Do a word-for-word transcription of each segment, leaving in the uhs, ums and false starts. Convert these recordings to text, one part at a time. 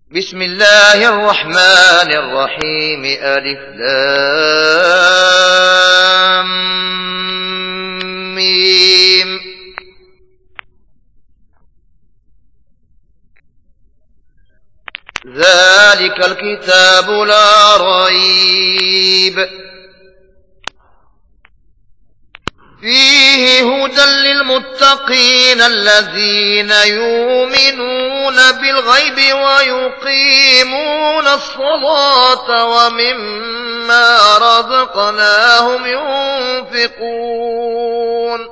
بسم الله الرحمن الرحيم. ألف لام ميم. ذلك الكتاب لا ريب فيه هدى للمتقين الذين يؤمنون بالغيب ويقيمون الصلاة ومما رزقناهم ينفقون.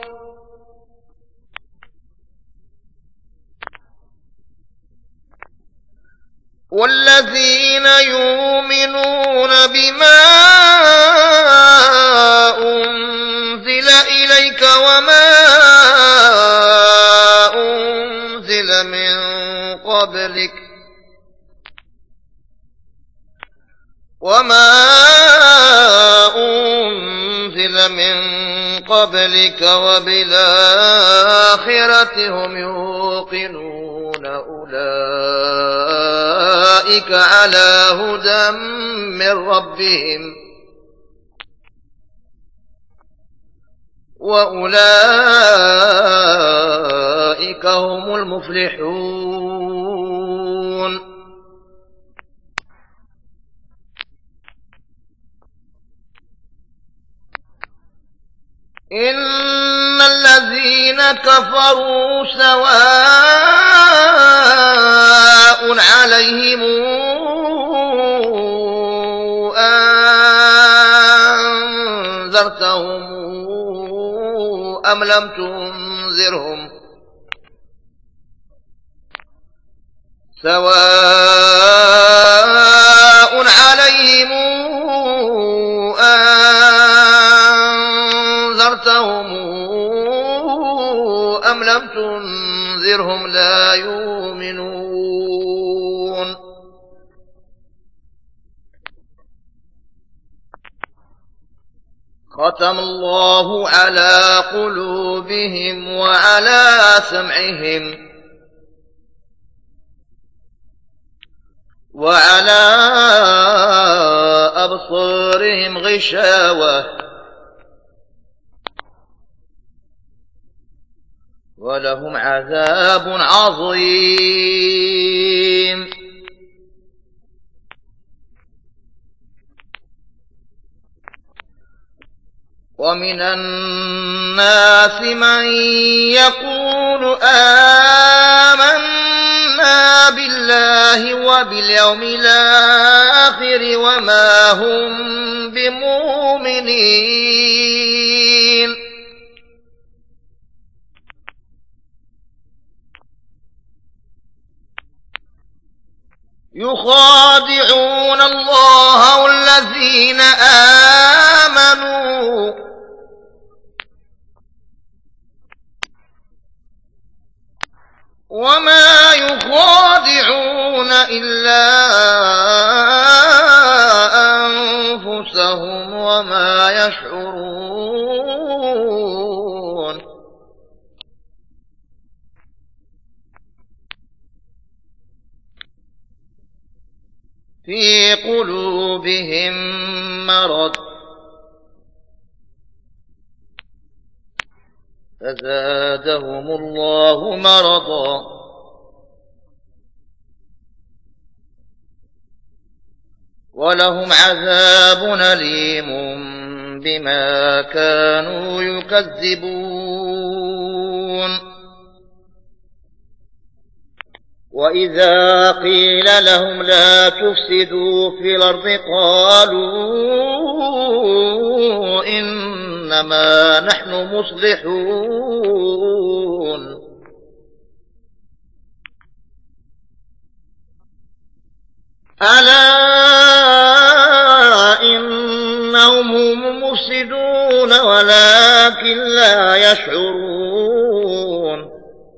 والذين يؤمنون بما أنزل إليك وما أنزل من قبلك وما أنزل من قبلك وبالآخرة هم يوقنون. أولئك على هدى من ربهم وأولئك هم المفلحون. إن الذين كفروا سواء عليهم أنذرتهم أم لم تنذرهم سواء عليهم أنذرتهم أم لم تنذرهم لا يؤمنون. ختم الله على قلوبهم وعلى سمعهم وعلى أبصارهم غشاوة ولهم عذاب عظيم. ومن الناس من يقول آمنا بالله وباليوم الآخر وما هم بمؤمنين. يخادعون الله والذين آمنوا وما يخادعون إلا أنفسهم وما يشعرون. في قلوبهم مرض فزادهم الله مرضا ولهم عذاب أليم بما كانوا يكذبون. وإذا قيل لهم لا تفسدوا في الأرض قالوا إنما نحن مصلحون. ألا إنهم هم المفسدون ولكن لا يشعرون.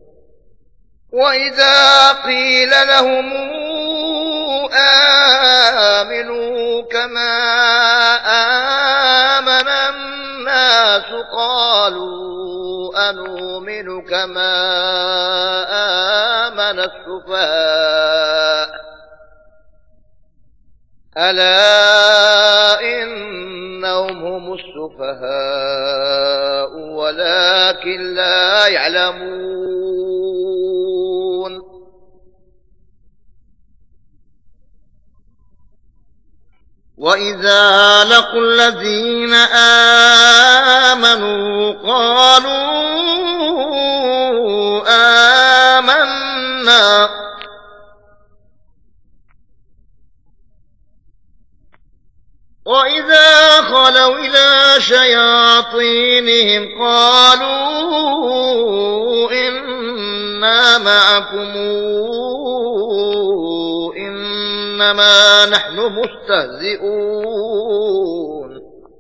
وإذا قيل لهم آمنوا كما آمن الناس قالوا أنؤمن كما آمن السفهاء ألا إنهم هم السفهاء ولكن لا يعلمون وإذا لقوا الذين آمنوا قالوا آمنا وإذا خلوا إلى شياطينهم قالوا إنا معكم إنما نحن مستهزئون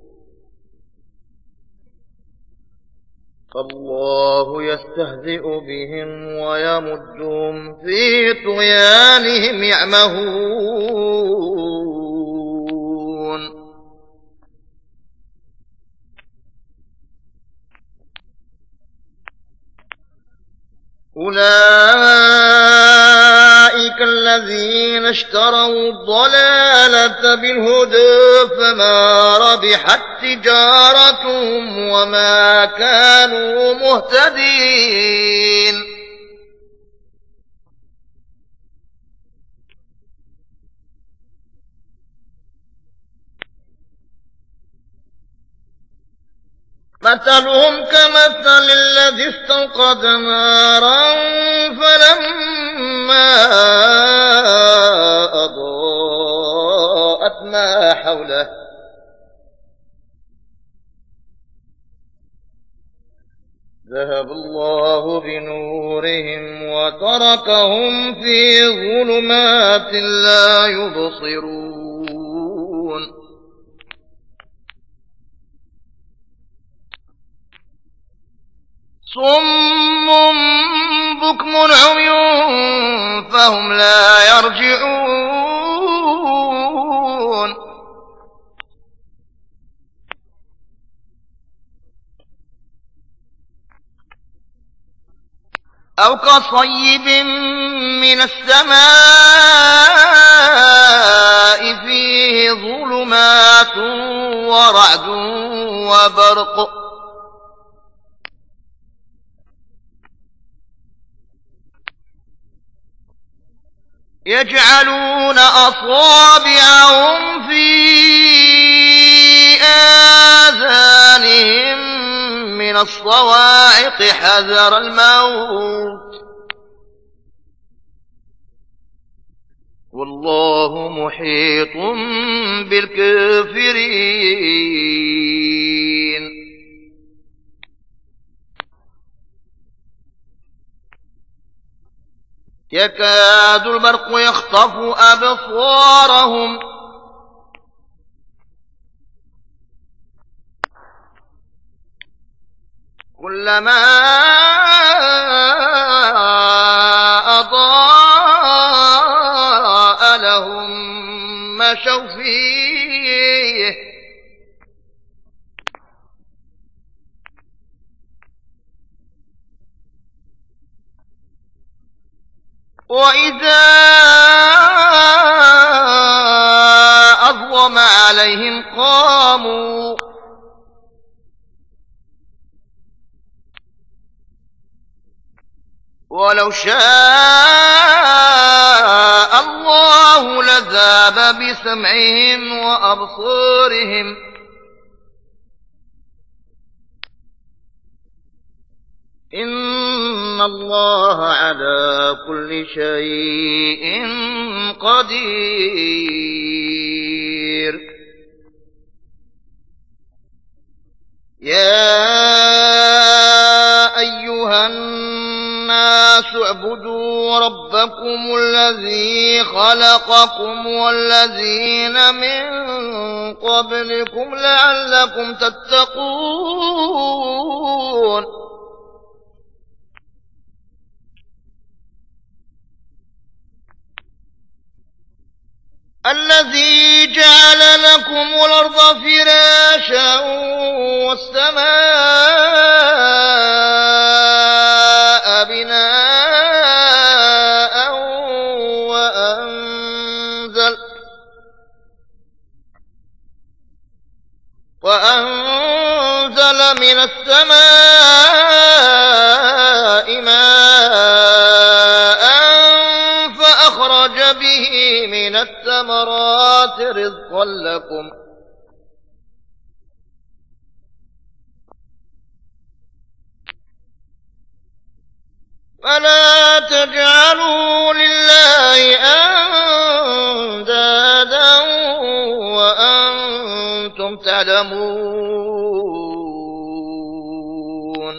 فالله يستهزئ بهم ويمدهم في طغيانهم يعمهون أولئك الذين اشتروا الضلالة بالهدى فما ربحت تجارتهم وما كانوا مهتدين مثلهم كمثل الذي استوقد نارا فلما أضاءت ما حوله ذهب الله بنورهم وتركهم في ظلمات لا يبصرون صم بكم عمي فهم لا يرجعون أو كصيب من السماء فيه ظلمات ورعد وبرق يجعلون أصابعهم في آذانهم من الصواعق حذر الموت والله محيط بالكافرين يكاد البرق يخطف أبصارهم كلما أضاء لهم مشوا فيه وإذا أظلم عليهم قاموا ولو شاء الله لذهب بسمعهم وأبصارهم إن الله على كل شيء قدير يا أيها الناس اعبدوا ربكم الذي خلقكم والذين من قبلكم لعلكم تتقون الذي جعل لكم الأرض فراشا والسماء بناء وأنزل وأنزل من السماء ماء فأخرج به من الثمرات رزقا لكم فلا تجعلوا لله أندادا وأنتم تعلمون.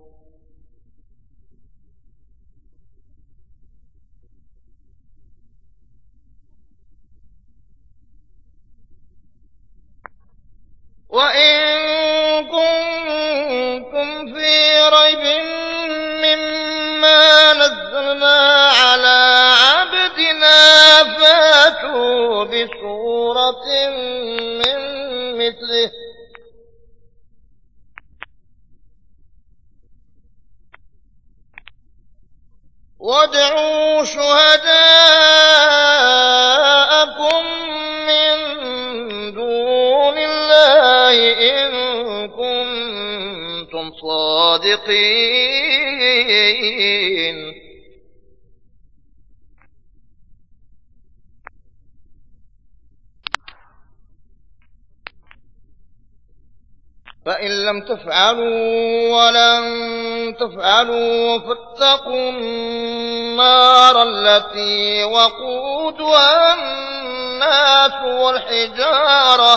وإن كنتم في ريب مما نزلنا على عبدنا فاتوا بسورة من مثله وادعوا شهداءكم من دون الله إن كنتم صادقين. فإن لم تفعلوا ولن تفعلوا فاتقوا النار التي وقودها الناس والحجارة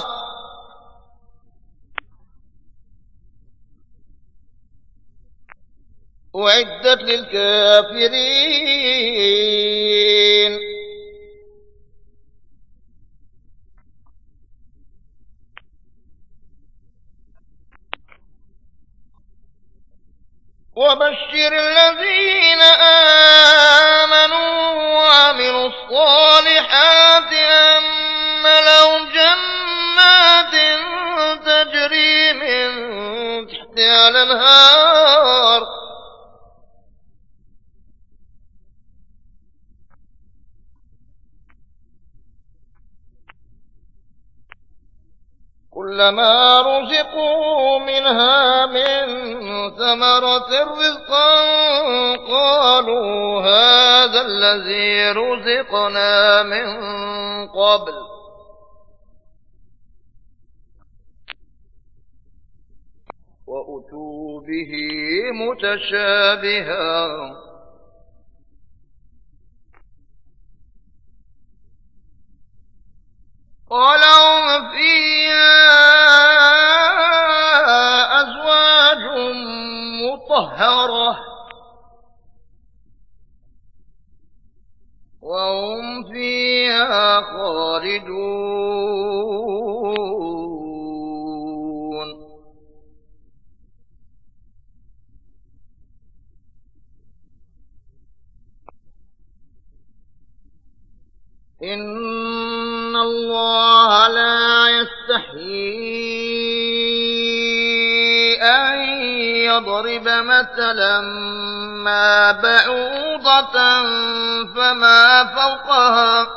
أعدت للكافرين. وبشر الذين آمنوا وعملوا الصالحات أن لهم جنات تجري من تحتها الأنهار كلما رزقوا منها من ثمرة رزقا قالوا هذا الذي رزقنا من قبل وأتوا به متشابها ولهم فيها أزواج مطهرة وهم فيها خالدون. إن الله لا يستحيي أن يضرب مثلا ما بعوضة فما فوقها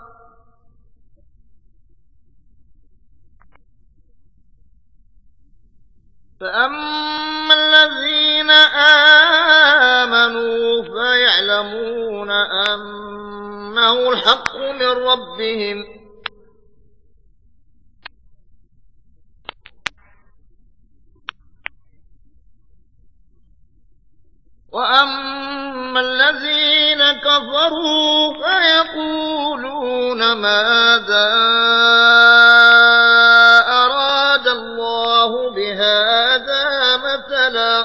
فأما الذين آمنوا فيعلمون أنه الحق من ربهم وأما الذين كفروا فيقولون ماذا أراد الله بهذا مثلا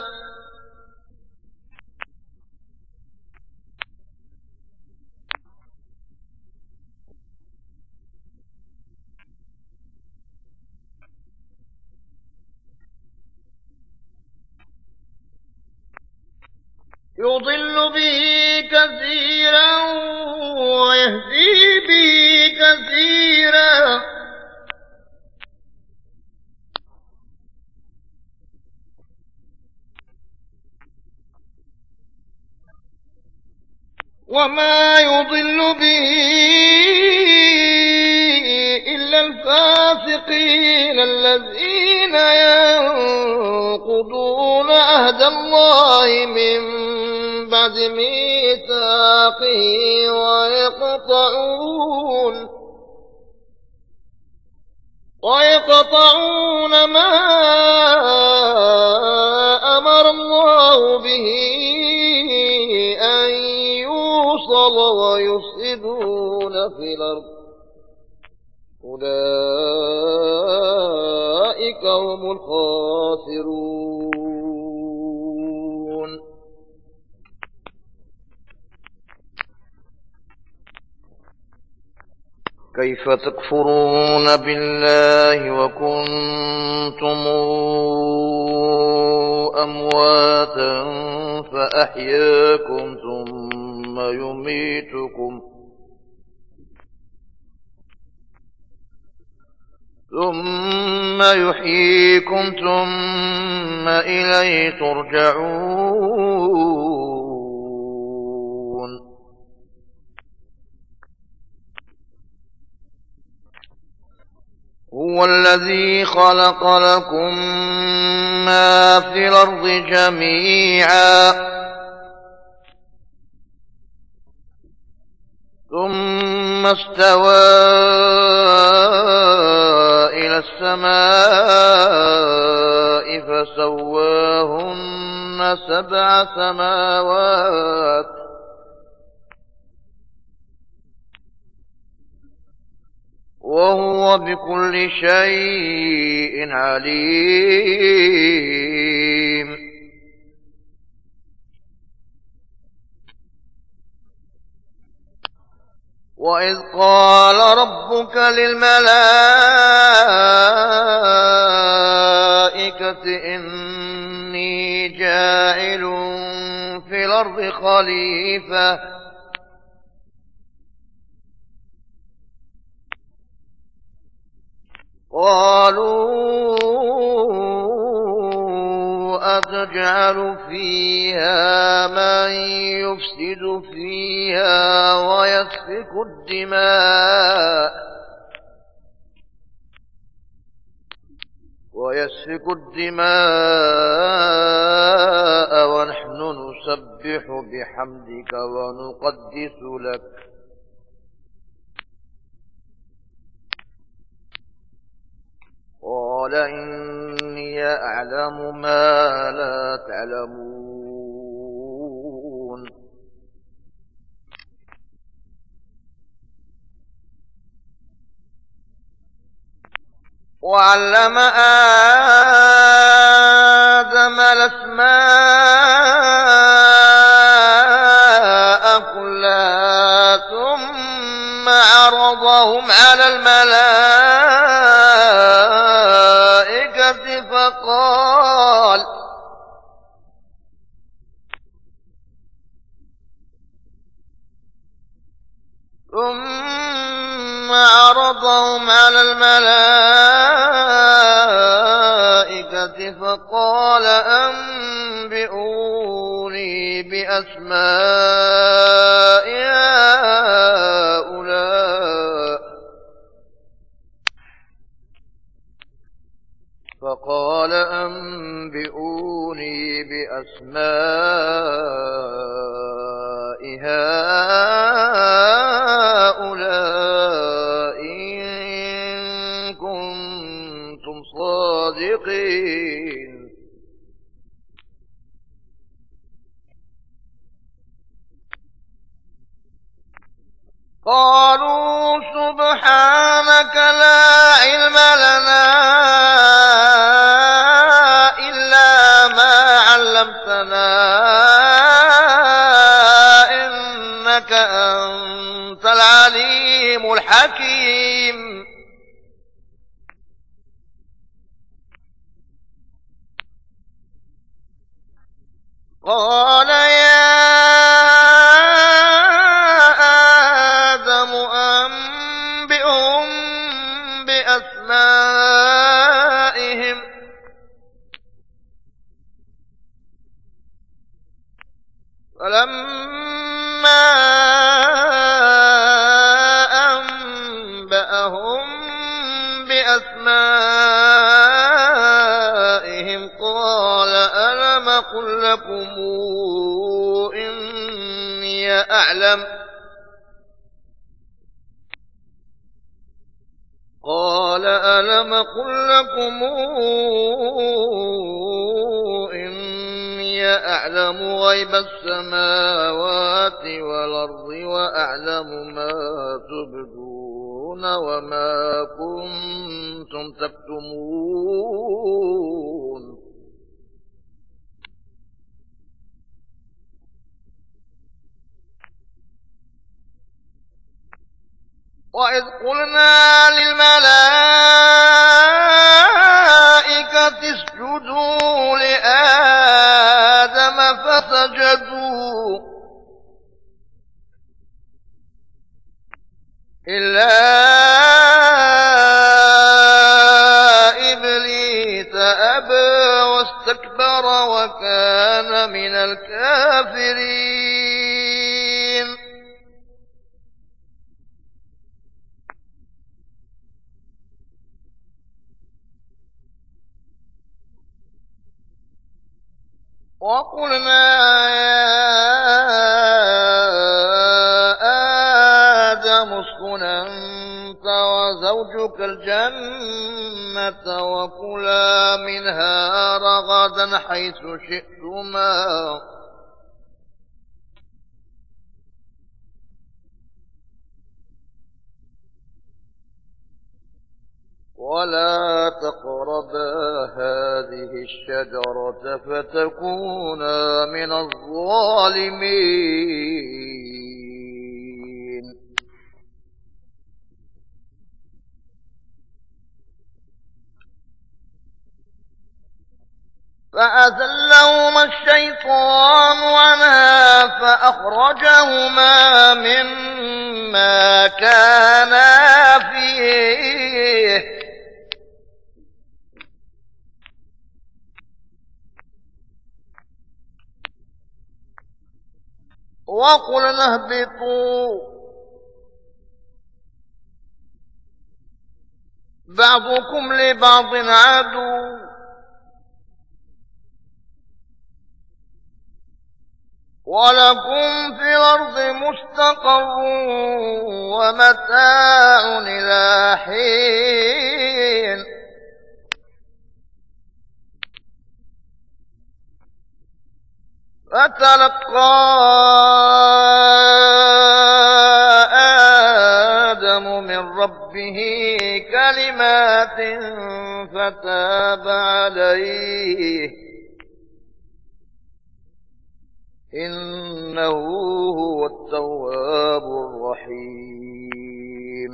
يضل به كثيرا ويهدي به كثيرا وما يضل به إلا الفاسقين الذين عهد الله من بعد ميثاقه ويقطعون ويقطعون ما أمر الله به أن يوصل ويفسدون في الأرض أولئك هم الخاسرون. كيف تكفرون بالله وكنتم أمواتا فأحياكم ثم يميتكم ثم يحييكم ثم إليه ترجعون. هو الذي خلق لكم ما في الأرض جميعا ثم استوى إلى السماء فسواهن سبع سماوات وهو بكل شيء عليم. وإذ قال ربك للملائكة إني جاعل في الأرض خليفة قالوا أتجعل فيها من يفسد فيها ويسفك الدماء ويسفك الدماء ونحن نسبح بحمدك ونقدس لك قال إني أعلم ما لا تعلمون. وعلم آدم الأسماء كلها ثم عرضهم على الملائكة فقال ثم عرضهم على الملائكة فقال أنبئوني بأسماء هؤلاء فقال أنبئوني بأسماء هؤلاء إن كنتم صادقين. قالوا سبحانك لا علم لنا إلا ما علمتنا إنك أنت العليم الحكيم. قال يا آدم أنبئهم بأسمائهم فلما أنبأهم بأسمائهم قال ألم قال ألم قل لكم إني أعلم غيب السماوات والأرض وأعلم ما تبدون وما كنتم تكتمون وإذ قلنا للملائكة اسجدوا لآدم فسجدوا إلا إبليس أبى واستكبر وكان من الكافرين وقلنا يا آدم اسكن أنت وزوجك الجنة وكلا منها رغدا حيث شئتما ولا تقربا هذه الشجرة فتكونا من الظالمين فأزلهما الشيطان عنها فأخرجهما مما كانا فيه وقلنا اهبطوا بعضكم لبعض عدو ولكم في الأرض مستقر ومتاع إلى حين فتلقى آدم من ربه كلمات فتاب عليه إنه هو التواب الرحيم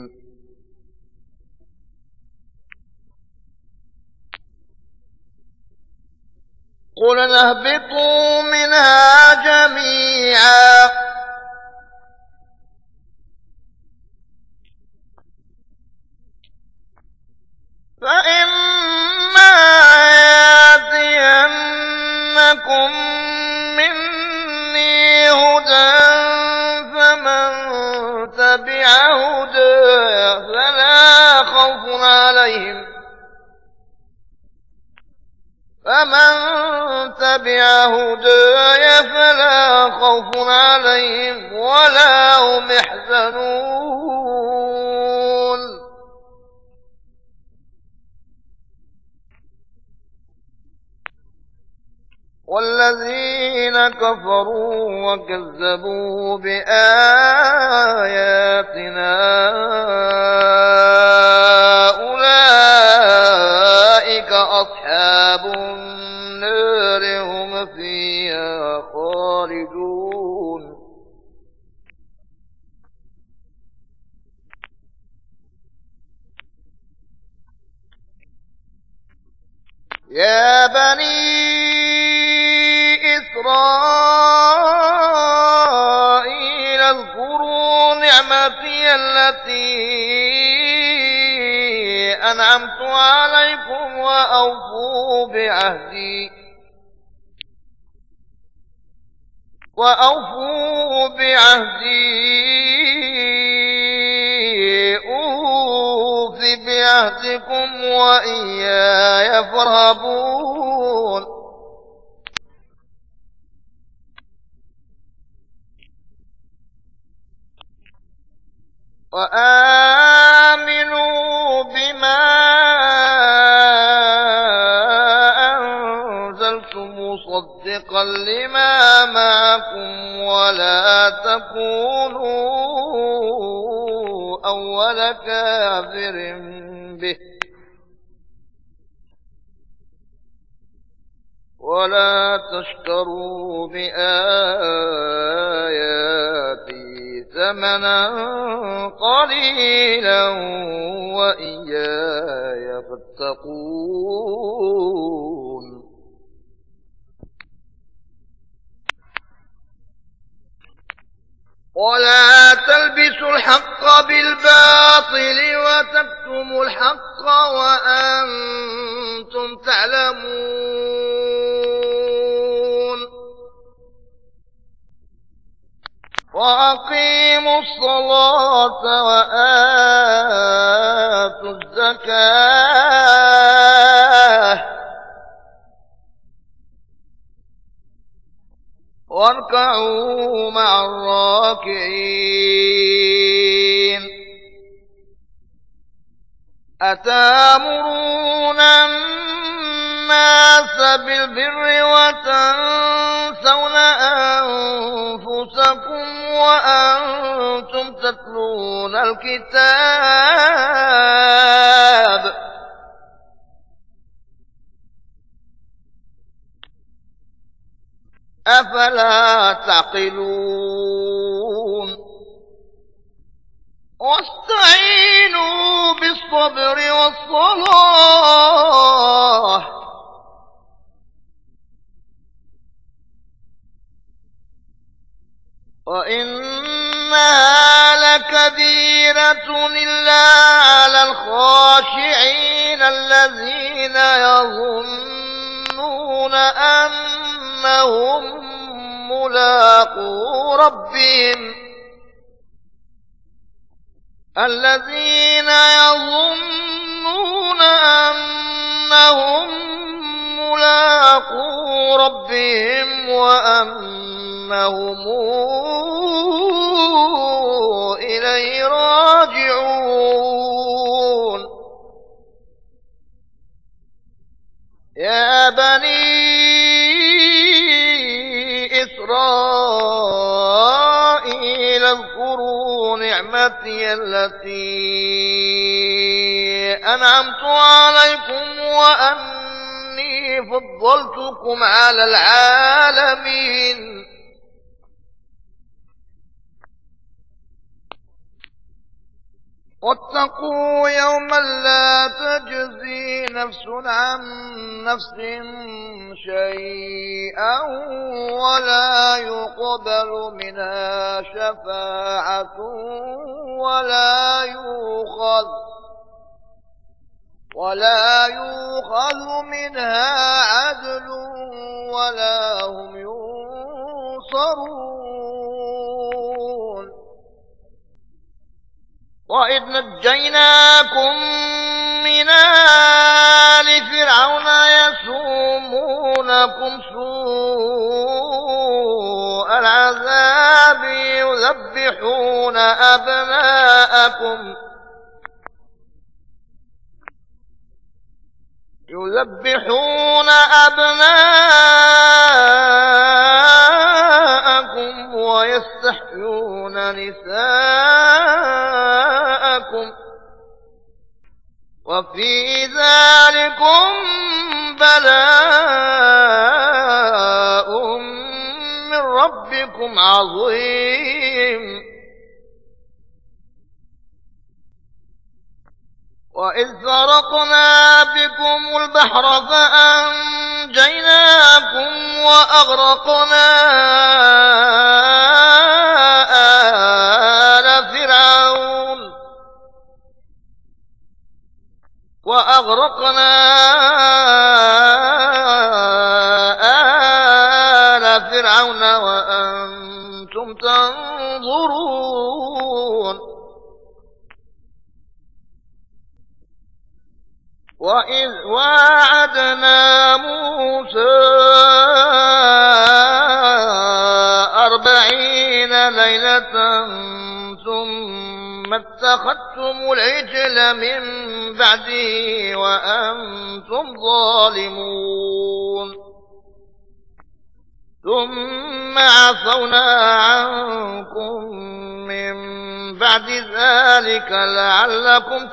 قلنا اهبطوا منها جميعا فإما يأتينكم مني هدى فمن تبع هداي فلا خوف عليهم فمن تبع هداي فلا خوف عليهم ولا هم يحزنون والذين كفروا وكذبوا بآياتنا أولئك أصحاب النار هم فيها خالدون يا بني إسرائيل اذكروا نعمتي التي أنعمت عليكم وأوفوا بعهدي وأوفوا بعهدي أوف بعهدكم وإياي فارهبون وآمنوا بما أول كافر به ولا تشتروا بآياتي ثمنا قليلا وإياي فاتقون. ولا تلبسوا الحق بالباطل وتكتموا الحق وأنتم تعلمون. وأقيموا الصلاة وآتوا الزكاة واركعوا مع الراكعين. أتأمرون الناس بالبر وتنسون أنفسكم وأنتم تتلون الكتاب أفلا تعقلون. واستعينوا بالصبر والصلاة وإنها لكبيرة إلا على الخاشعين الذين يظنون أنهم ملاقو ربهم الذين يظنون أنهم ملاقو ربهم وأنهم إليه راجعون. يا بني إسرائيل اذكروا نعمتي التي أنعمت عليكم وأني فضلتكم على العالمين. واتقوا يوما لا تجزي نفس عن نفس شيئا ولا يقبل منها شفاعة ولا يؤخذ ولا يؤخذ منها عدل ولا هم ينصرون. وإذ نجيناكم من آل فرعون يسومونكم سوء العذاب يذبحون أبناءكم يذبحون أبناءكم ويستحيون نساءكم وفي ذلكم بلاء من ربكم عظيم. وإذ فرقنا بكم البحر فأنجيناكم وأغرقنا آل فرعون وأغرقنا آل فرعون وأنتم تنظرون. وإذ واعدنا موسى أربعين ليلة ثم اتخذتم العجل من بعده وأنتم ظالمون ثم عفونا عنكم من بعد ذلك لعلكم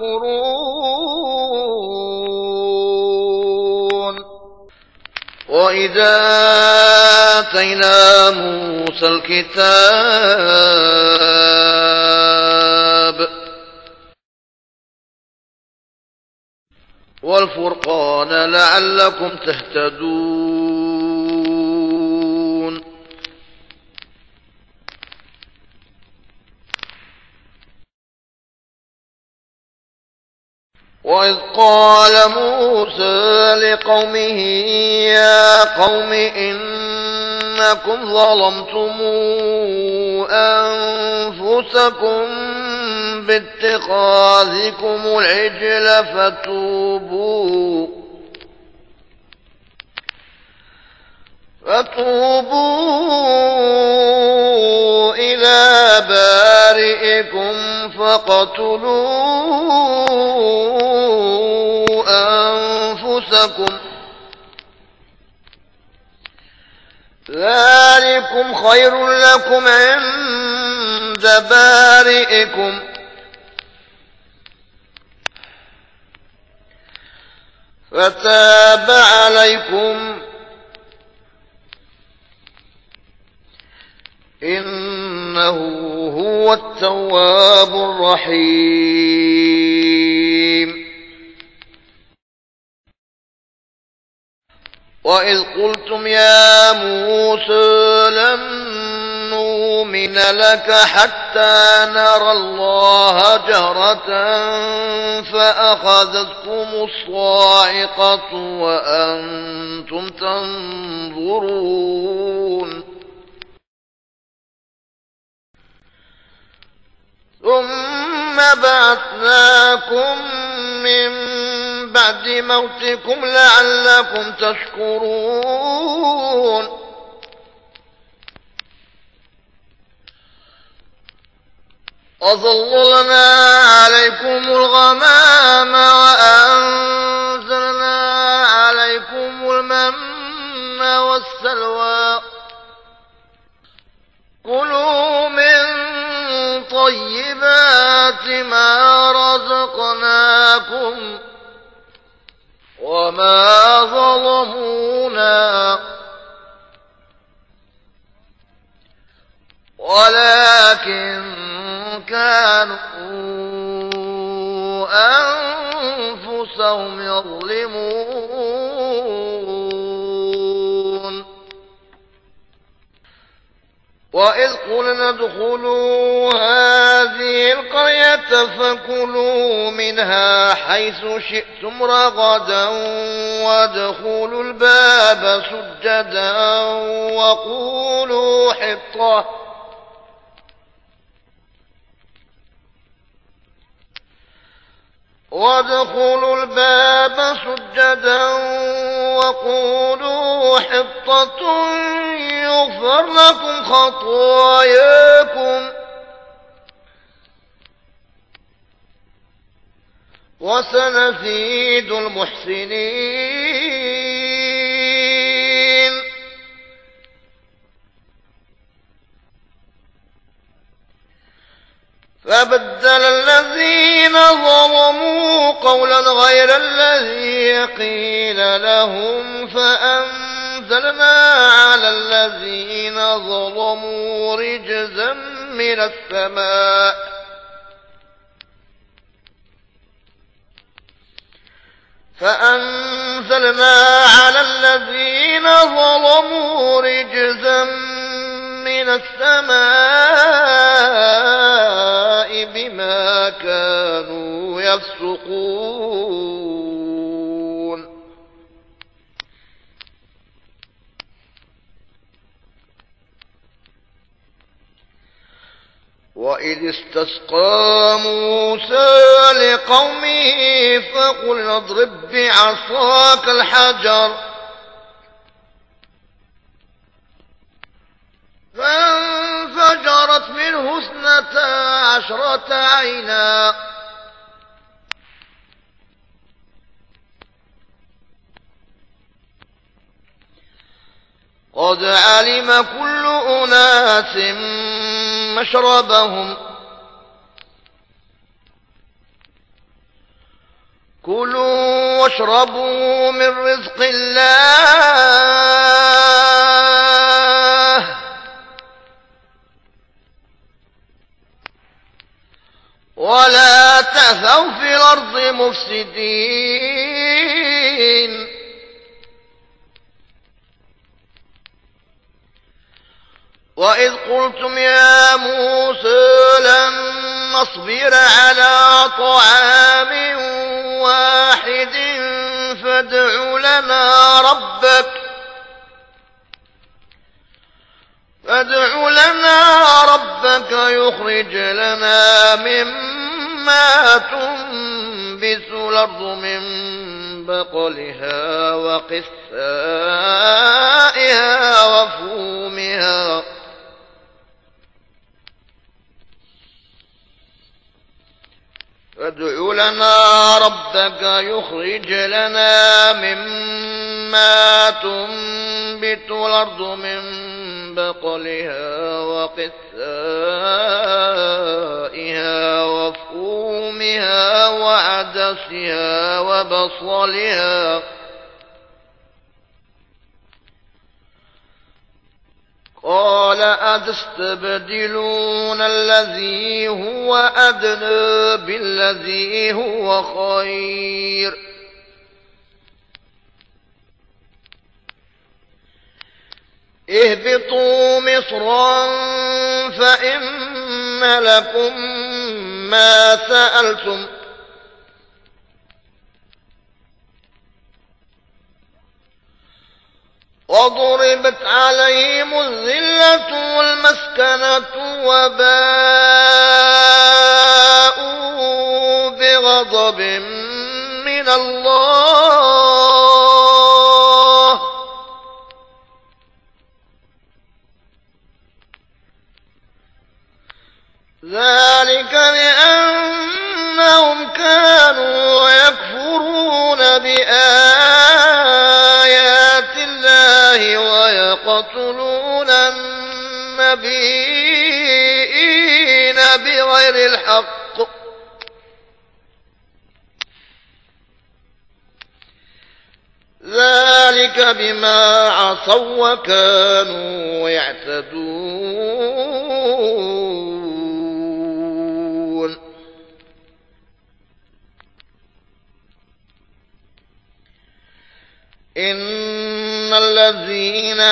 تشكرون. وإذا آتينا موسى الكتاب والفرقان لعلكم تهتدون. وإذ قال موسى لقومه يا قوم إنكم ظلمتم أنفسكم باتخاذكم العجل فتوبوا فتوبوا إلى بارئكم فاقتلوا أنفسكم ذلكم خير لكم عند بارئكم فتاب عليكم إنه هو التواب الرحيم. وإذ قلتم يا موسى لن نؤمن لك حتى نرى الله جهرة فأخذتكم الصاعقة وأنتم تنظرون ثم بعثناكم من بعد موتكم لعلكم تشكرون. وظللنا عليكم الغمام وأنزلنا عليكم المن والسلوى كلوا من طيبات ما رزقناكم وما ظلمونا ولكن كانوا أنفسهم يظلمون. وإذ قلنا ادخلوا هذه القرية فكلوا منها حيث شئتم رغدا وادخلوا الباب سجدا وقولوا حطة وادخلوا الباب سجدا وقولوا حطة يغفر لكم خطاياكم وسنزيد المحسنين. فبدل الذين ظلموا قولا غير الذي قيل لهم فأنزلنا على الذين ظلموا رجزا من السماء فأنزلنا على الذين ظلموا رجزا من السماء بما كانوا يفسقون. وإذ استسقى موسى لقومه فقل اضرب بعصاك الحجر فانفجرت منه اثنتا عشرة عينا قد علم كل أناس مشربهم كلوا واشربوا من رزق الله ولا تعثوا في الأرض مفسدين وإذ قلتم يا موسى لن نصبر على طعام واحد فادع لنا ربك فادع لنا ربك يخرج لنا مما تنبت الأرض من بقلها وقثائها وفومها فادع لنا ربك يخرج لنا مما تنبت الأرض من بقلها وقثائها وفومها وعدسها وبصلها قال أتستبدلون الذي هو أدنى بالذي هو خير اهبطوا مصرا فإن لكم ما سألتم وضربت عليهم الذلة والمسكنة وباءوا بغضب من الله ذلك بأنهم كانوا يكفرون بآيات الله ويقتلون النبيين بغير الحق ذلك بما عصوا وكانوا يعتدون إن الذين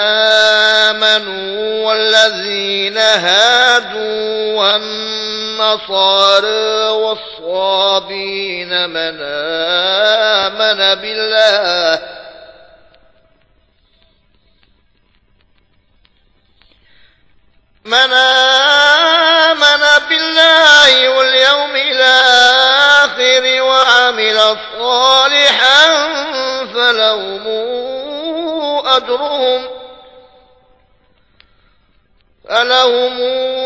آمنوا والذين هادوا والنصارى والصابين من آمن بالله من آمن بالله واليوم الآخر وعمل صالحا فلهم أجرهم فلهم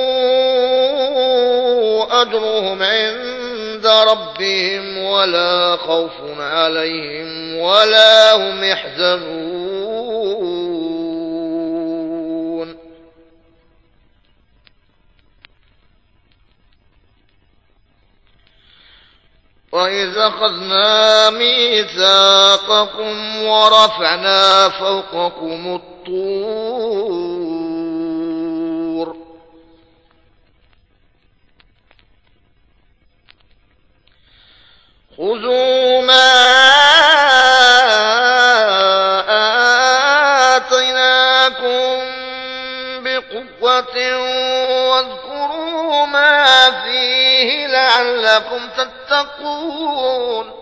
أجرهم عند ربهم ولا خوف عليهم ولا هم يحزنون وإذ أخذنا ميثاقكم ورفعنا فوقكم الطور خذوا ما آتيناكم بقوة واذكروا ما فيه لعلكم تتقون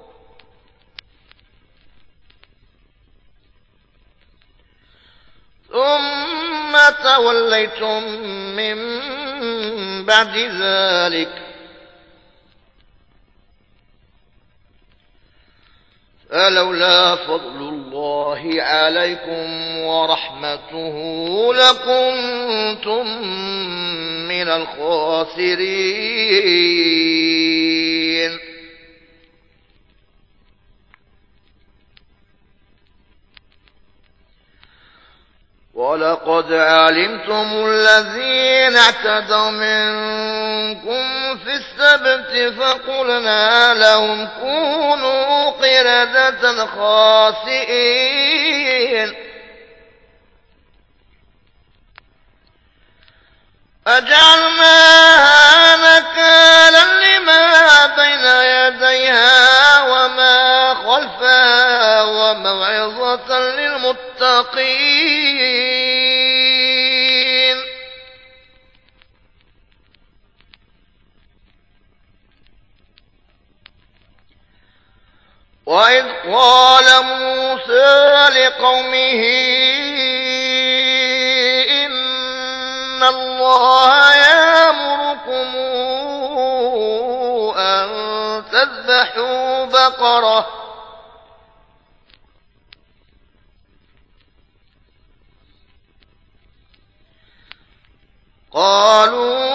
ثم توليتم من بعد ذلك فلولا فضل الله عليكم ورحمته لكنتم من الخاسرين ولقد علمتم الذين اعتدوا منكم في السبت فقلنا لهم كونوا قردة خاسئين فجعلناها نكالا لما بين يديها وما خلفها وموعظة للمتقين. وإذ قال موسى لقومه إن الله يأمركم أن تذبحوا بقرة قالوا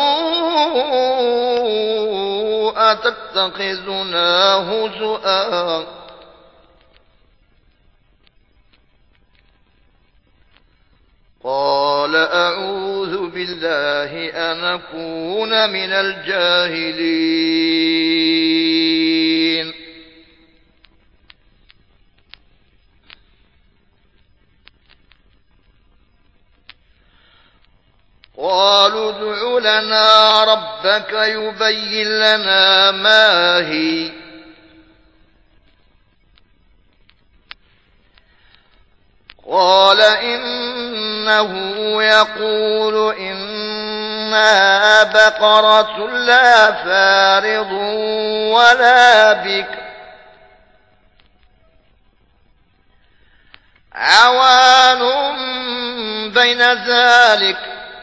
أتتخذنا هزؤا قال أعوذ بالله أن أكون من الجاهلين. قالوا ادع لنا ربك يبين لنا ما هي قال إنه يقول إنها بقرة لا فارض ولا بكر عوان بين ذلك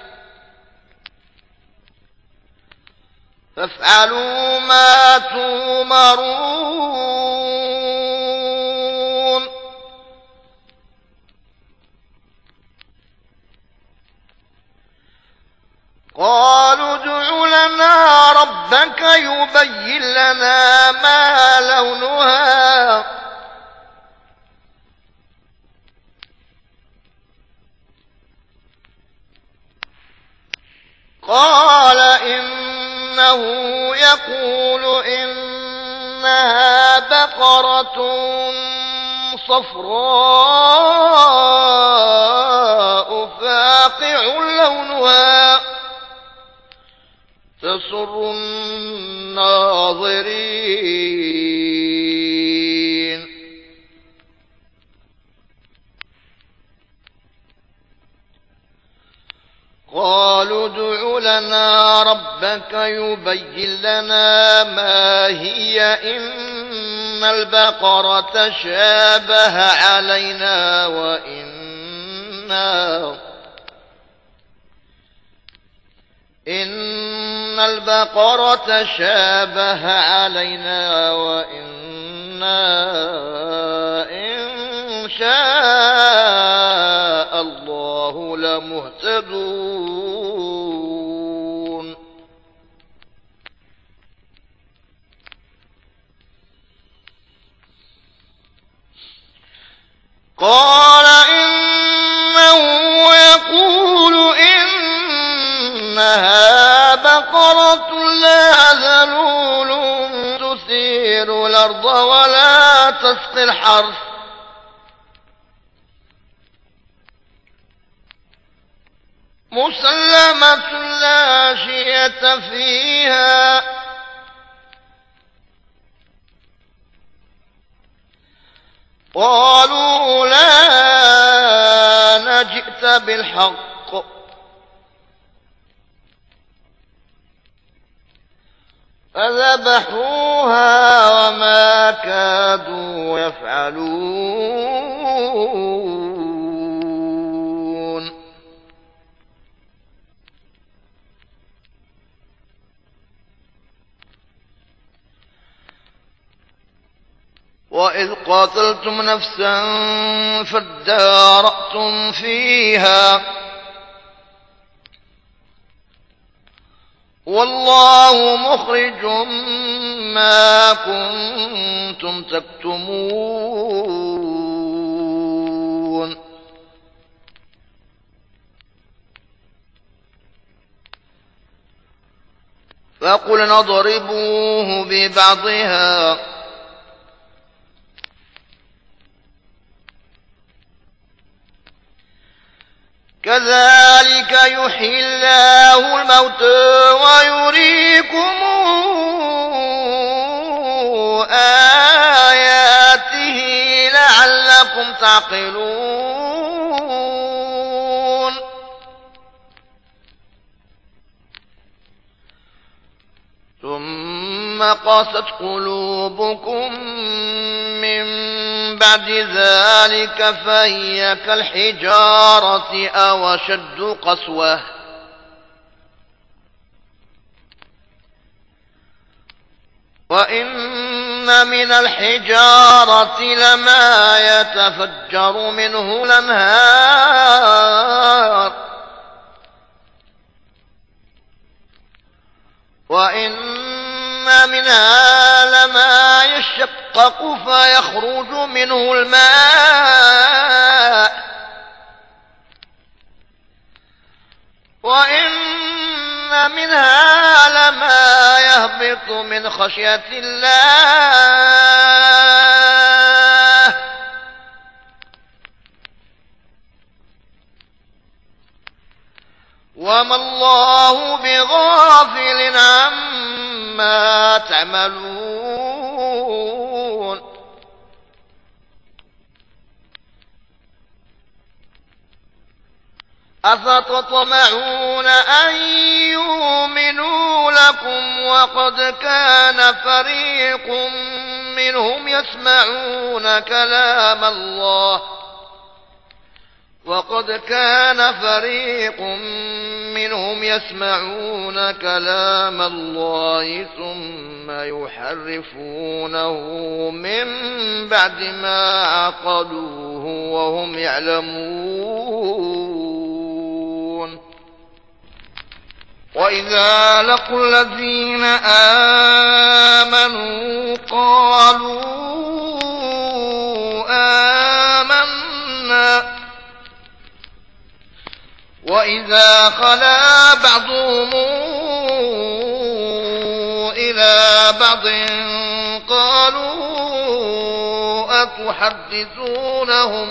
فافعلوا ما تؤمرون. قالوا ادع لنا ربك يبين لنا ما لونها قال إنه يقول إنها بقرة صفراء فاقع لونها تسر الناظرين. قالوا ادع لنا ربك يبين لنا ما هي إن البقرة شابه علينا وإنا إن البقرة شابه علينا وإنا إن شاء الله لمهتدون. قال إنه يقول إنها بقرة لا ذلول تثير الأرض ولا تسقي الحرث مسلمة لا شية فيها قالوا لا جئت بالحق فذبحوها وما كادوا يفعلون. وإذ قاتلتم نفسا فادارأتم فيها والله مخرج ما كنتم تكتمون. فقلنا اضربوه ببعضها كذلك يحيي الله الموتى ويريكم آياته لعلكم تعقلون ثم قست قلوبكم من بعد ذلك فهي كالحجارة أو أشد قسوة وإن من الحجارة لما يتفجر منه الأنهار وإن منها لما يشقق فيخرج منه الماء وإن منها لما يهبط من خشية الله وما الله بغافل عما تعملون أفتطمعون أن يؤمنوا لكم وقد كان فريق منهم يسمعون كلام الله وقد كان فريق منهم يسمعون كلام الله ثم يحرفونه من بعد ما عقلوه وهم يعلمون وإذا لقوا الذين آمنوا قالوا آمنا وإذا خلا بعضهم إلى بعض قالوا أتحدثونهم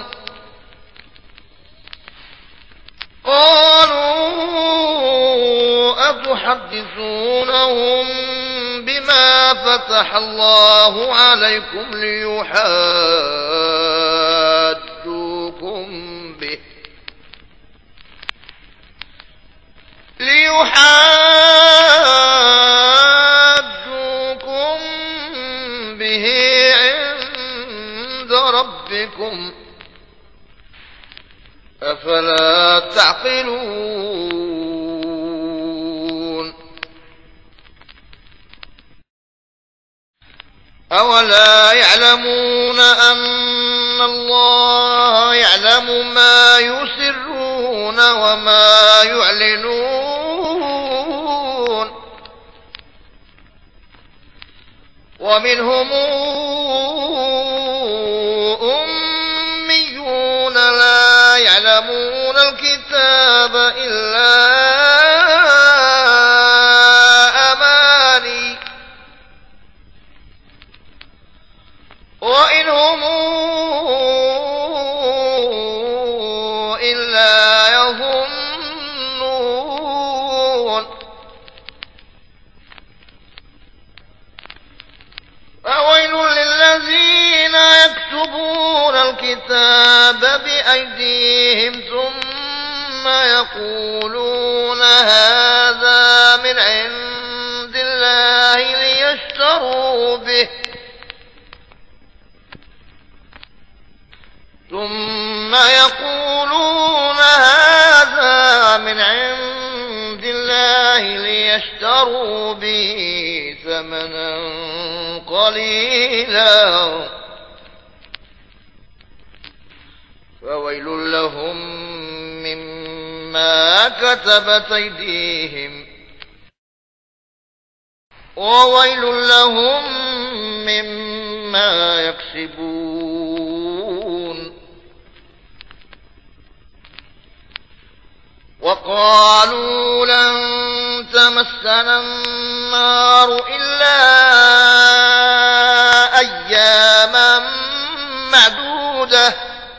قالوا أتحدثونهم بما فتح الله عليكم ليحاجوكم به ليحاجوكم به عند ربكم أفلا تعقلون أولا يعلمون أن الله يعلم ما يسرون وما يعلنون ومنهم أميون لا يعلمون الكتاب إلا أماني وإن هم إلا يظنون فويل للذين يكتبون الكتاب بأيديهم ثم يقولون هذا من عند الله ليشتروا به ثم يقولون هذا من عند الله ليشتروا به ثمنا قليلا فويل لهم مما كتبت أيديهم وويل لهم مما يكسبون وقالوا لن تمسنا النار إلا أياما معدودة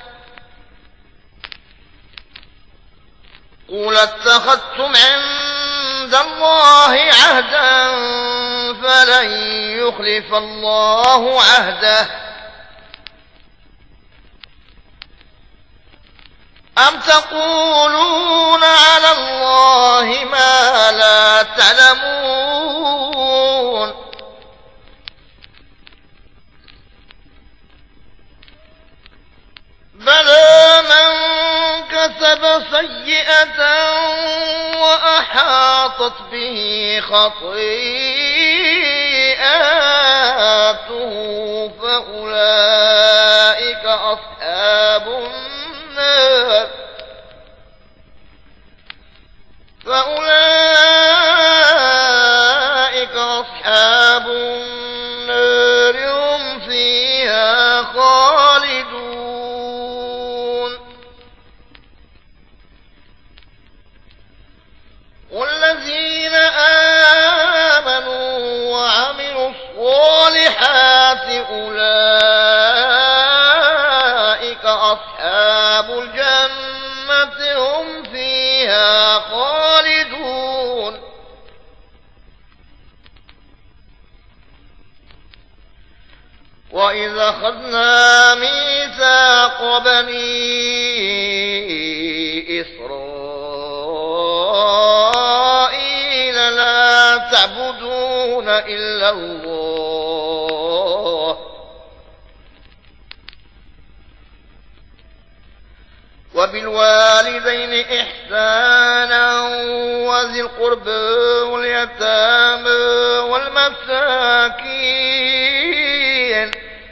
قل اتخذتم عند الله عهدا فلن يخلف الله عهده أم تقولون على الله ما لا تعلمون بلى من كسب سيئة وأحاطت به خطيئاته فأولئك أصحاب النار فأولئك أصحاب النار هم فيها خالدون والذين آمنوا وعملوا الصالحات أولئك أصحاب الجنة هم فيها خالدون وإذا أخذنا ميثاق بني إسرائيل لا تعبدون إلا الله وبالوالدين إحسانا وذي القربى واليتامى والمساكين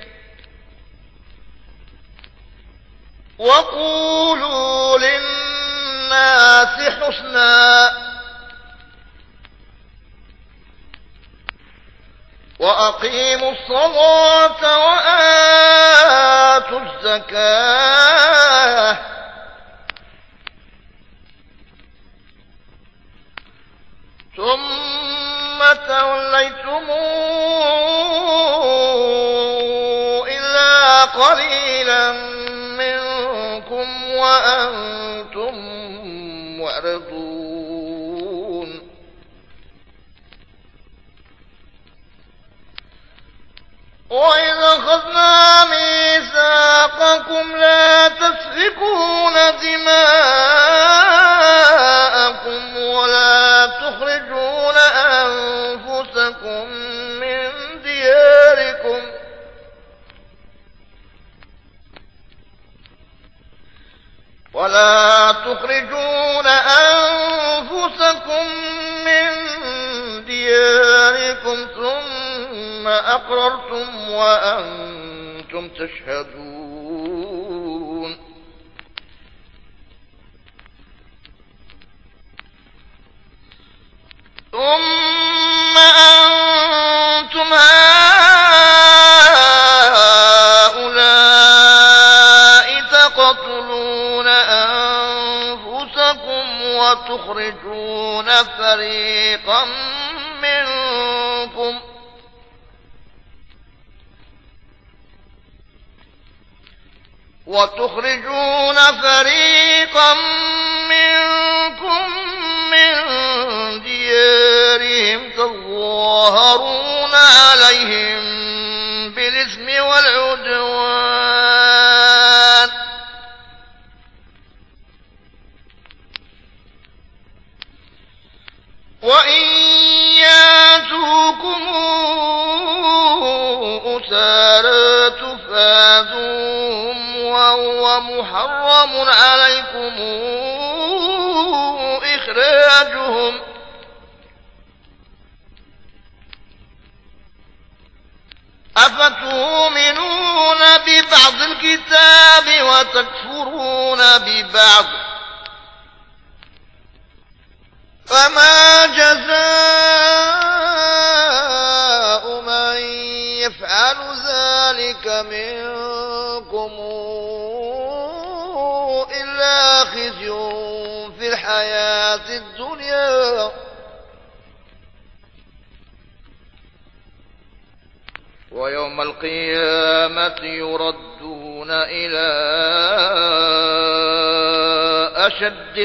وقولوا للناس حسنا وأقيموا الصلاة وآتوا الزكاة ثم توليتم إلا قليلا منكم وأنتم معرضون وإذا أخذنا ميثاقكم لا تسفكون دماءكم ولا تخرجون أنفسكم من دياركم ولا تخرجون أنفسكم من دياركم ثم أقررتم وأنتم تشهدون ثم أنتم هؤلاء تقتلون أنفسكم وتخرجون فريقا منكم وتخرجون فريقا منكم من ديارهم تظاهرون عليهم بالإثم والعدوان وإن ياتوكم أسارى تفادوهم وهو محرم عليكم إخراجهم أفتؤمنون ببعض الكتاب وتكفرون ببعض فما جزاء من يفعل ذلك منكم إلا خزي في الحياة الدنيا ويوم القيامة يردون إلى أشد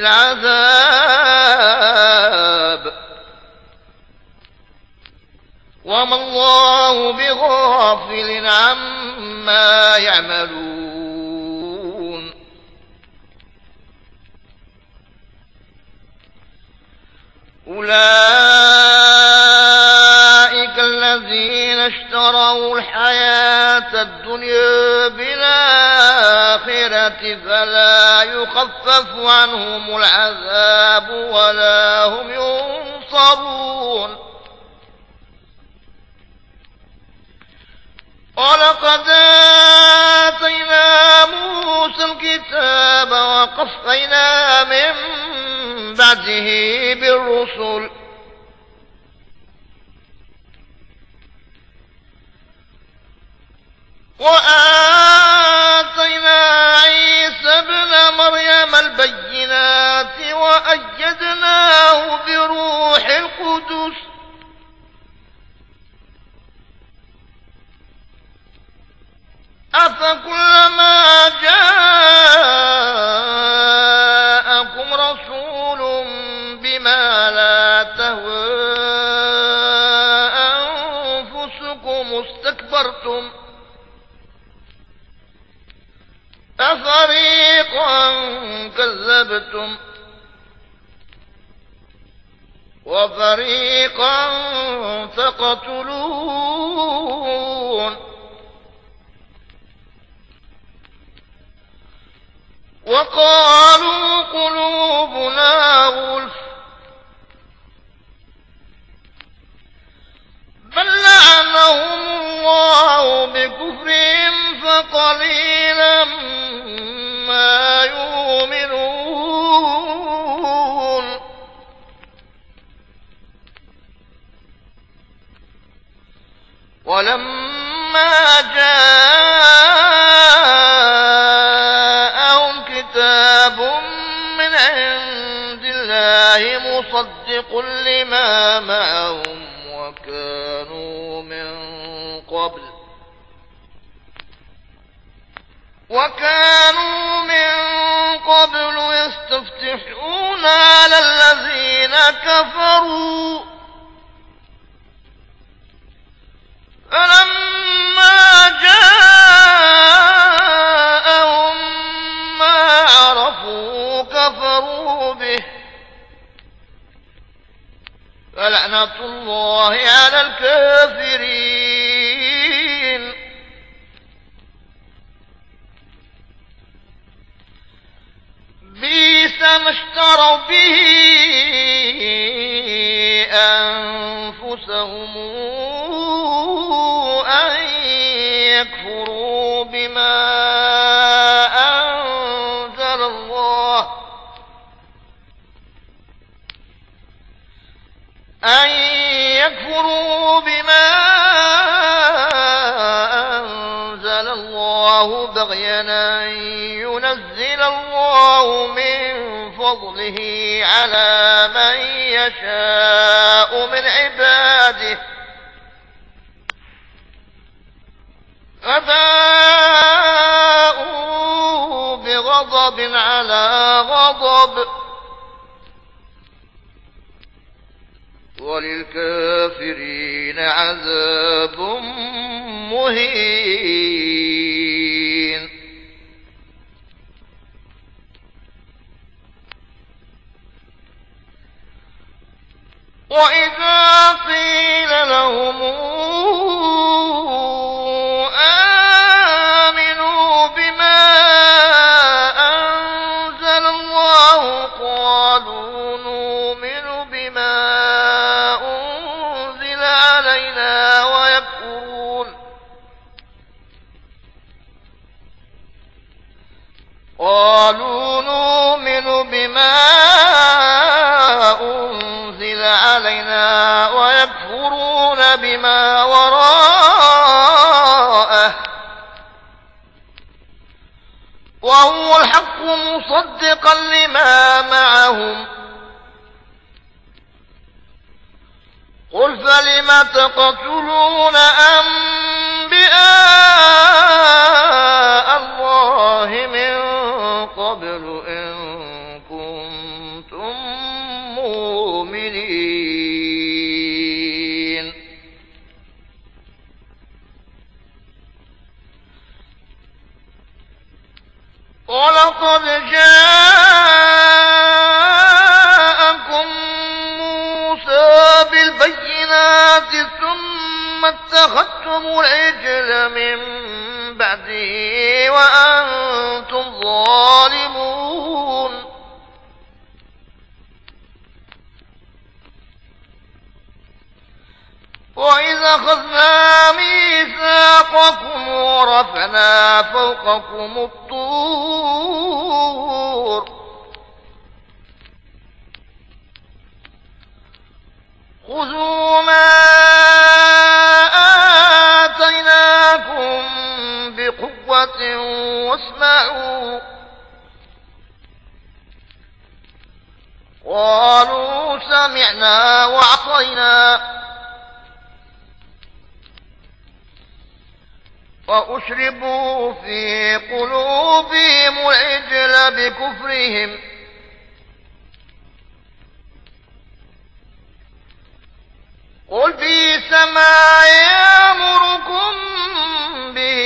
العذاب وما الله بغافل عما يعملون أولئك الذين اشتروا الحياة الدنيا بالآخرة فلا يخفف عنهم العذاب ولا هم ينصرون ولقد آتينا موسى الكتاب وقفينا من بعده بالرسل وآتينا عيسى ابن مريم البينات وأيدناه بروح القدس أفكلما جاءكم رسول بما لا تهوى أنفسكم استكبرتم أفريقا كذبتم وفريقا تقتلون وقالوا قلوبنا غلف بل لعنهم الله بكفرهم فقليلا ما يؤمنون ولما جاءهم كتاب من عند الله مصدق لما معهم وكانوا من قبل وكانوا من قبل يستفتحون على الذين كفروا فلما جاءهم ما عرفوا كفروا به فلعنة الله على الكافرين بئس ما اشتروا به أنفسهم أن يكفروا بما أنزل الله أن يكفروا بما أنزل الله بغيا أن ينزل الله من فضله على من يشاء من عباده فباءوا بغضب على غضب وللكافرين عذاب مهين وإذا قيل لهم آمنوا بما أنزل الله قالوا نؤمن بما أنزل علينا ويكفرون قالوا نؤمن بما أنزل علينا ويكفرون بما وراءه وهو الحق مصدقا لما معهم قل فلم تقتلون أولياء الله من قبل إن كنتم مؤمنين ولقد جاءكم موسى بالبينات ثم اتخذتم العجل من بعده وأنتم ظالمون وإذ أخذنا ميثاقكم ورفعنا فوقكم الطور خذوا ما آتيناكم بقوة واسمعوا قالوا سمعنا وعصينا وأشربوا في قلوبهم العجل بكفرهم قل بئس ما يأمركم به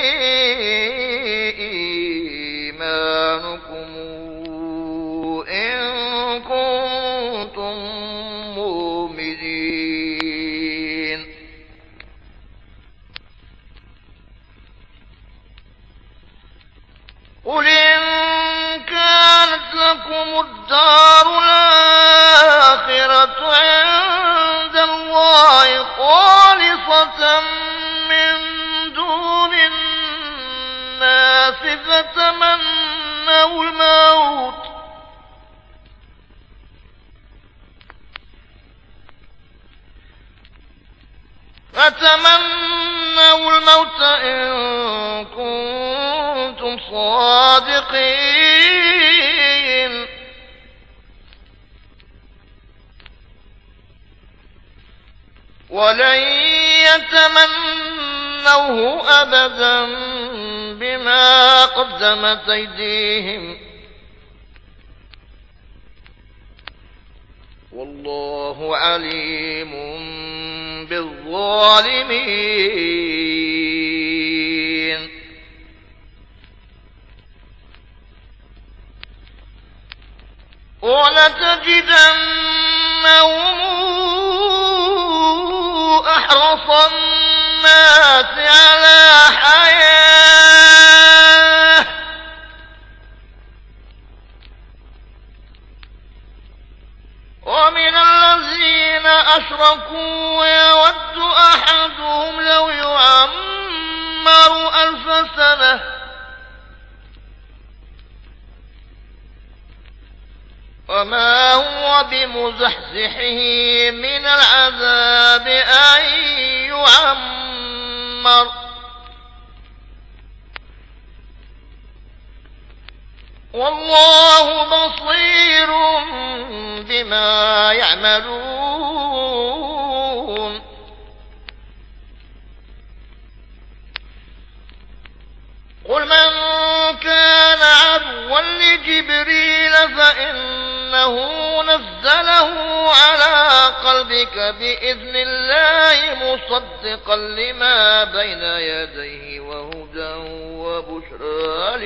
إيمانكم إن كنتم مؤمنين قل إن كانت لكم الدار الآخرة عند الله خالصة من دون الناس فتمنوا الموت فتمنوا الموت إن كنتم صادقين ولن يتمنوه أبدا بما قدمت أيديهم والله عليم بالظالمين ولتجدنهم أحرص الناس على حياة ومن الذين أشركوا يود أحدهم لو يعمر ألف سنة وما هو بمزحزحه من العذاب أن يعمر والله بصير بما يعملون قل من كان عدوا لجبريل فإنه نزله على قلبك بإذن الله مصدقا لما بين يديه وهدى وبشرى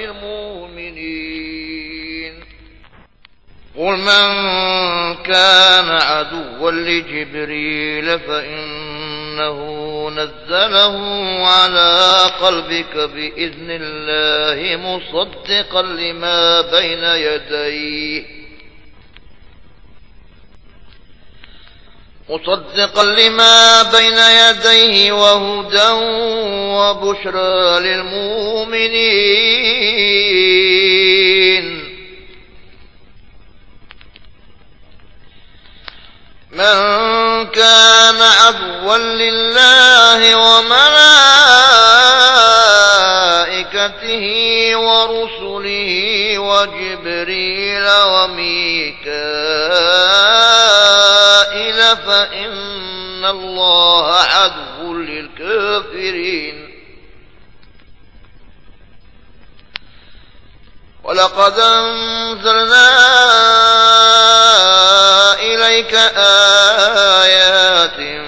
للمؤمنين قل من كان عدوا لجبريل فإنه نزله على قلبك بإذن الله مصدقا لما بين يديه مصدقا لما بين يديه وهدى وبشرى للمؤمنين من كان عدوا لله وملائكته ورسله وجبريل وميكائيل فإن الله عدو للكافرين ولقد أنزلنا إليك آيات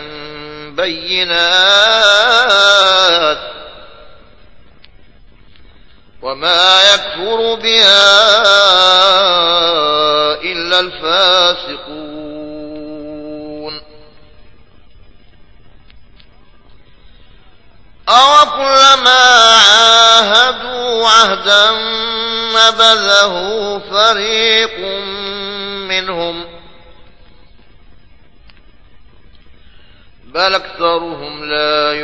بينات وما يكفر بها إلا الفاسقون. أوكلما عاهدوا عهدا نبذه فريق منهم بل أكثرهم لا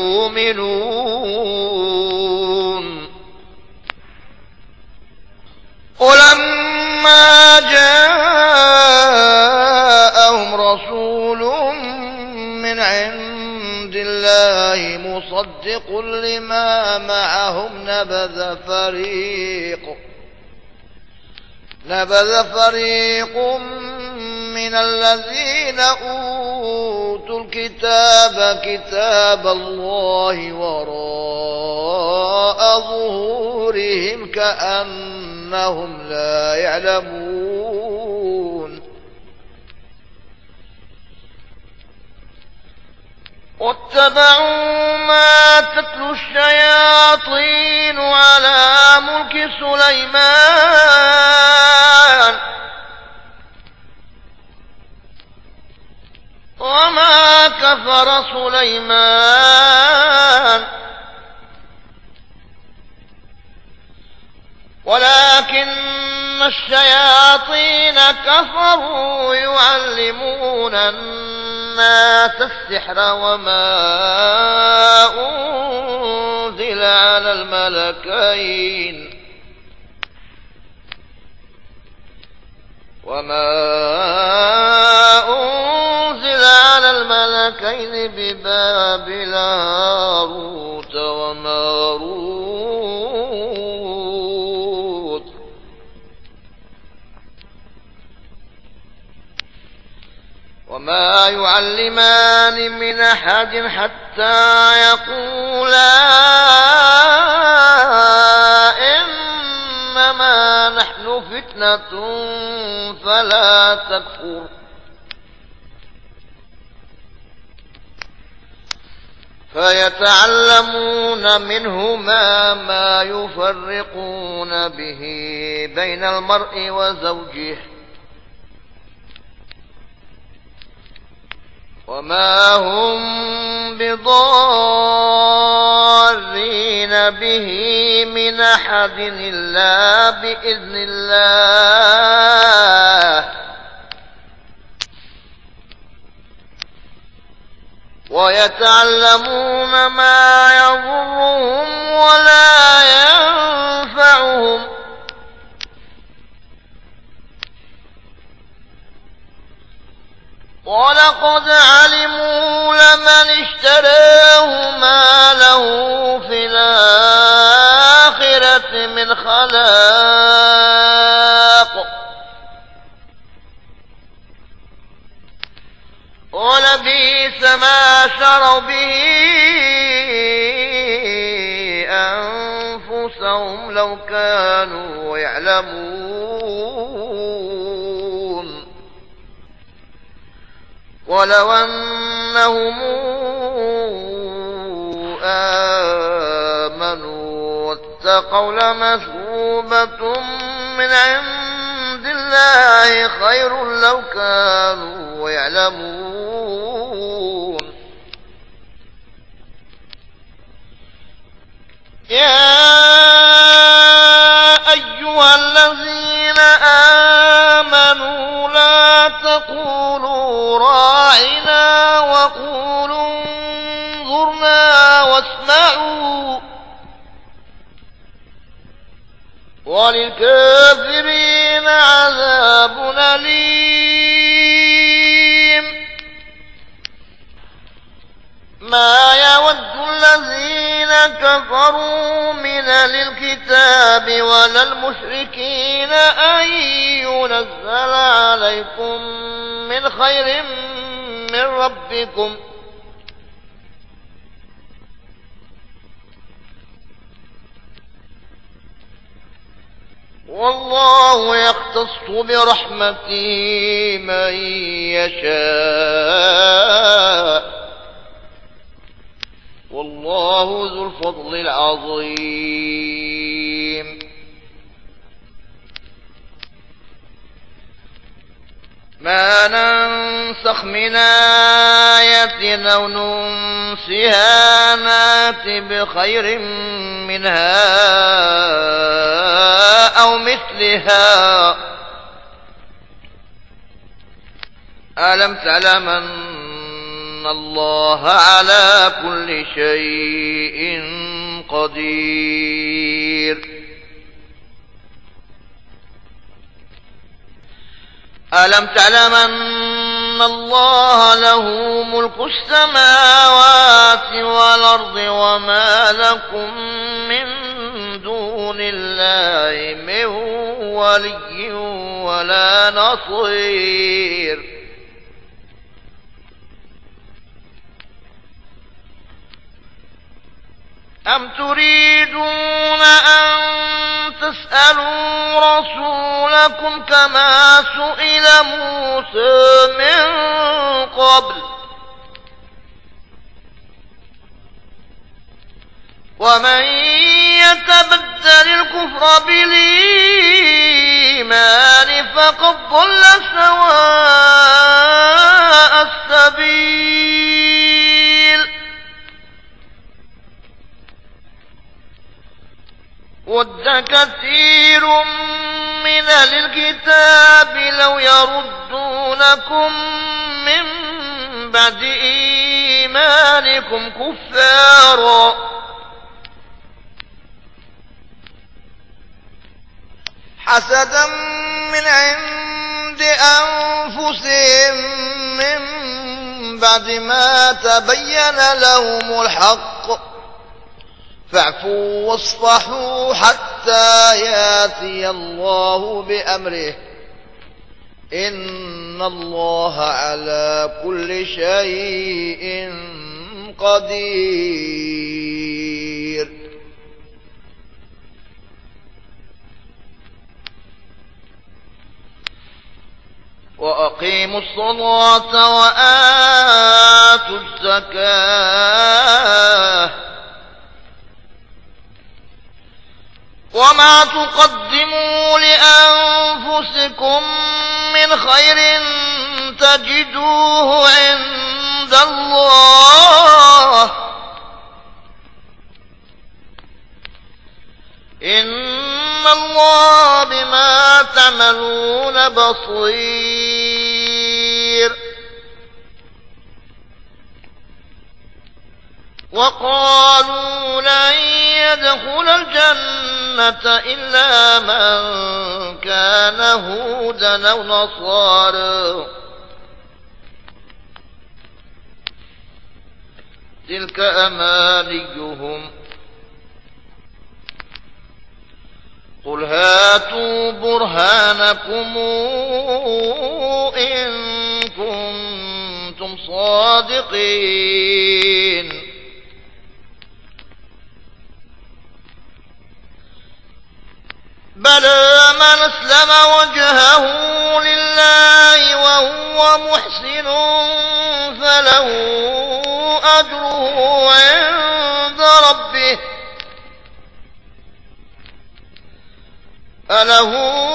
يؤمنون. ولما جاءهم رسول من عند الله مصدق لما معهم نبذ فريق نبذ فريق من الذين أوتوا الكتاب كتاب الله وراء ظهورهم كأنهم لا يعلمون. واتبعوا ما تتلو الشياطين على ملك سليمان وما كفر سليمان ولكن الشياطين كفروا يعلمون الناس السحر وما أنزل على الملكين وما أنزل على الملكين ببابل هاروت وماروت وما يعلمان من أحد حتى يقولا إنما نحن فتنة فلا تكفر فيتعلمون منهما ما يفرقون به بين المرء وزوجه وما هم بضارين به من أحد إلا بإذن الله ويتعلمون ما يضرهم ولا ينفعهم ولقد علموا لمن اشتراه ما له في الآخرة من خلاق ولبئس ما شروا به أنفسهم لو كانوا يعلمون. ولو أنهم آمنوا واتقوا لمثوبة من عند الله خير لو كانوا يعلمون. يا أيها الذين آمنوا لا تقولوا راعنا وقولوا انظرنا واسمعوا وللكافرين عذاب أليم. ما يود الذين كفروا من الكتاب ولا المشركين أن ينزل عليكم من خير من ربكم والله يختص برحمته من يشاء والله ذو الفضل العظيم. ما ننسخ من آية أو ننسها نات بخير منها أو مثلها. ألم تعلم أن الله على كل شيء قدير. ألم تعلم أن الله له ملك السماوات والأرض وما لكم من دون الله من ولي ولا نصير. أم تريدون أن تسألوا رسولكم كما سئل موسى من قبل ومن يتبدل الكفر بالإيمان فقد ضل سواء السبيل. ود كثير من أهل الكتاب لو يردونكم من بعد إيمانكم كفارا حسدا من عند أنفسهم من بعد ما تبين لهم الحق فاعفوا واصفحوا حتى ياتي الله بأمره إن الله على كل شيء قدير. وأقيموا الصلاة وآتوا الزكاة وما تقدموا لأنفسكم من خير تجدوه عند الله إن الله بما تعملون بصير. وقالوا لن يدخل الجنة إلا من كان هودا أو نصارى تلك أمانيهم قل هاتوا برهانكم إن كنتم صادقين. بلى من أسلم وجهه لله وهو محسن فله أجره عند ربه فله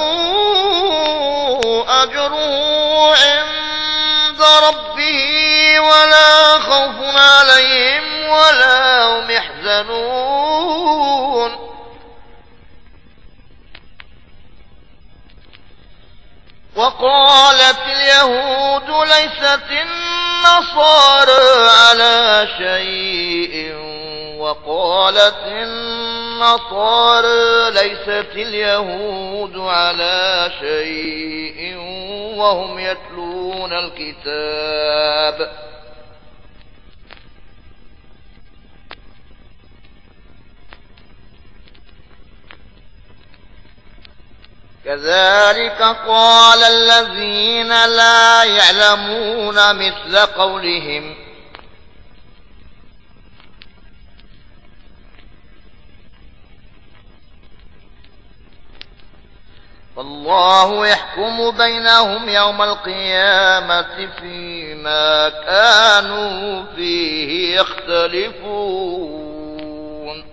أجره عند ربه ولا خوف عليهم ولا هم يحزنون. وقالت اليهود ليست النصارى على شيء وقالت النصارى ليست اليهود على شيء وهم يتلون الكتاب كذلك قال الذين لا يعلمون مثل قولهم فالله يحكم بينهم يوم القيامة فيما كانوا فيه يختلفون.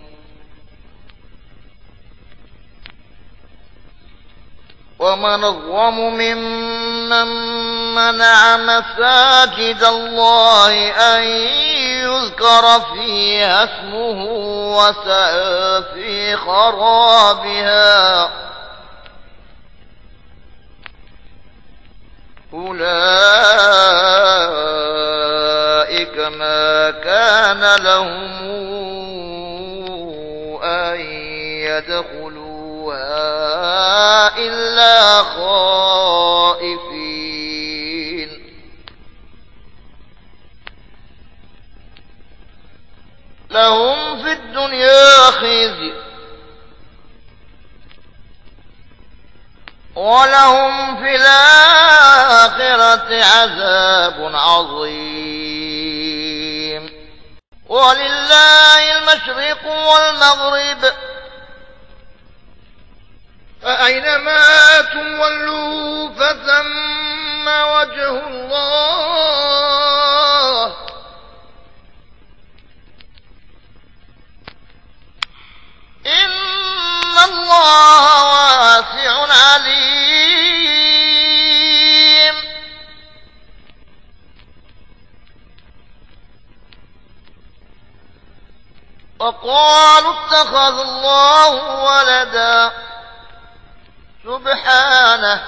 ومن أظلم ممن منع مساجد الله أن يذكر فيها اسمه وسعى في خرابها أولئك ما كان لهم أن يدخلوها إلا خائفين. لهم في الدنيا خزي ولهم في الآخرة عذاب عظيم. ولله المشرق والمغرب فأينما تولوا فثم وجه الله إن الله واسع عليم. وقالوا اتخذ الله ولدا سبحانه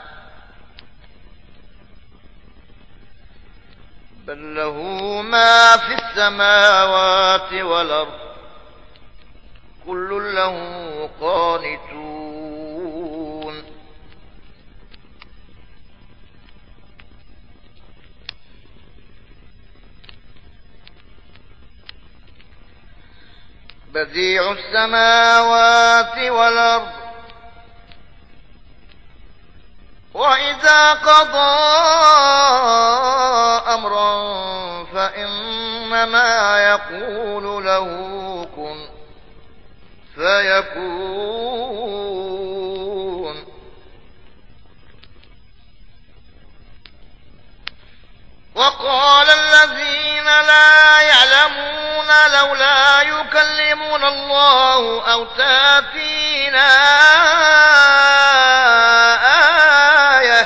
بل له ما في السماوات والأرض كل له قانتون. بديع السماوات والأرض وإذا قضى أمرا فإنما يقول له كن فيكون. وقال الذين لا يعلمون لولا يكلمون الله أو تأتينا آية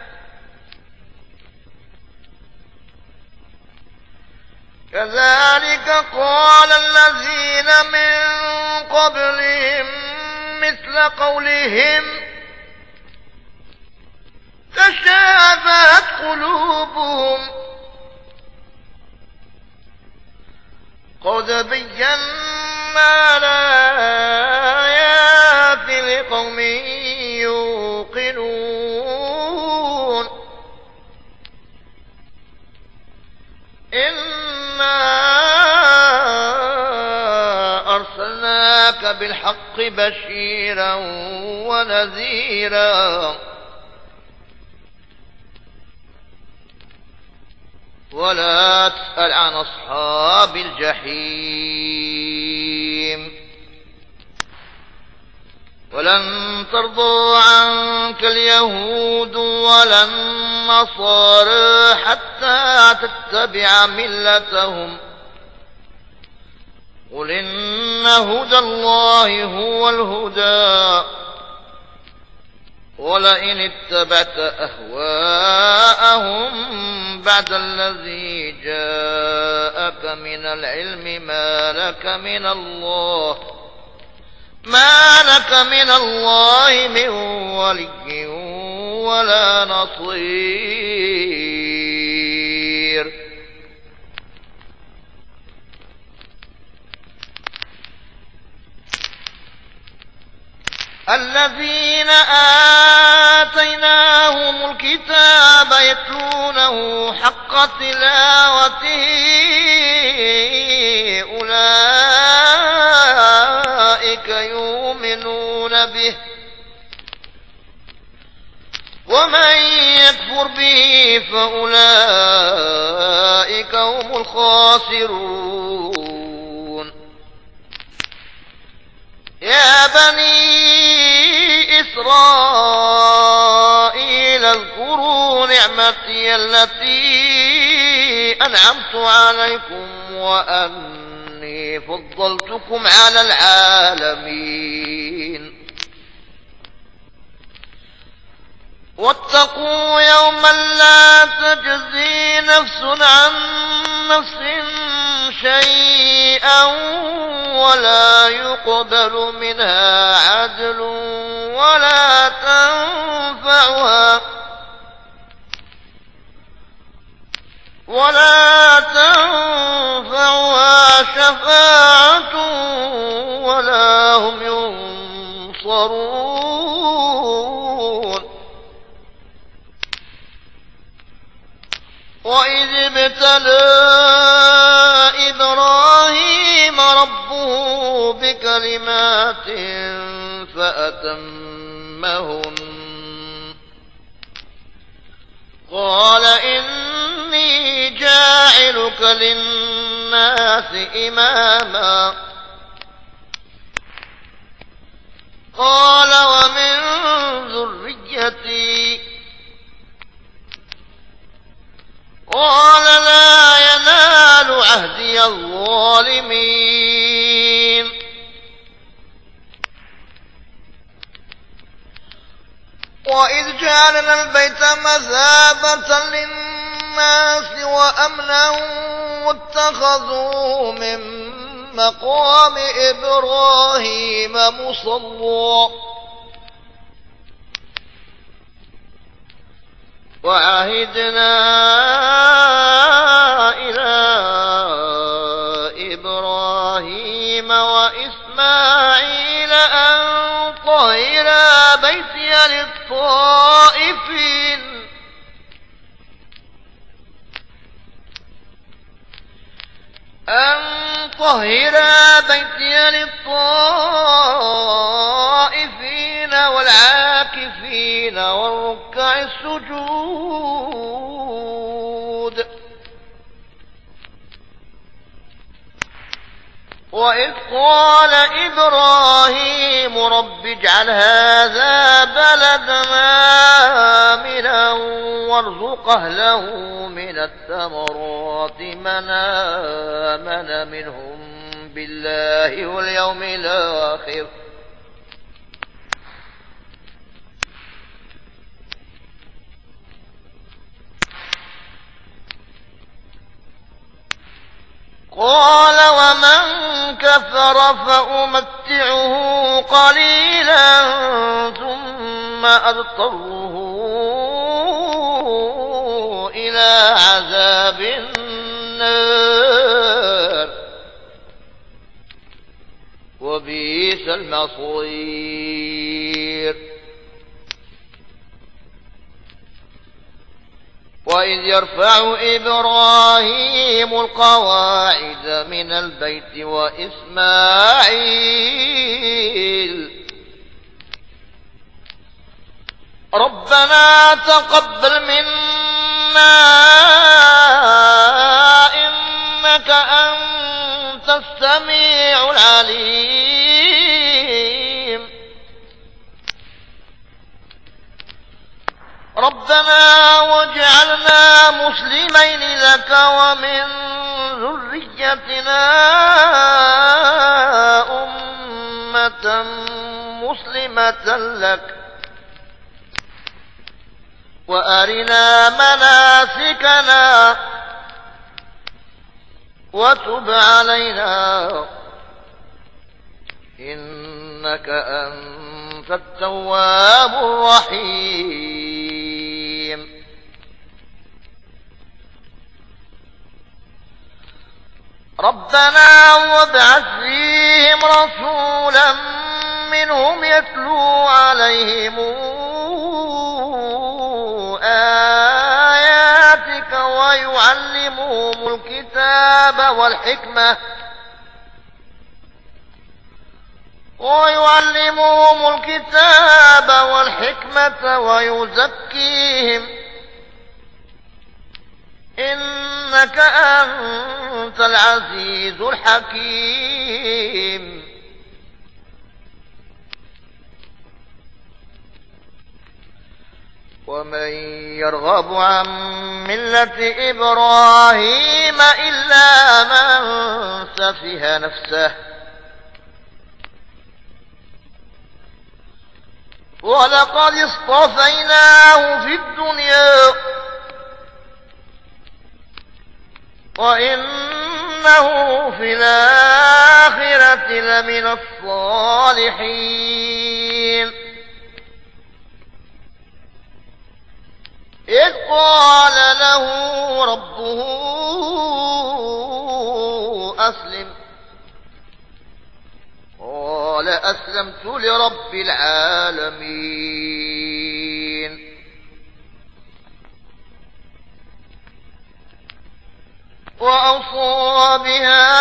كذلك قال الذين من قبلهم مثل قولهم تشابهت قلوبهم قد بينا الآيات لقوم يوقنون. إنا أرسلناك بالحق بشيرا ونذيرا ولا تسأل عن أصحاب الجحيم. ولن ترضى عنك اليهود ولا النصارى حتى تتبع ملتهم قل إن هدى الله هو الهدى ولئن اتبعت أهواءهم بعد الذي جاءك من العلم ما لك من الله ما لك من الله من ولي ولا نصير. الذين آتيناهم الكتاب يتلونه حق تلاوته أولئك يؤمنون به ومن يكفر به فأولئك هم الخاسرون. يا بني إسرائيل إسرائيل اذكروا نعمتي التي أنعمت عليكم وأني فضلتكم على العالمين واتقوا يوما لا تجزي نفس عن نفس شيئا ولا يقبل منها عدل ولا تنفعها ولا تنفعها شفاعة ولا هم ينصرون وإذ ابتلى إبراهيم ربه بكلمات فأتمهن قال إني جاعلك للناس إماما قال ومن ذريتي قال لا ينال عهدي الظالمين وإذ جعلنا البيت مثابة للناس وأمنا واتخذوا من مقام إبراهيم مصلى وعهدنا إلى إبراهيم وإسماعيل أن طهرا بيتي للطائفين أن طهرا بيتي للطائفين والعاكفين والركع السجود وإذ قال إبراهيم رب اجعل هذا بلدنا آمنا وارزق أهله من الثمرات من آمن منهم بالله واليوم الآخر قال ومن كفر فأمتعه قليلا ثم أضطره إلى عذاب النار وبئس المصير وإذ يرفع إبراهيم القواعد من البيت وإسماعيل ربنا تقبل منا إنك أنت السميع العليم ربنا واجعلنا مسلمين لك ومن ذريتنا أمة مسلمة لك وأرنا مناسكنا وتب علينا إنك أنت التواب الرحيم ربنا وابعث فيهم رسولا منهم يتلو عليهم آياتك ويعلمهم الكتاب والحكمة ويعلمهم الكتاب والحكمة ويزكيهم إنك أنت العزيز الحكيم ومن يرغب عن ملة إبراهيم إلا من سفه نفسه ولقد اصطفيناه في الدنيا وإنه في الآخرة لمن الصالحين إذ قال له ربه أسلم قال أسلمت لرب العالمين وأوصى بها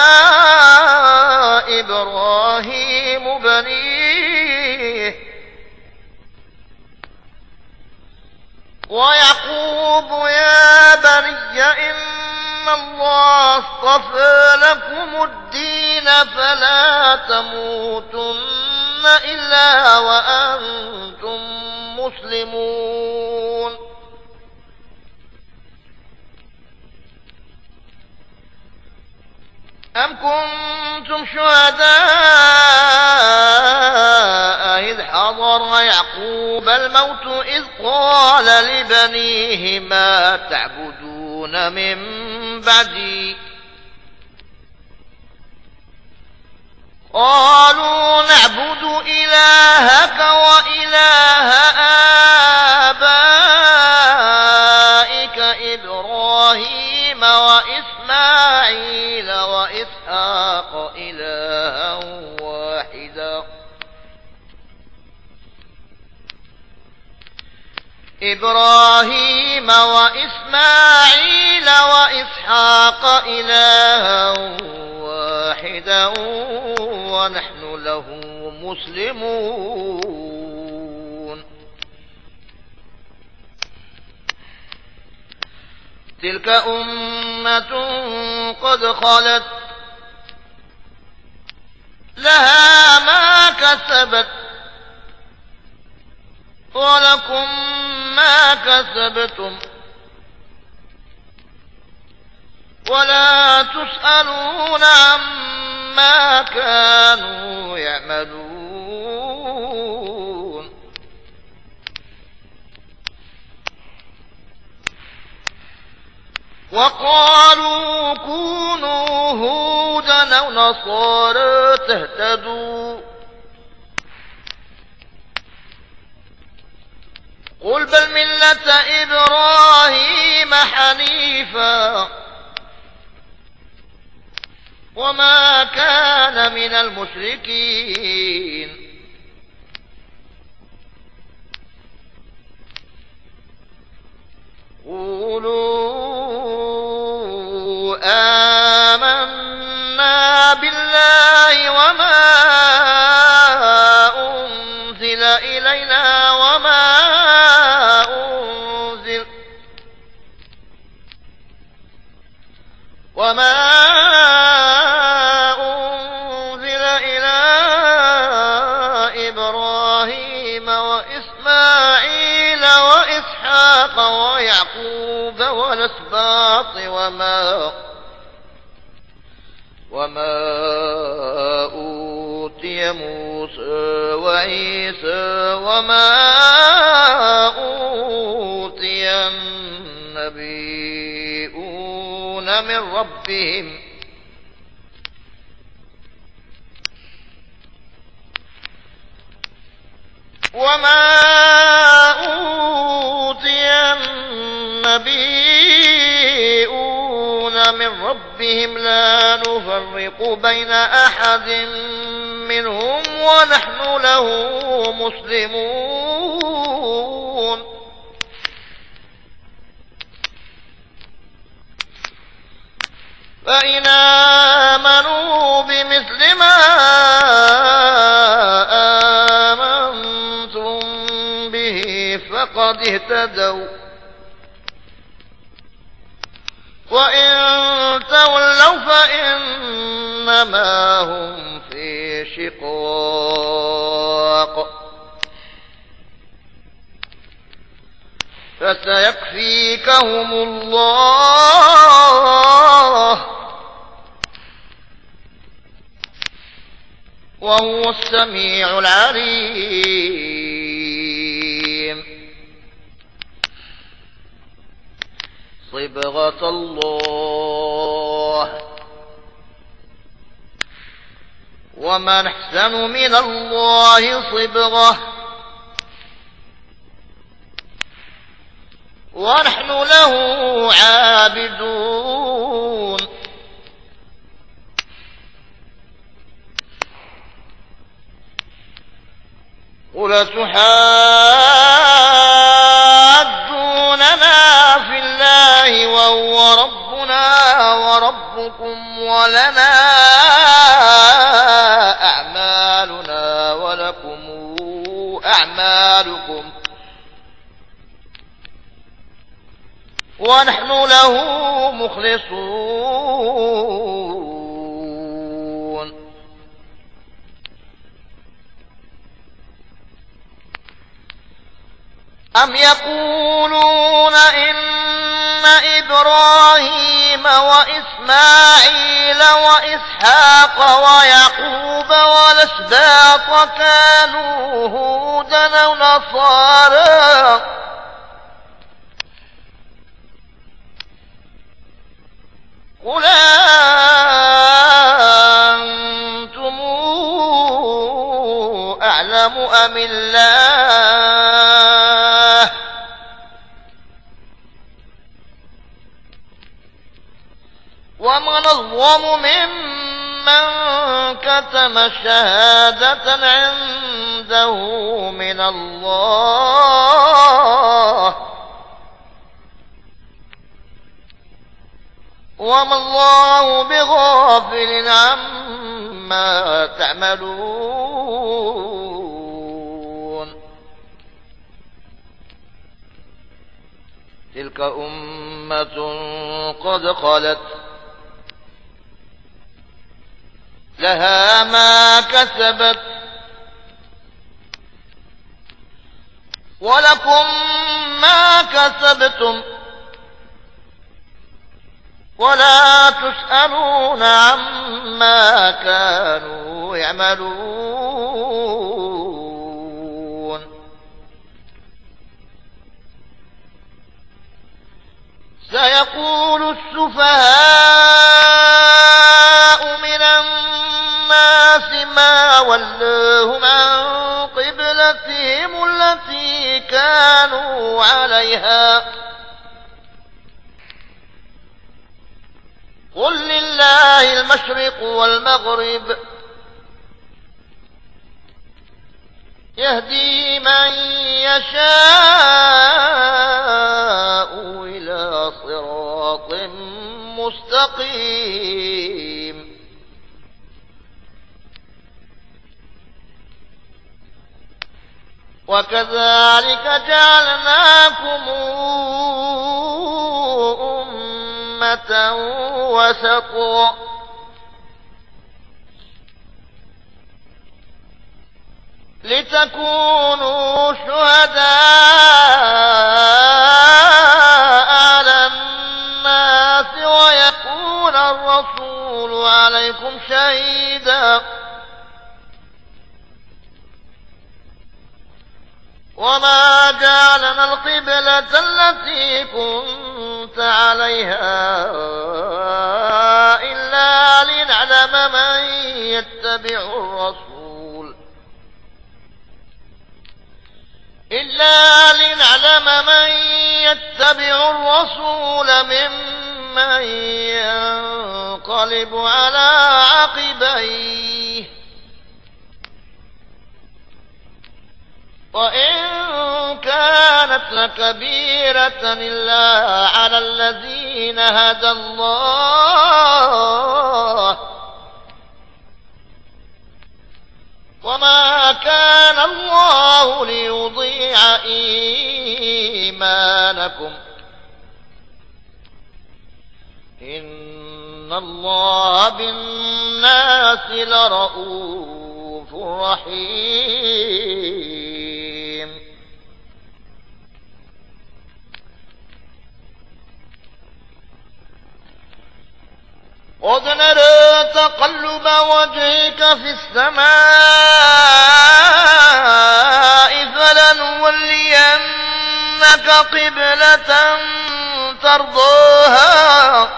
إبراهيم بنيه ويعقوب يا بني إن الله اصطفى لكم الدين فلا تموتن إلا وأنتم مسلمون أم كنتم شهداء إذ حضر يعقوب الموت إذ قال لبنيه ما تعبدون من بعدي قالوا نعبد إلهك وإله آبائك إبراهيم وإسماعيل وإسحاق إلها واحدا إبراهيم وإسماعيل وإسحاق إلها واحدا ونحن له مسلمون تلك أمة قد خلت لها ما كسبت ولكم ما كسبتم ولا تسألون عما كانوا يعملون وقالوا كونوا هودا أو نصارى تهتدوا قل بل ملة إبراهيم حنيفا وما كان من المشركين قولوا آمنا بالله وما أنزل إلينا وما أنزل وما أنزل إلى إبراهيم وإسماعيل وإسحاق ويعقوب والأسباط وما وما أوتي موسى وعيسى وما أوتي النبيون من ربهم وما أوتي النبيون من ربهم لا نفرق بين أحد منهم ونحن له مسلمون فإن آمنوا بمثل ما آمنتم به فقد اهتدوا وإن تولوا فإنما هم في شقاق فسيكفيكهم الله وهو السميع العليم. صبغة الله ومن أحسن من الله صبغة ونحن له عابدون. قل تحاجوننا في الله وهو ربنا وربكم ولنا أعمالنا ولكم أعمالكم ونحن له مخلصون. أم يقولون إن إبراهيم وإسماعيل وإسحاق ويعقوب والأسباط كانوا هودا أو نصارى قل أنتم أعلم أم الله ومن أظلم ممن كتم شهادة عنده من الله وما الله بغافل عما تعملون. تلك أمة قد خلت لها ما كسبت ولكم ما كسبتم ولا تسألون عما كانوا يعملون. سيقول السفهاء من الناس ما ولاهم عن قبلتهم التي كانوا عليها قل لله المشرق والمغرب يهدي من يشاء إلى صراط مستقيم. وكذلك جعلناكم أمة وسطا لتكونوا شهداء على الناس ويكون الرسول عليكم شهيدا وما جعلنا القبلة التي كنت عليها إلا لنعلم من يتبع الرسول إلا لنعلم من يتبع الرسول ممن ينقلب على عقبيه وإن كانت لكبيرة إلا على الذين هدى الله وما كان الله ليضيع إيمانكم إن الله بالناس لرؤوف رحيم. قد نرى تقلب وجهك في السماء فلنولينك قبلة ترضاها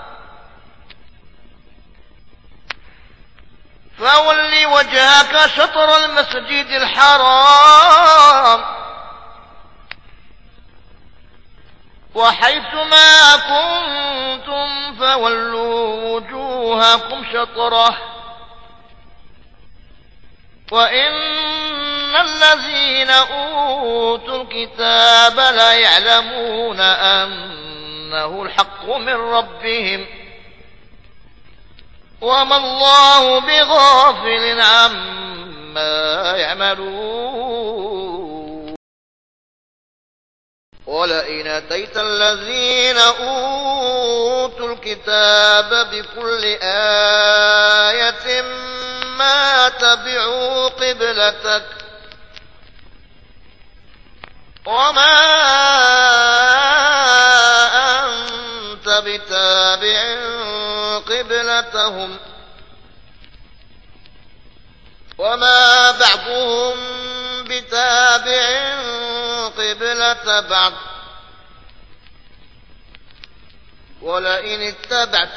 فول وجهك شطر المسجد الحرام وحيثما كنتم فولوا وجوهكم شطره وإن الذين أوتوا الكتاب ليعلمون أنه الحق من ربهم وما الله بغافل عما يعملون ولئن أتيت الذين أوتوا الكتاب بكل آية ما تبعوا قبلتك وما أنت بتابع قبلتهم وما بعضهم بتابع قبلة بعض ولئن اتبعت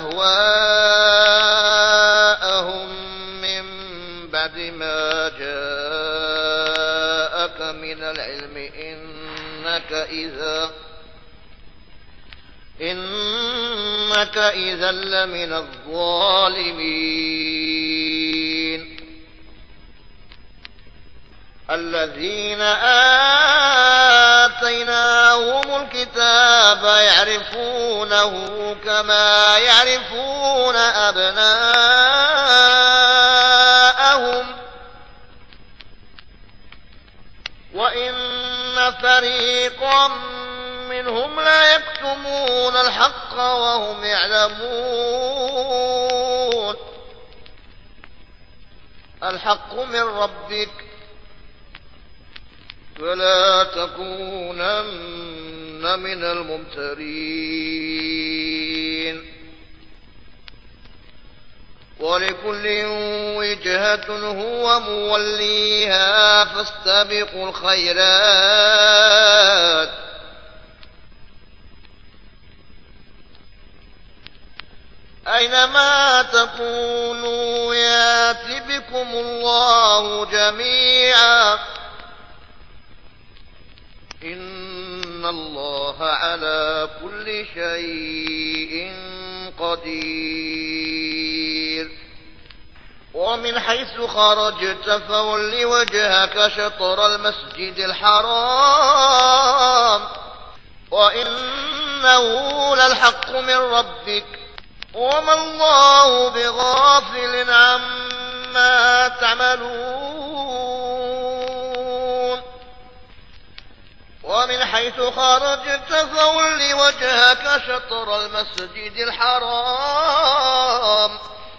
أهواءهم من بعد ما جاءك من العلم إنك إذا إنك إذا لمن الظالمين الذين آتيناهم الكتاب يعرفونه كما يعرفون أبناءهم وإن فريقا منهم لا يكتمون الحق وهم يعلمون الحق من ربك فلا تكونن من الممترين ولكل وجهة هو موليها فاستبقوا الخيرات أينما تكونوا يات بكم الله جميعا إن الله على كل شيء قدير ومن حيث خرجت فول وجهك شطر المسجد الحرام وإنه للحق من ربك وما الله بغافل عما تعملون ومن حيث خرجت فول وجهك شطر المسجد الحرام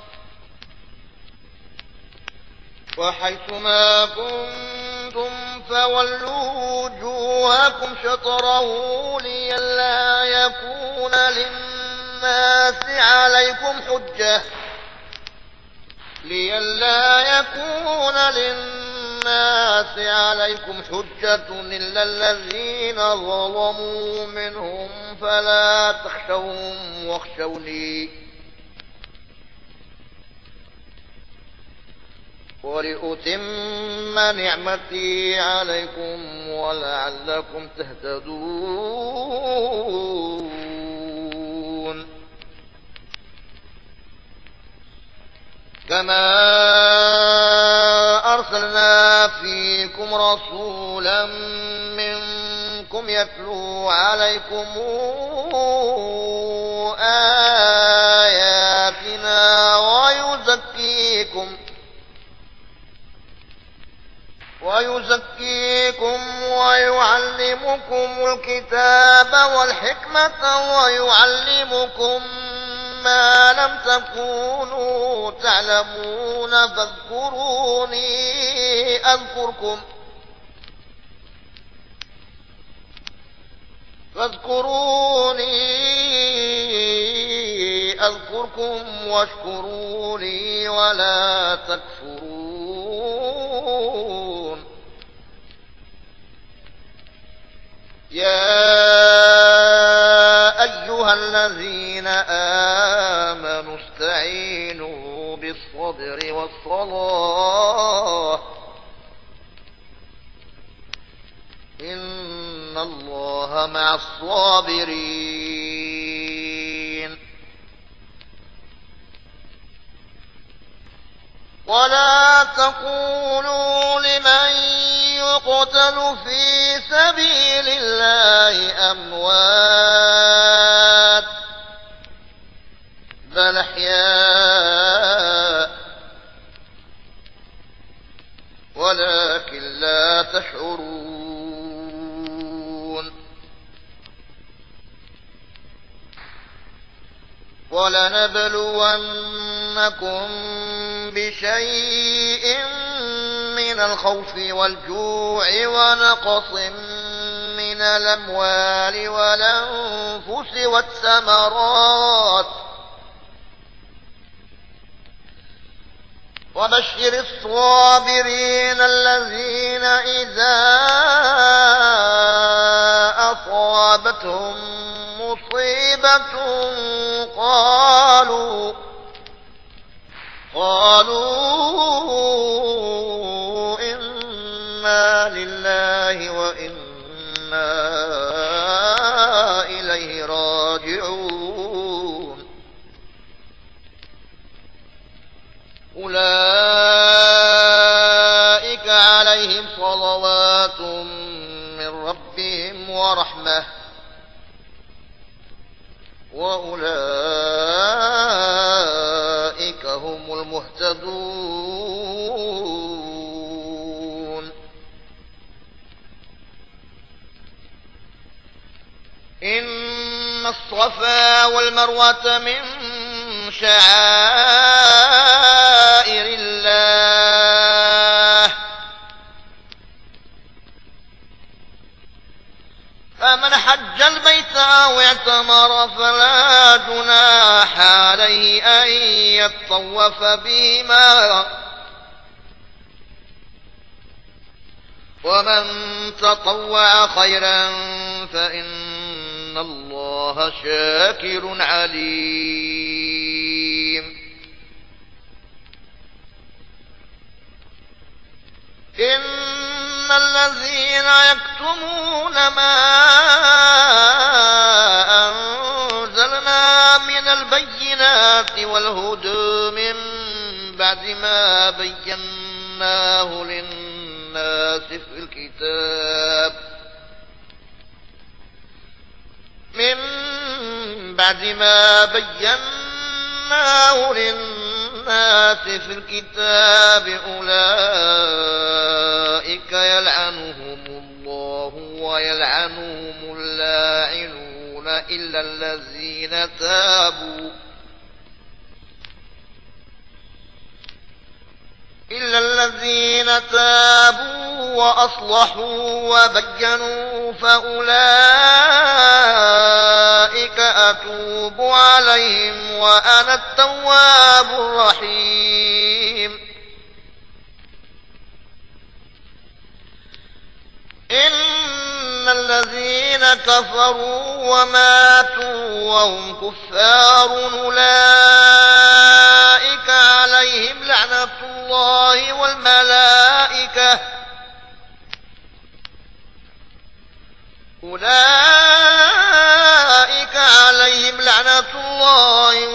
وحيثما كنتم فولوا وجوهكم شطره لئلا يكون للناس عليكم حجة لئلا يكون للناس عليكم حجة إلا الذين ظلموا منهم فلا تخشوهم واخشوني ولأتم نعمتي عليكم ولعلكم تهتدون كما أرسلنا فيكم رسولا منكم يتلو عليكم آياتنا ويزكيكم ويزكيكم ويعلمكم الكتاب والحكمة ويعلمكم ما لم تكونوا تعلمون فاذكروني أذكركم فاذكروني أذكركم واشكروا لي ولا تكفرون. يا أيها الذين آمنوا استعينوا بالصبر والصلاة إن الله مع الصابرين. ولا تقولوا لمن يقتل في سبيل الله أموات بل أحياء ولكن لا تشعرون. ولنبلونكم بشيء من الخوف والجوع ونقص من الأموال والأنفس والثمرات وبشر الصابرين الذين إذا أصابتهم مصيبة قالوا قالوا إنا لله وإنا إليه راجعون. أولئك عليهم صلوات من ربهم ورحمة وأولئك هم المهتدون. إن الصفا والمروة من شعائر الله فمن حج البيت أو اعتمر فلا جناح عليه أن يطوف بهما ومن تطوع خيرا فإن الله شاكر عليم. إن الذين يكتمون ما أنزلنا من البينات والهدى من بعد ما بيناه للناس في الكتاب من بعد ما بيناه للناس في الكتاب أولئك يلعنهم الله ويلعنهم اللاعنون إلا الذين تابوا إلا الذين تابوا وأصلحوا وبينوا فأولئك أتوب عليهم وأنا التواب الرحيم. إن الذين كفروا وماتوا وهم كفار أولئك عليهم لعنة الله والملائكة أولئك عليهم لعنة الله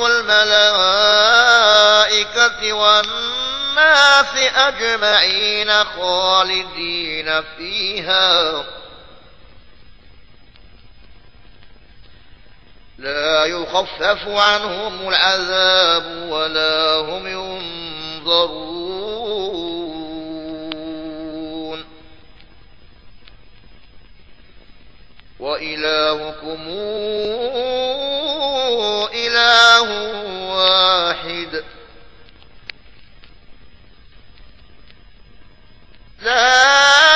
والملائكة والناس أجمعين خالدين فيها لا يخفف عنهم العذاب ولا هم ينظرون. وإلهكم إله واحد لا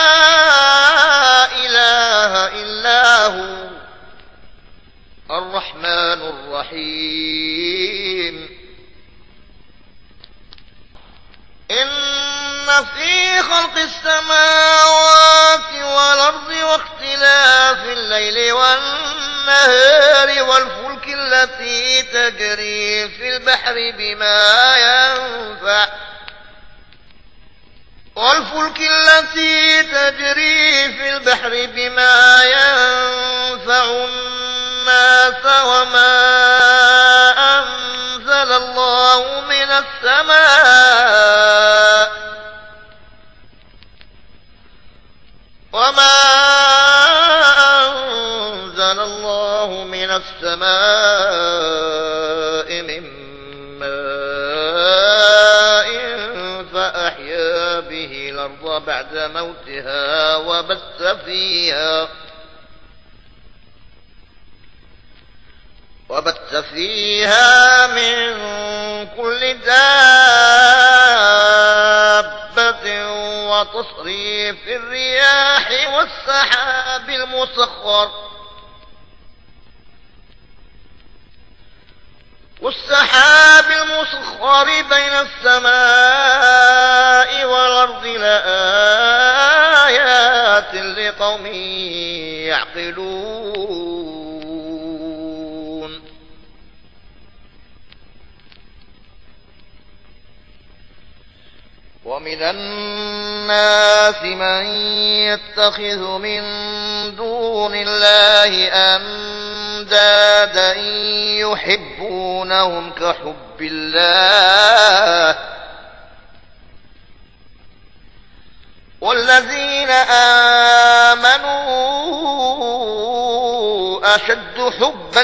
إله إلا هو الرحمن الرحيم. في خلق السماوات والأرض واختلاف الليل والنهار والفلك التي تجري في البحر بما ينفع والفلك التي تجري في البحر بما ينفع الناس وما أنزل الله من السماء وما أنزل الله من السماء من ماء فأحيا به الأرض بعد موتها وبث فيها وبث فيها من كل دابة وتصريف الرياح والسحاب المسخر والسحاب المسخر بين السماء والأرض لآيات لقوم يعقلون. ومن الناس من يتخذ من دون الله أندادا يحبونهم كحب الله والذين آمنوا أشد حبا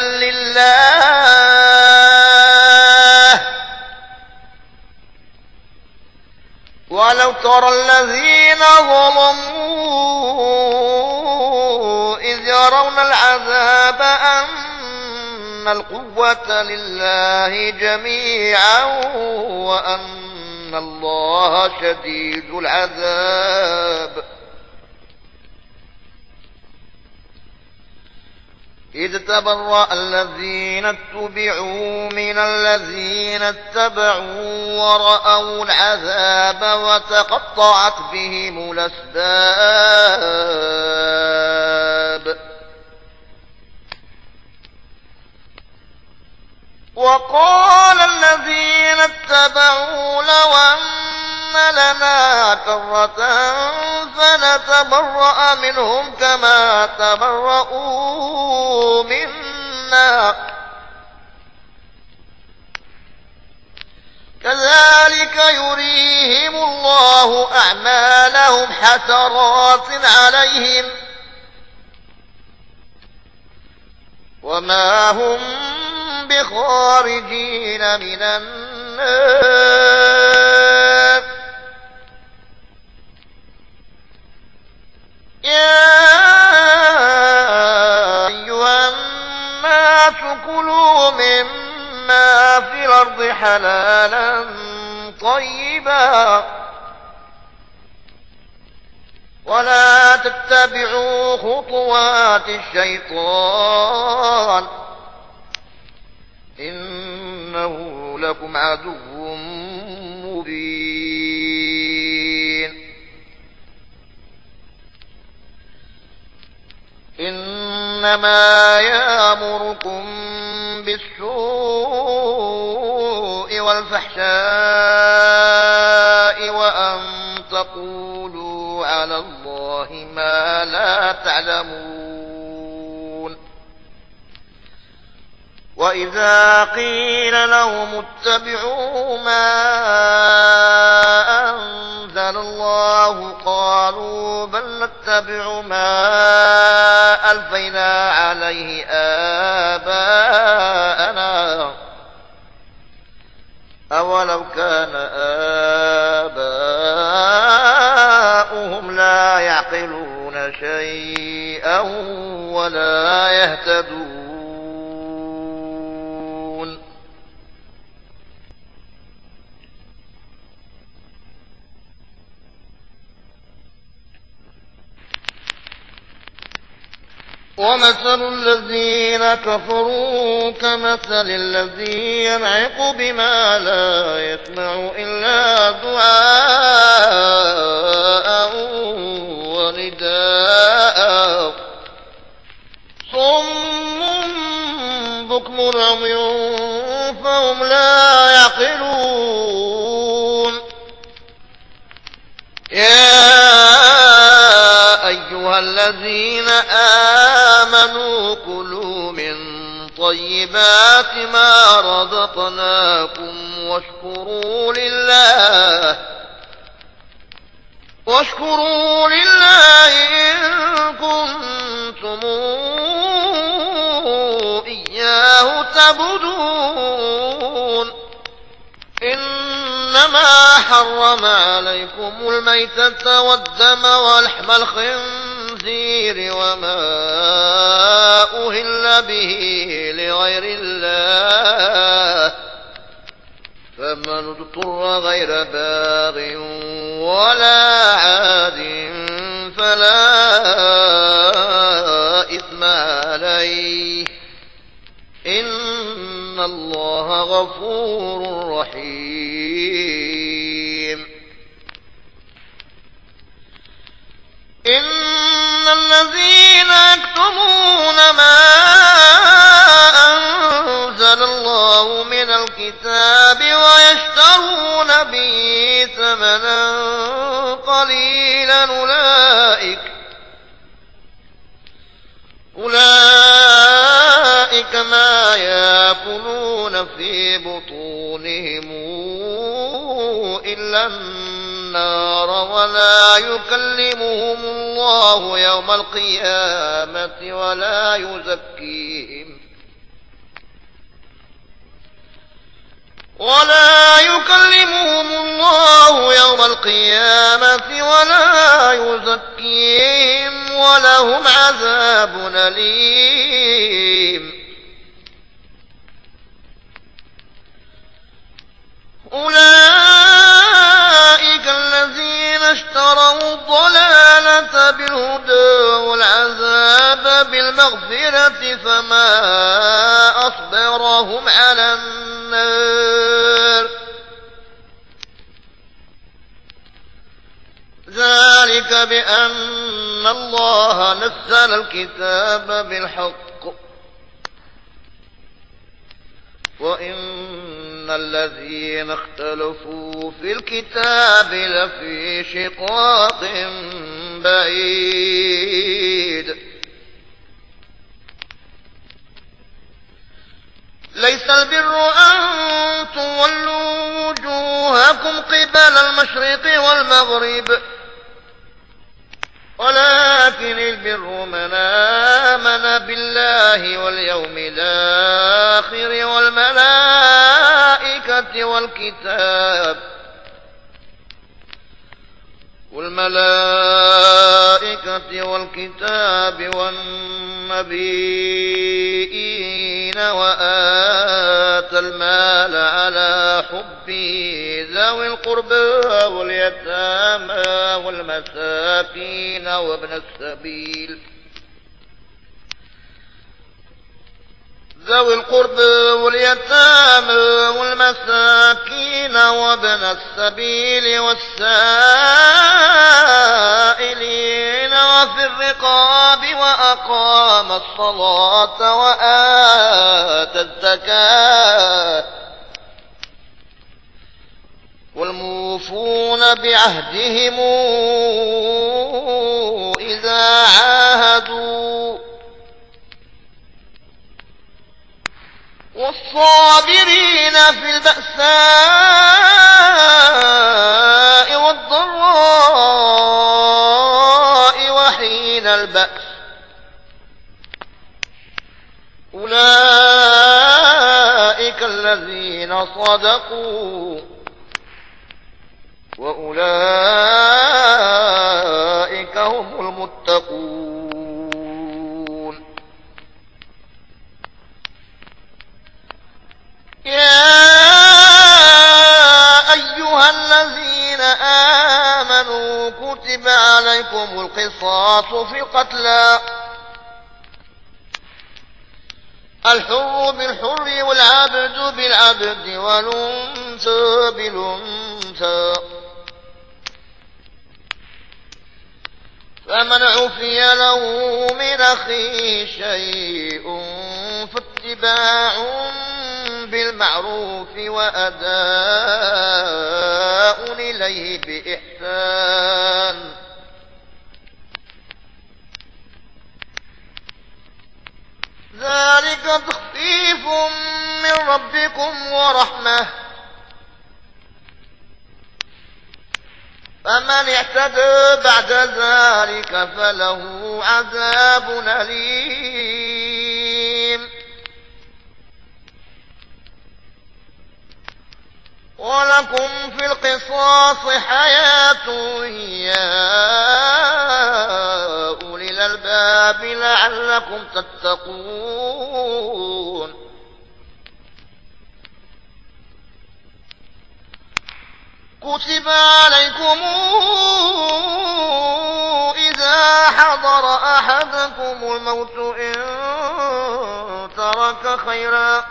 لله ولو ترى الذين ظلموا إذ يرون العذاب أن القوة لله جميعا وأن الله شديد العذاب إذ تبرأ الذين اتبعوا من الذين اتبعوا ورأوا العذاب وتقطعت بهم الأسباب وقال الذين اتبعوا لو أن لنا كرة فنتبرأ منهم كما تبرؤوا منا كذلك يريهم الله أعمالهم حسرات عليهم وما هم بخارجين من النار. يا أيها الناس كلوا مما في الأرض حلالا طيبا ولا تتبعوا خطوات الشيطان إنه لكم عدو مبين. إنما يأمركم بالسوء والفحشاء وأن تقولوا على الله ما لا تعلمون. وإذا قيل لهم اتبعوا ما أنزل الله قالوا بل نتبع ما ألفينا عليه آباءنا أولو كان آباؤهم لا يعقلون شيئا ولا يهتدون. ومثل الذين كفروا كمثل الذي ينعق بما لا يسمع إلا دعاء يعقلون يا أيها الذين آمنوا كلوا من طيبات ما رزقناكم واشكروا لله واشكروا لله إن كنتم إياه تعبدون إنما حرم عليكم الميتة والدم ولحم الخنزير وما أهل به لغير الله فمن اضطر غير باغ ولا عاد فلا إثم عليه إن الله غفور رحيم إن الذين يكتمون ما أنزل الله من الكتاب ويشترون به ثمنا قليلا أولئك أولئك ما يأكلون في بطونهم إلا النار ولا يكلمهم الله يوم القيامة ولا يزكيهم ولا يكلمهم الله يوم القيامة ولا يزكيهم ولهم عذاب أليم أولئك الذين اشتروا الضلالة بالهدى والعذاب بالمغفرة فما أصبرهم على النار ذلك بأن الله نزل الكتاب بالحق وإن الذين اختلفوا في الكتاب لفي شقاق بعيد ليس البر أن تولوا وجوهكم قبل المشرق والمغرب ولكن البر من آمن بالله واليوم الآخر والملائكة والكتاب والملائكة والكتاب والنبيين وآتى المال على حبه ذوي القربى واليتامى والمساكين وابن السبيل ذوي القربى واليتامى والمساكين وابن السبيل والسائلين وفي الرقاب وأقام الصلاة وآتى الزكاة والموفون بعهدهم إذا عاهدوا والصابرين في البأساء والضراء وحين البأس أولئك الذين صدقوا وأولئك هم المتقون يا أيها الذين آمنوا كتب عليكم القصاص في القتلى الحر بالحر والعبد بالعبد والأنثى بالأنثى فمن عفي له من أخيه شيء فاتباع بالمعروف وأداء إليه بإحسان. ذلك تخفيف من ربكم ورحمة، فمن اعتدى بعد ذلك فله عذاب أليم. ولكم في القصاص حياة يا أولي الألباب لعلكم تتقون. كتب عليكم إذا حضر أحدكم الموت إن ترك خيرا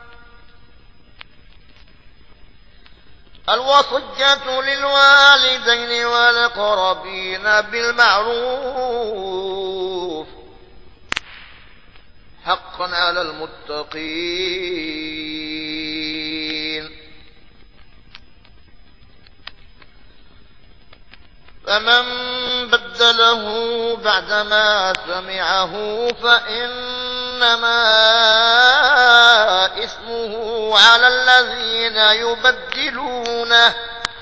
الوصية للوالدين والأقربين بالمعروف حقا على المتقين. فمن بدله بعدما سمعه فإنما إثمه على الذين يبدلونه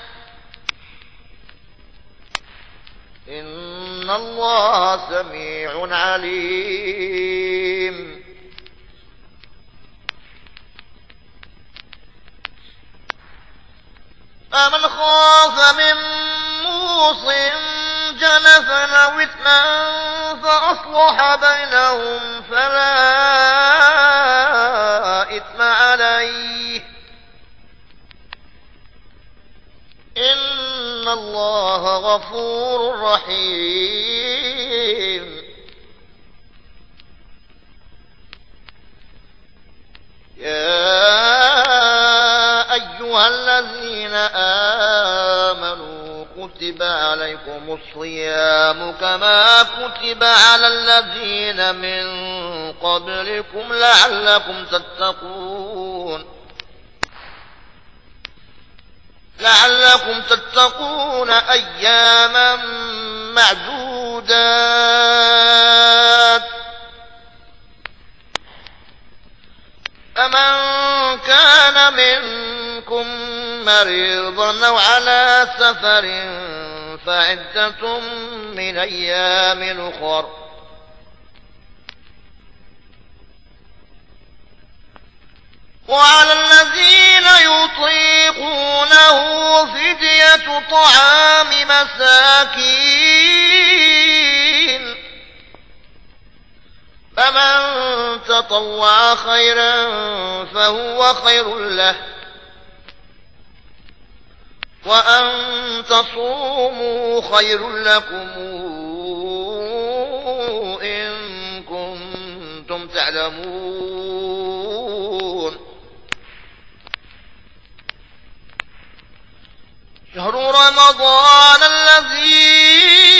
إن الله سميع عليم. فمن خاف من موص جنفا أو إثما فأصلح بينهم فلا إثم عليه إن الله غفور رحيم. يا أيها الذين آمنوا كتب عليكم الصيام كما كتب على الذين من قبلكم لعلكم تتقون لعلكم تتقون أياما معدودات. فمن كان منكم مريضا أو على سفر فعدة من أيام أخر وعلى الذين يطيقونه فدية طعام مساكين فمن تطوع خيرا فهو خير له وأن تصوموا خير لكم إن كنتم تعلمون. شهر رمضان الذي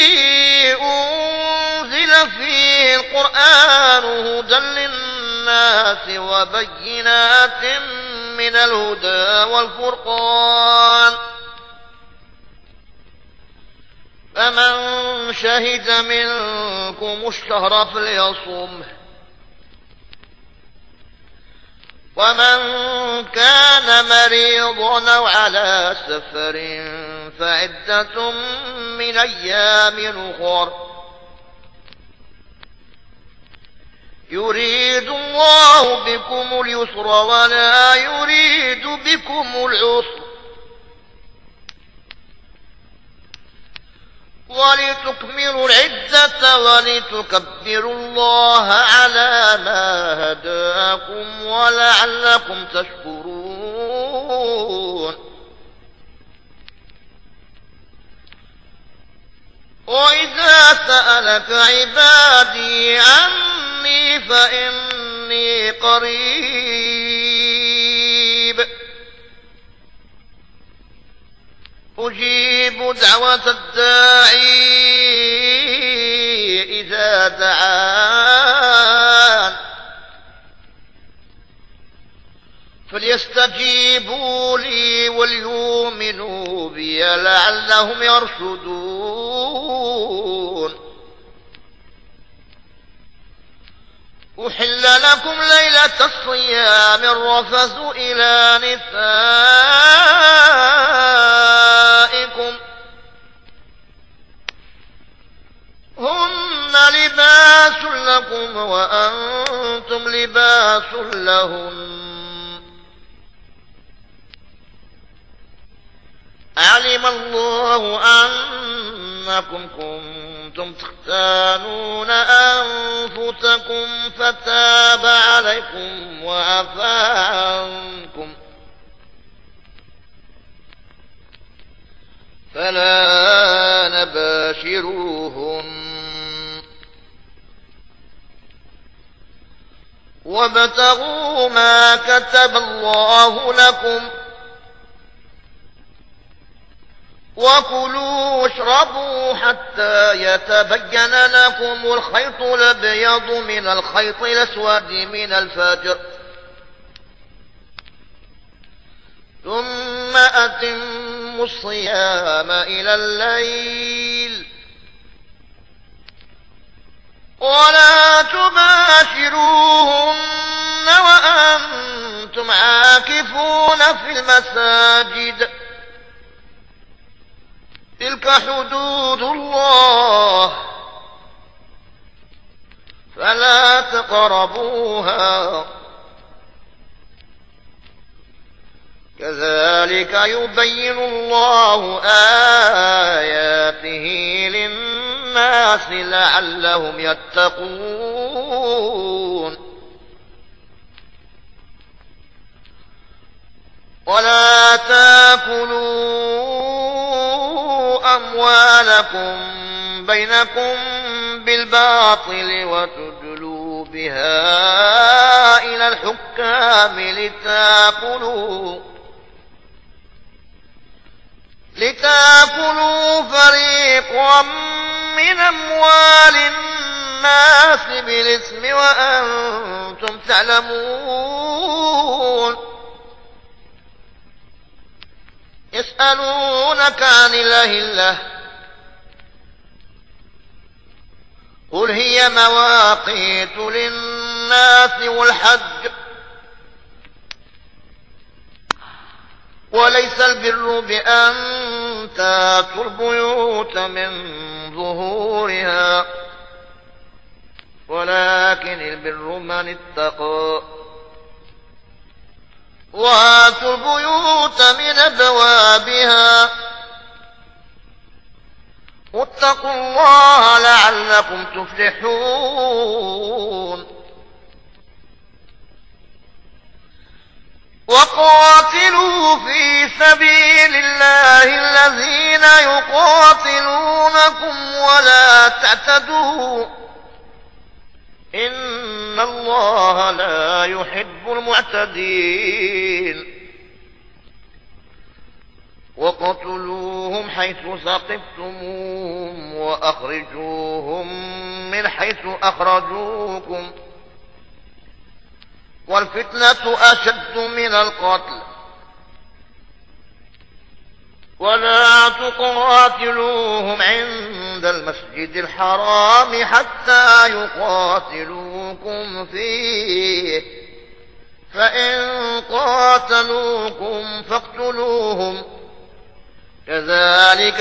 أنزل فيه القرآن هدى للناس وبينات من الهدى والفرقان فمن شهد منكم الشهر فليصمه ومن كان مريضا أو على سفر فعدة من أيام أخر يريد الله بكم اليسر ولا يريد بكم العسر ولتكملوا العدة ولتكبروا الله على ما هداكم ولعلكم تشكرون. وإذا سألك عبادي عني فإني قريب أجيب دعوة الداعي إذا دعان فليستجيبوا لي وليؤمنوا بي لعلهم يرشدون. أحل لكم ليلة الصيام الرفث إلى نسائكم هن لباس لكم وأنتم لباس لهن علم الله أنكم كنتم تختانون أنفسكم فتاب عليكم وعفى عنكم فلا نباشروهن وابتغوا ما كتب الله لكم وكلوا واشربوا حتى يتبين لكم الخيط الأبيض من الخيط الأسود من الفجر ثم أتموا الصيام إلى الليل ولا تباشروهن وأنتم عاكفون في المساجد تلك حدود الله فلا تقربوها كذلك يبين الله آياته للناس لعلهم يتقون. ولا تاكلوا أموالكم بينكم بالباطل وتدلوا بها إلى الحكام لتاكلوا لتاكلوا فريقا من أموال الناس بالإثم وأنتم تعلمون. يسألونك عن الأهلة قل هي مواقيت للناس والحج وليس البر بأن تاتوا البيوت من ظهورها ولكن البر من اتقى وآتوا البيوت من أبوابها واتقوا الله لعلكم تفلحون. وقاتلوا في سبيل الله الذين يقاتلونكم ولا تعتدوا إن الله لا يحب المعتدين. وقتلوهم حيث ثقفتموهم وأخرجوهم من حيث أخرجوكم والفتنة أشد من القتل ولا تقاتلوهم عند المسجد الحرام حتى يقاتلوكم فيه فإن قاتلوكم فاقتلوهم كذلك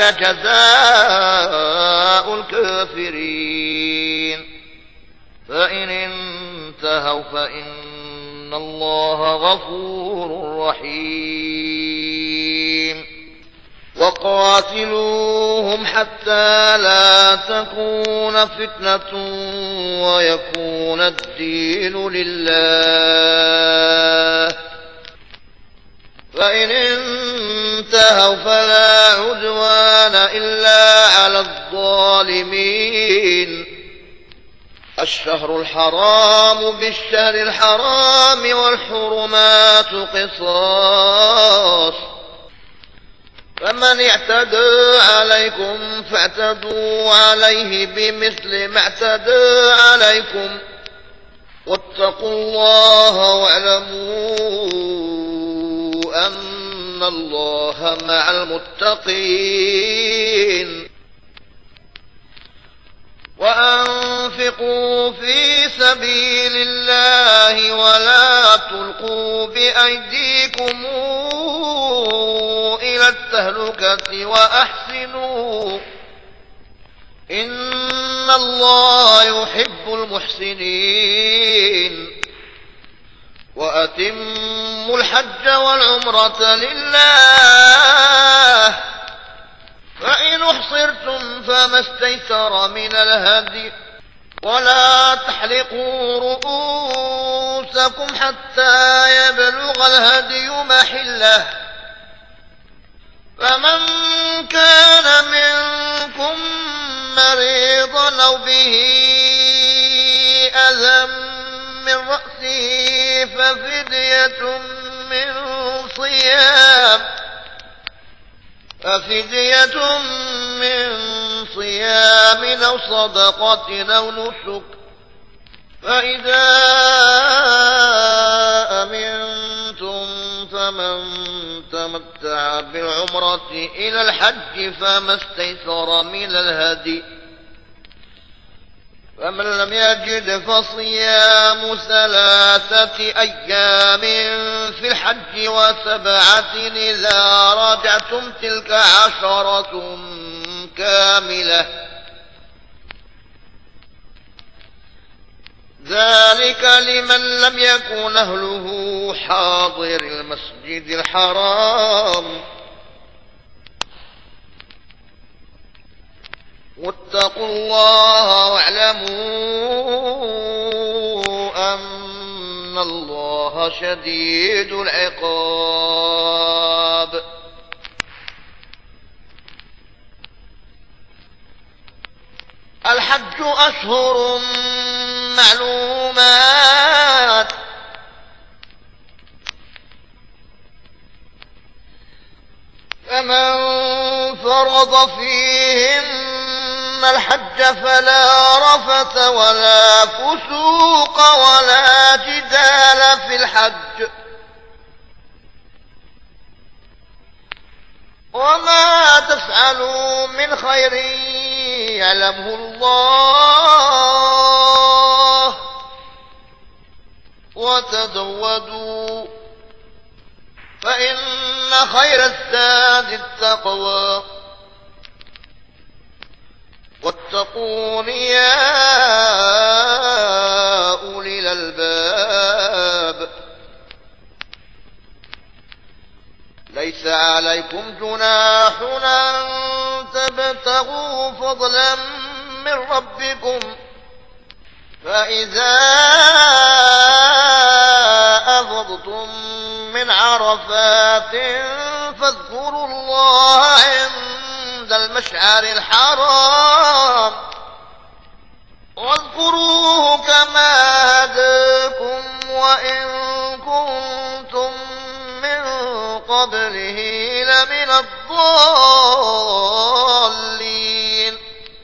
جزاء الكافرين. فإن انتهوا فإن الله غفور رحيم. وقاتلوهم حتى لا تكون فتنة ويكون الدين لله فإن انتهوا فلا عدوان إلا على الظالمين. الشهر الحرام بالشهر الحرام والحرمات قصاص فمن اعتدى عليكم فاعتدوا عليه بمثل ما اعتدى عليكم واتقوا الله واعلموا أن الله مع المتقين وأنفقوا في سبيل الله ولا تلقوا بأيديكم إلى التهلكة وأحسنوا إن الله يحب المحسنين وأتموا الحج والعمرة لله فإن أحصرتم فما استيسر من الهدي ولا تحلقوا رؤوسكم حتى يبلغ الهدي محله فمن كان منكم مريضا أو به أذى من رأسه ففدية من صيام ففدية من صيام أو صدقة أو نسك فإذا أمنتم فمن تمتع بالعمرة إلى الحج فما استيسر من الهدي فمن لم يجد فصيام ثلاثة أيام في الحج وسبعة إذا رجعتم تلك عشرة كاملة ذلك لمن لم يكن أهله حاضر المسجد الحرام واتقوا الله واعلموا أن الله شديد العقاب الحج أشهر معلومات فمن فرض فيهن الحج فلا رفث ولا فسوق ولا جدال في الحج وما تفعلوا من خير يعلمه الله وتزودوا فإن خير الزاد التقوى واتقون يا أولي الألباب ليس عليكم جناح أن تبتغوا فضلا من ربكم فإذا أفضتم من عرفات فاذكروا الله عند المشعر الحرام واذكروه كما هداكم وإن كنتم من قبله لمن الضالين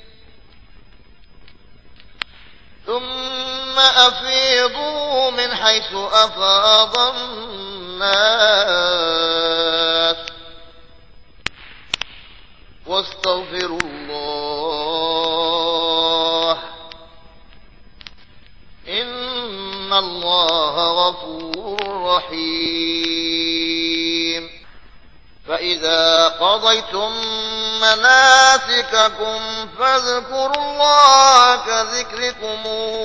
ثم أفيضوا من حيث أفاض الناس واستغفروا الله إن الله غفور رحيم فإذا قضيتم مناسككم فاذكروا الله كذكركم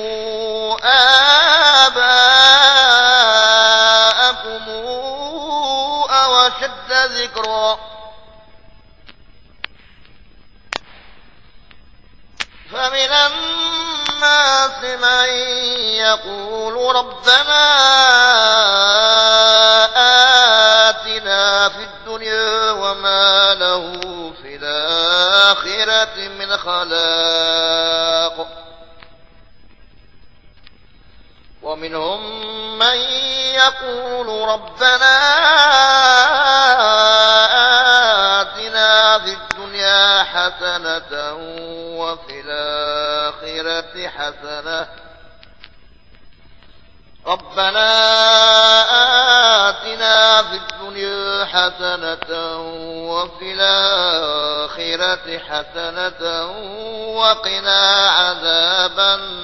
آباءكم أو أشد ذكرا فمن الناس من يقول ربنا آتنا في الدنيا وما له في الآخرة من خلاق ومنهم من يقول ربنا آتنا في الدنيا حسنة وفي الآخرة حسنة ربنا آتنا في الدنيا حسنة وفي الآخرة حسنة وقنا عذاب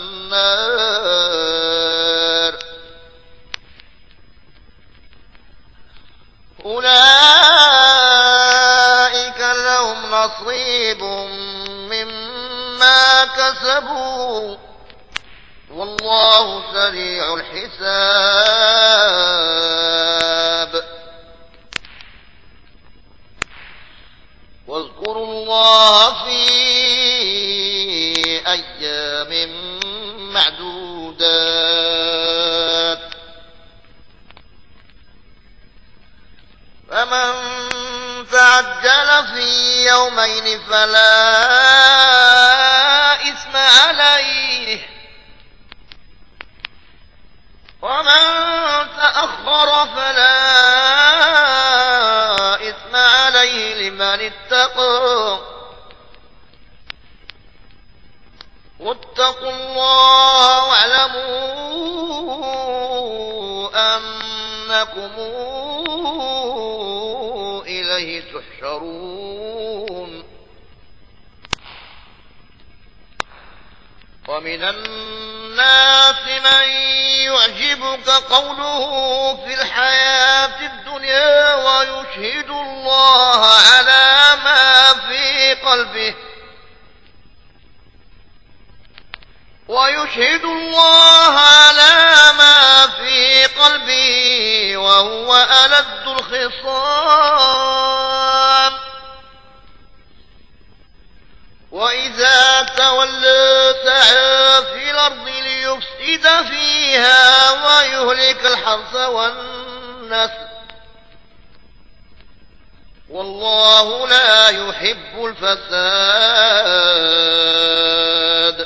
النار. أولئك لهم نصيب مما كسبوا والله سريع الحساب. واذكروا الله في أيام معدودات فمن تعجل في يومين فلا إثم عليه ومن تأخر فلا إثم عليه لمن اتقى واتقوا الله واعلموا أنكم إليه تحشرون. ومن الناس من يعجبك قوله في الحياة الدنيا ويشهد الله على ما في قلبه ويشهد الله على ما في قلبه وهو ألد الخصام. وإذا تولى سعى في الأرض ليفسد فيها ويهلك الحرث والنسل والله لا يحب الفساد.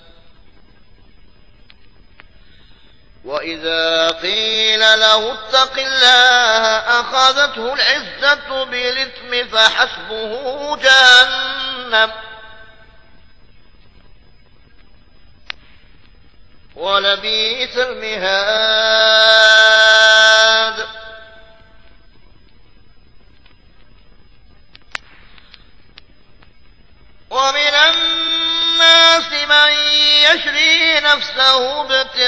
وإذا قيل له اتق الله أخذته العزة بالإثم فحسبه جهنم ولبئس المهاد. ومن الناس من يشري نفسه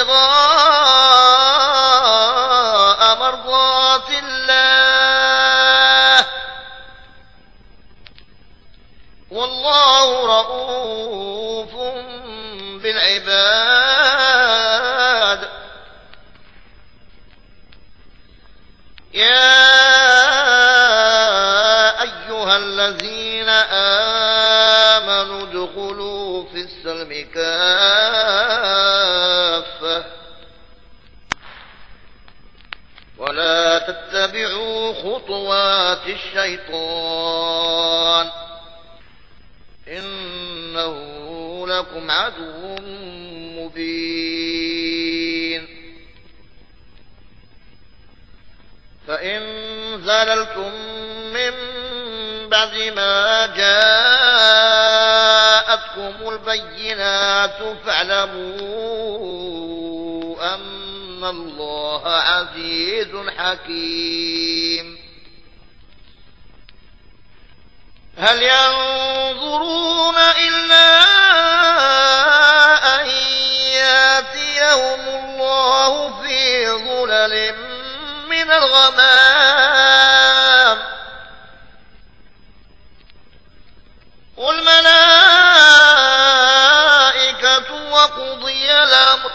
ابتغاء مرضات الله والله رؤوف بالعباد. يا أيها الذين آمنوا ادخلوا في السلم كافة ولا تتبعوا خطوات الشيطان إنه لكم عدو مبين. فإن زللتم من بعد ما جاءتكم البينات فاعلموا أن الله عزيز حكيم. هل ينظرون إلا أن يأتيهم الله في ظلل من الغمام والملائكة وقضي الأمر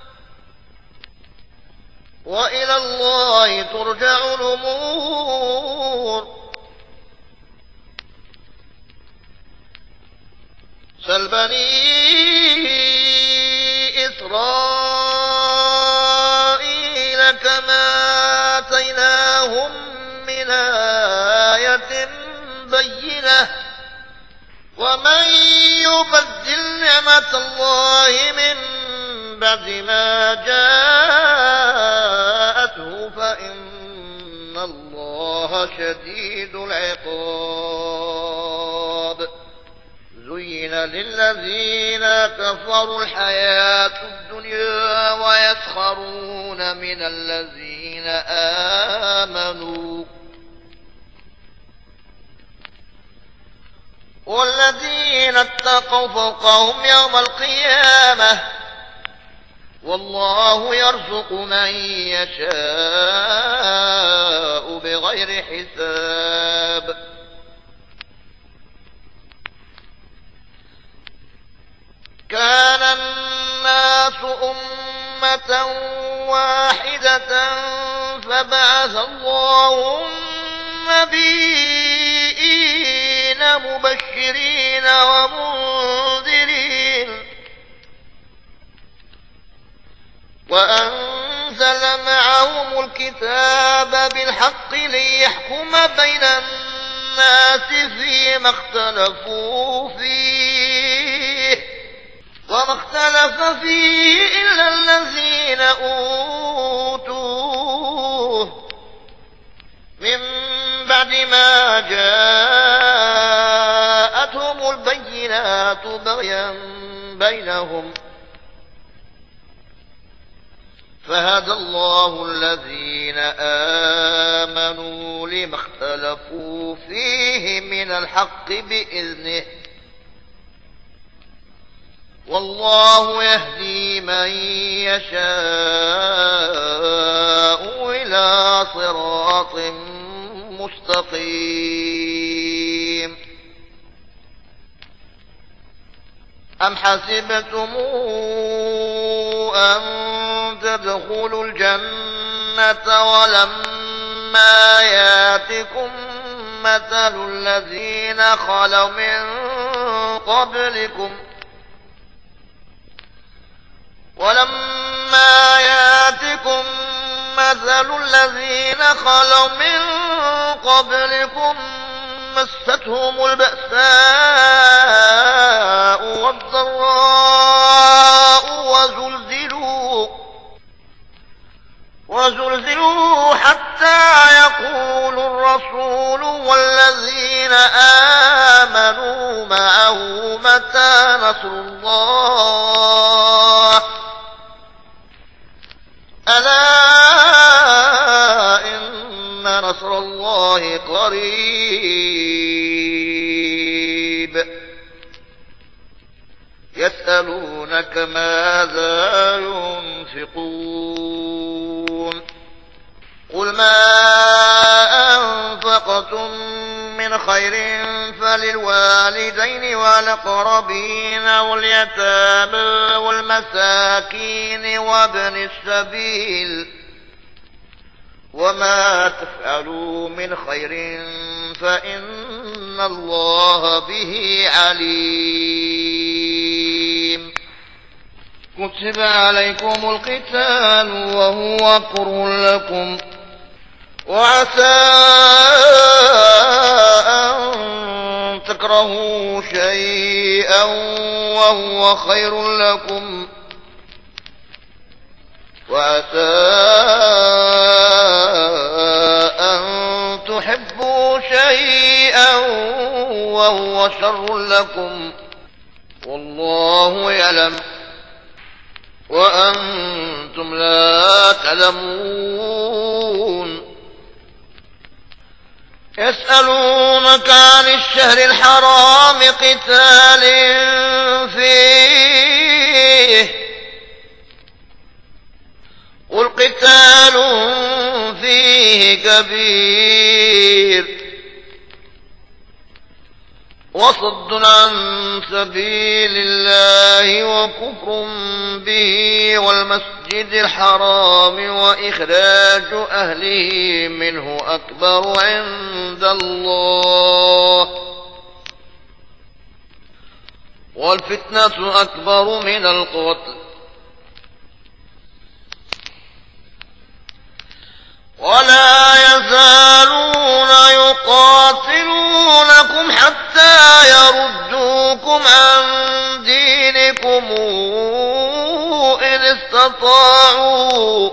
وإلى الله ترجع الأمور. سل بني إسرائيل كما آتيناهم من آية بينة ومن يبدل نعمة الله من بعد ما جاءته فإن الله شديد العقاب. زين للذين كفروا الحياة الدنيا الدنيا ويسخرون من الذين آمنوا والذين اتقوا فوقهم يوم القيامة والله يرزق من يشاء بغير حساب. كان الناس أمة واحدة فبعث الله النبيين مبشرين ومنذرين وأنزل معهم الكتاب بالحق ليحكم بين الناس فيما اختلفوا فيه وما اختلف فيه إلا الذين أوتوه من بعد ما جاءتهم البينات بغيا بينهم فهدى الله الذين آمنوا لما اختلفوا فيه من الحق بإذنه والله يهدي من يشاء إلى صراط مستقيم. أم حسبتم أن تدخلوا الجنة ولما ياتكم مثل الذين خلوا من قبلكم ولما ياتكم مثل الذين خلوا من قبلكم مستهم البأساء والضراء وزلزلوا وزلزلوا حتى يقول الرسول والذين آمنوا معه متى نصر الله ألا إن نصر الله قريب. يسألونك ماذا ينفقون قل ما أنفقتم من خير فللوالدين والأقربين واليتامى والمساكين وابن السبيل وما تفعلوا من خير فإن الله به عليم. كتب عليكم القتال وهو كره لكم وعسى أن تكرهوا شيئا وهو خير لكم وعسى أن تحبوا شيئا وهو شر لكم والله يعلم وأنتم لا تعلمون. يسألونك عن الشهر الحرام قتال فيه قل قتال فيه كبير وصد عن سبيل الله وكفر به والمسجد الحرام وإخراج أهله منه أكبر عند الله والفتنة أكبر من القتل ولا يزالون يقاتلونكم حتى يردوكم عن دينكم إن استطاعوا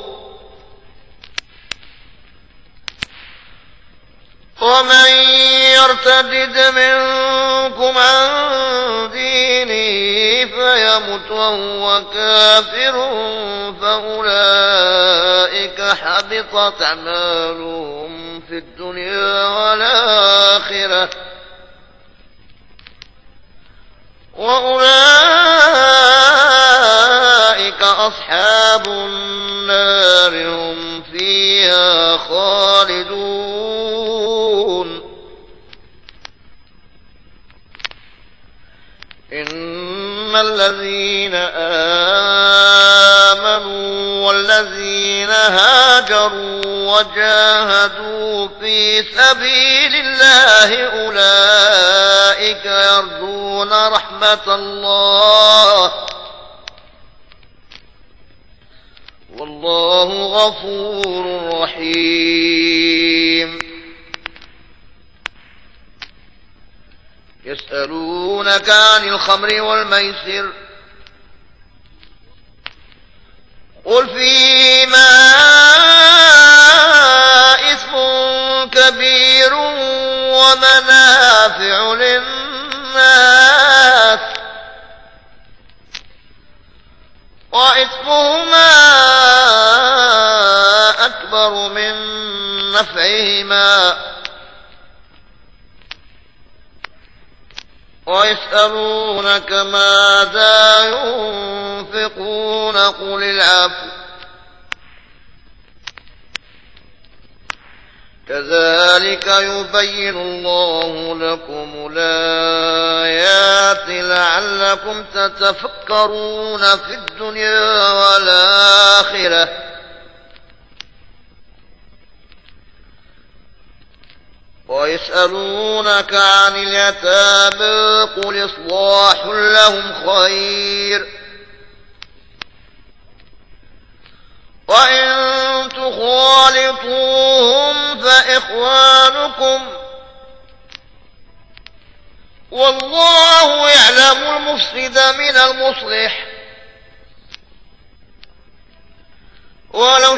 ومن يرتد منكم عن دينه فيمت وهو كافر فأولئك حبطت أعمالهم في الدنيا والآخرة وأولئك أصحاب النار هم فيها خالدون. إن الذين آمنوا والذين هاجروا وجاهدوا في سبيل الله أولئك يرجون رحمة الله والله غفور رحيم. يسألونك عن الخمر والميسر قل فيهما إثم كبير ومنافع للناس وإثمهما أكبر من نفعهما ويسألونك ماذا ينفقون قل العفو كذلك يبين الله لكم الآيات لعلكم تتفكرون في الدنيا والآخرة. ويسألونك عن اليتامى قل إصلاح لهم خير وإن تخالطوهم فإخوانكم والله يعلم المفسد من المصلح ولو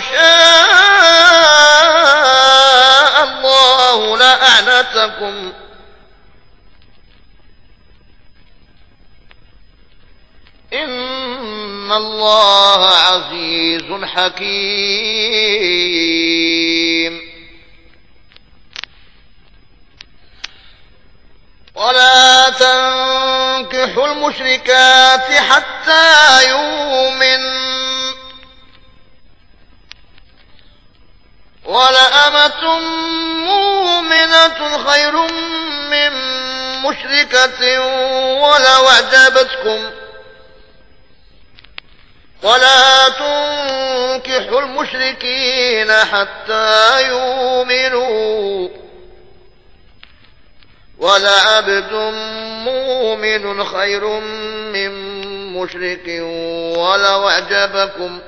شاء الله لأعنتكم إن الله عزيز حكيم. ولا تنكحوا المشركات حتى يؤمن ولأمة مؤمنة خير من مشركة ولو أعجبتكم ولا تنكحوا المشركين حتى يؤمنوا ولعبد مؤمن خير من مشرك ولو أعجبكم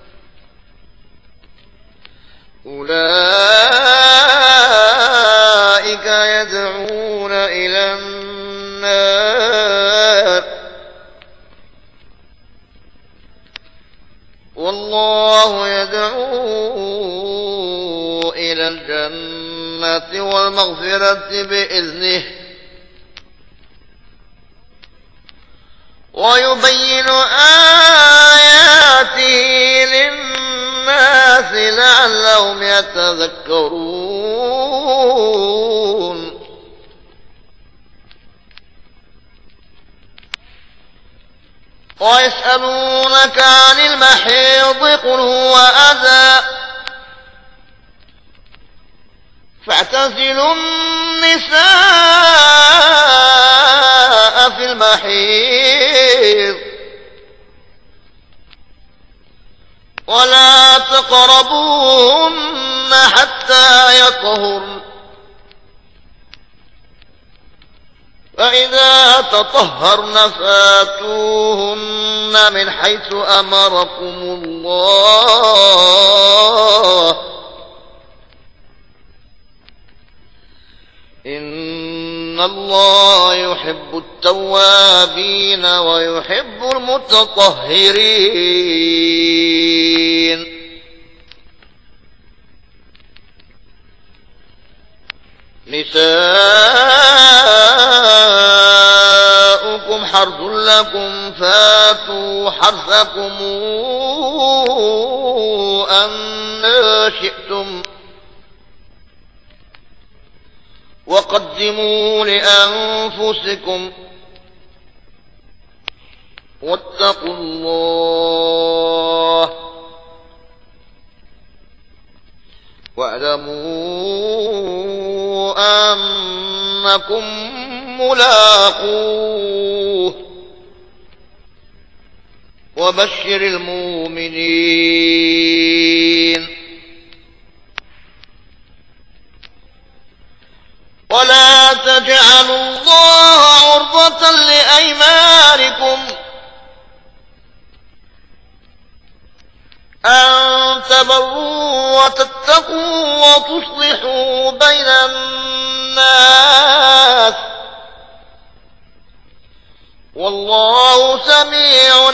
أولئك يدعون إلى النار والله يدعو إلى الجنة والمغفرة بإذنه ويبين آياته للناس لعلهم يتذكرون. ويسألونك عن المحيض قل هو أذى فاعتزلوا النساء في المحيض ولا تقربوهن حتى يطهرن فإذا تطهرن فاتوهن من حيث أمركم الله إن الله يحب التوابين ويحب المتطهرين. نساؤكم حرث لكم فاتوا حرثكم أن شئتم وقدموا لأنفسكم واتقوا الله واعلموا أنكم ملاقوه وبشر المؤمنين ولا تجعلوا الله عرضة لأيمانكم أن تبروا وتتقوا وتصلحوا بين الناس والله سميع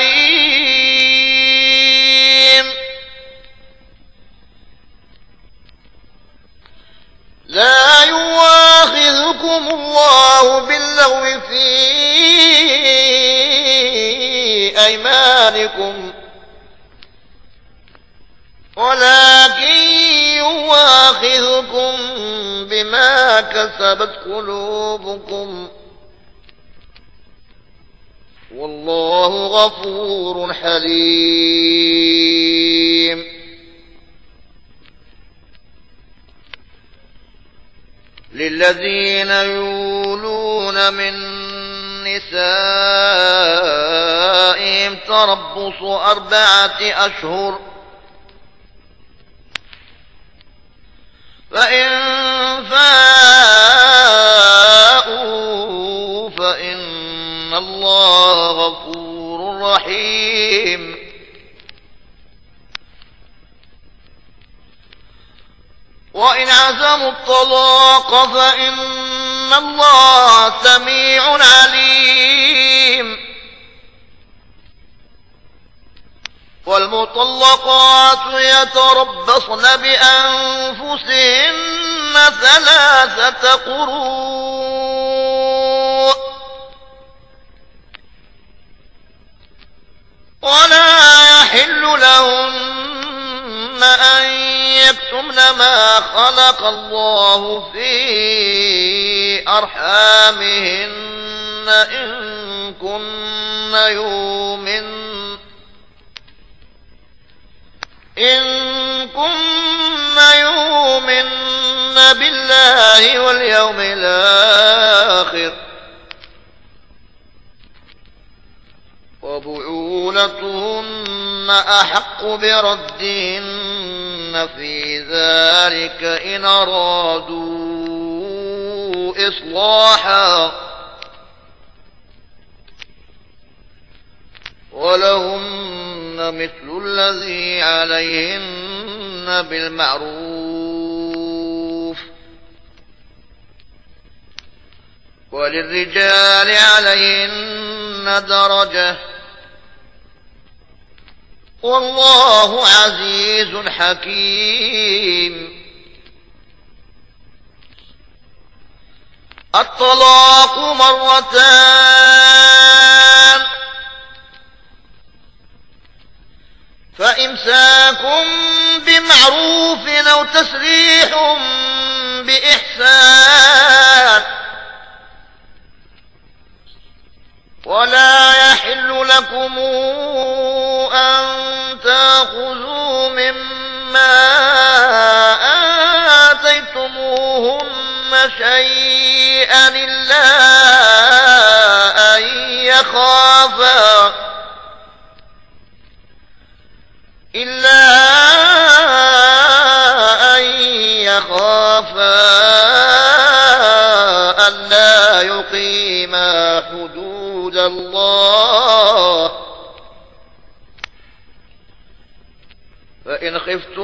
عليم لا يؤاخذكم الله باللغو في أيمانكم ولكن يؤاخذكم بما كسبت قلوبكم والله غفور حليم للذين يولون من نسائهم تربص أربعة أشهر فإن فاءوا فإن الله غفور رحيم وإن عزموا الطلاق فإن الله سميع عليم والمطلقات يتربصن بأنفسهن ثلاثة قروء ولا يحل لهن أن يكتمن ما خلق الله في أرحامهن إن كن يؤمن إن كن يؤمن بالله واليوم الآخر وبعولتهن أحق بردهن في ذلك إن أرادوا إصلاحا ولهن مثل الذي عليهن بالمعروف وللرجال عليهن درجة والله عزيز حكيم الطلاق مرتان فإمساك بمعروف أو تسريح بإحسان ولا يحل لكم أن تأخذوا مما آتيتموهن شيئا إلا أن يخافا إلا أن يخافا ألا يقيما حدود الله فإن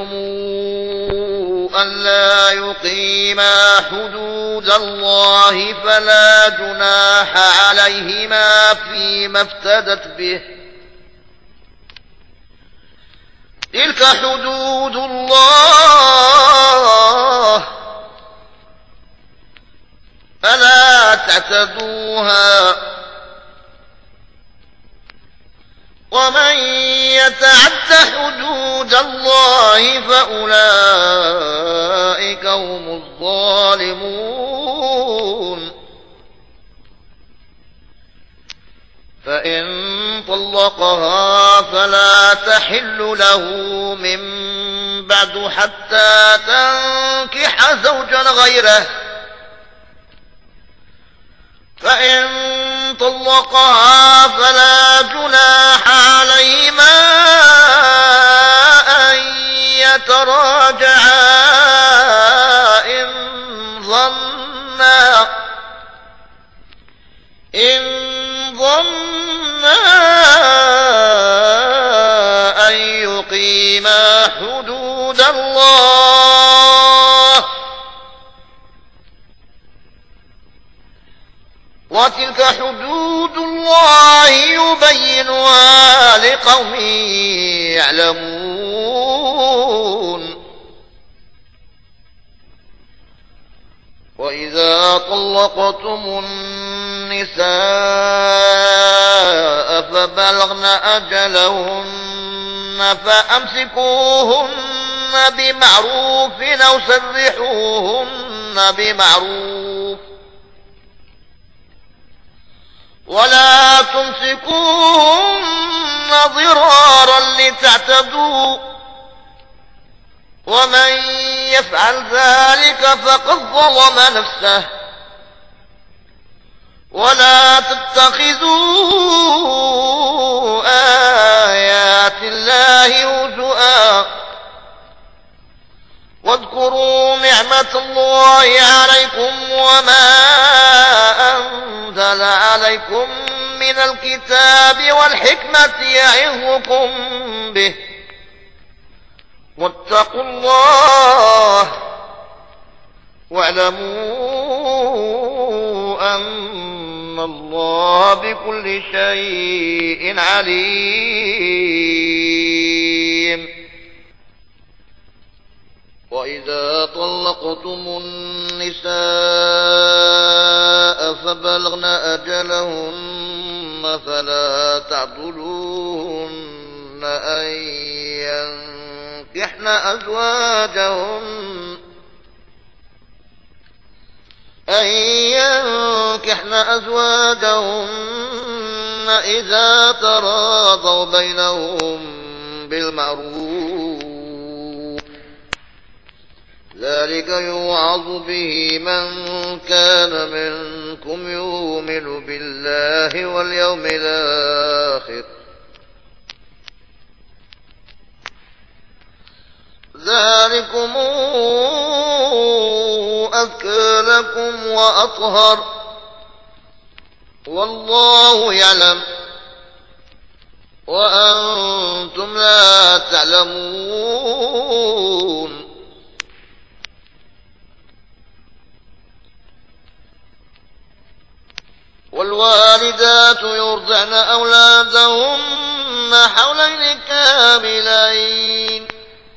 خفتموا ألا يقيما حدود الله فلا جناح عليهما فيما افتدت به تلك حدود الله فلا تعتدوها ومن يتعد حدود الله فأولئك هم الظالمون. فإن طلقها فلا تحل له من بعد حتى تنكح زوجا غيره، فإن طلقها فلا جناح عليهما أن يتراجعا إن ظنا إن ظنا أن يقيما حدود الله، وتلك حدود الله يبينها لقوم يعلمون. وإذا طلقتم النساء فبلغن أجلهن فأمسكوهن بمعروف أو سرحوهن بمعروف، ولا تمسكوهن ضرارا لتعتدوا، ومن يفعل ذلك فقد ظلم نفسه. ولا تتخذوا آيات الله هزؤا، واذكروا نعمة الله عليكم وما أنزل عليكم من الكتاب والحكمة يعظكم به، واتقوا الله واعلموا أن الله بكل شيء عليم. وإذا طلقتم النساء فبلغن أجلهن فلا تعضلوهن أن ينكحن أزواجهن أن ينكحن أزواجهن إذا تراضوا بينهم بالمعروف، ذلك يوعظ به من كان منكم يؤمن بالله واليوم الآخر، ذلكم أزكى لكم وأطهر، والله يعلم وأنتم لا تعلمون. والوالدات يرضعن أولادهن حولين كاملين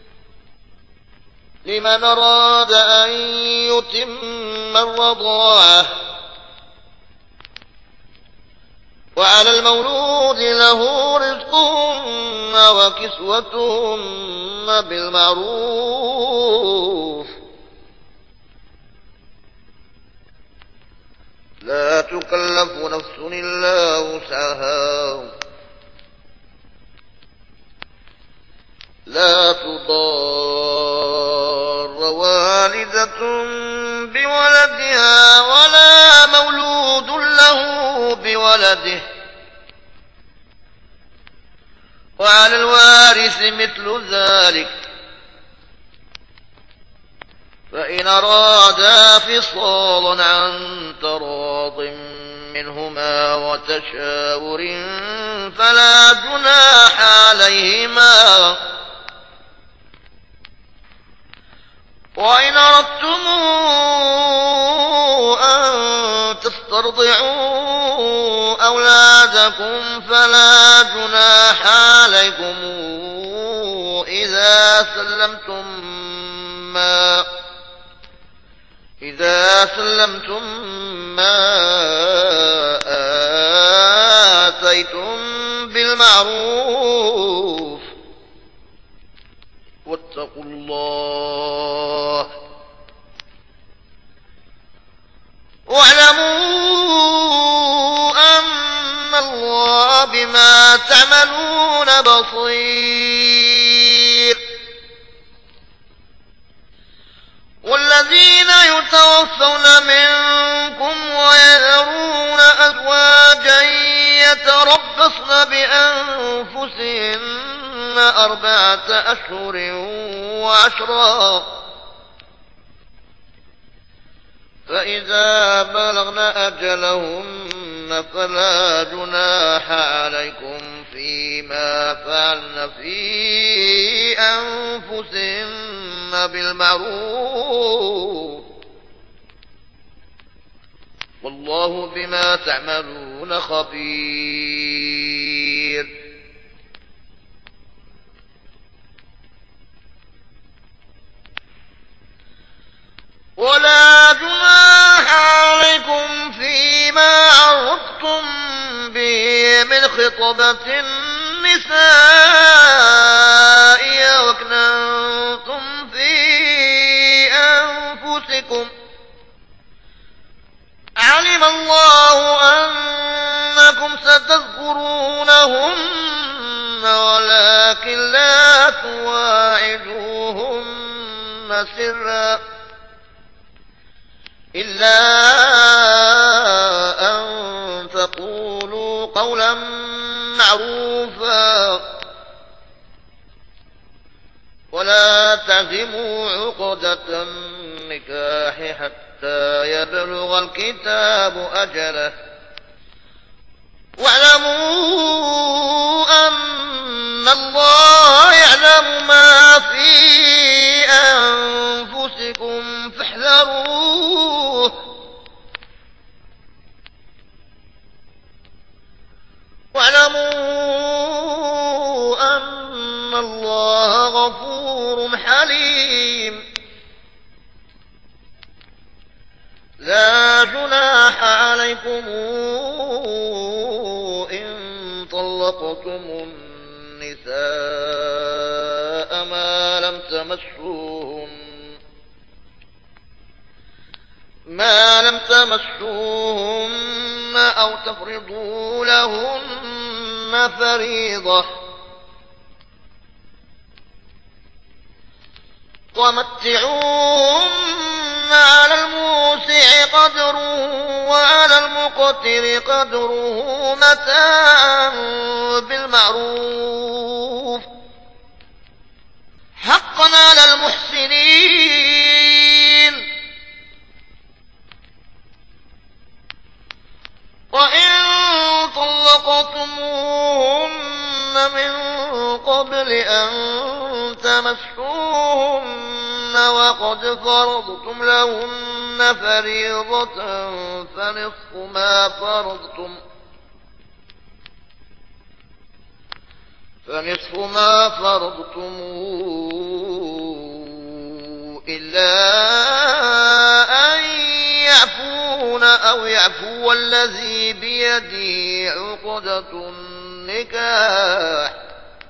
لمن أراد أن يتم الرضاعة، وعلى المولود له رزقهن وكسوتهن بالمعروف، لا تكلف نفس إلا وسعها، لا تضار والدة بولدها ولا مولود له بولده، وعلى الوارث مثل ذلك، فإن أرادا فصالا عن تراض منهما وتشاور فلا جناح عليهما. وإن أردتم أن تسترضعوا أولادكم فلا جناح عليكم إذا سلمتم ما إذا سلمتم ما آتيتم بالمعروف، واتقوا الله واعلموا أن الله بما تعملون بصير. والذين يتوفون منكم ويذرون أزواجا يتربصن بأنفسهن أربعة أشهر وعشرا فإذا بلغن أجلهن فلا جناح عليكم فيما فعلن في أنفسهن بالمعروف والله بما تعملون خبير. ولا جناح عليكم فيما عرضتم به من خطبة النساء وأكننتم في أنفسكم علم الله أنكم ستذكرونهن ولكن لا تواعدوهن سرا إلا أن تقولوا قولا معروفا ولا تعزموا عقدة النكاح حتى يبلغ الكتاب أجله واعلموا أن الله يعلم ما في أنفسكم فاحذروه واعلموا أن الله غفور حليم. لا جناح عليكم إن طلقتم النساء ما لم تمسوهن ما لم تمسوهن أو تفرضوا لهن فريضة ومتعوهن على الموسع قدره وعلى المقتر قدره متاعا بالمعروف حقا على المحسنين. وإن طلقتموهن من قبل أن تمسوهن وقد فرضتم لهن فريضة فنصف ما فرضتم فنصف ما فرضتم إلا أن يعفون أو يعفو الذي بيده عقدة النكاح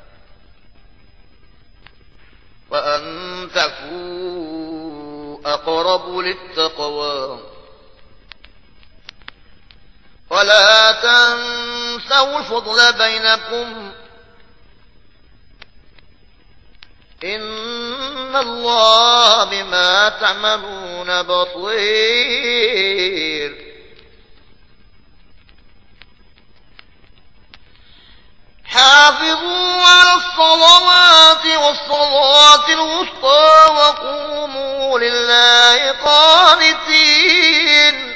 وأن تعفوا أقرب للتقوى ولا تنسوا الفضل بينكم إن الله بما تعملون بصير. حافظوا على الصلوات والصلاة الوسطى وقوموا لله قانتين.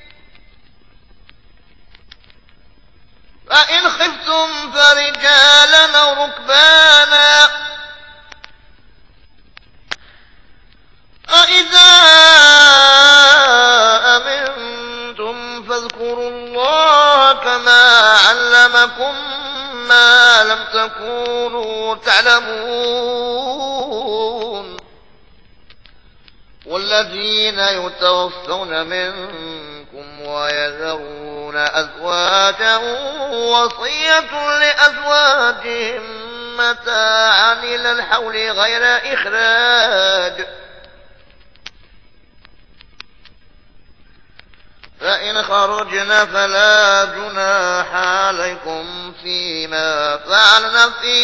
فإن خفتم فرجالا أو ركبانا فإذا أمنتم فاذكروا الله كما علمكم ما لم تكونوا تعلمون. والذين يتوفون منكم ويذرون أزواجا وصية لأزواجهم متاعا إلى الحول غير إخراج، فإن خرجن فلا جناح عليكم فيما فعلن في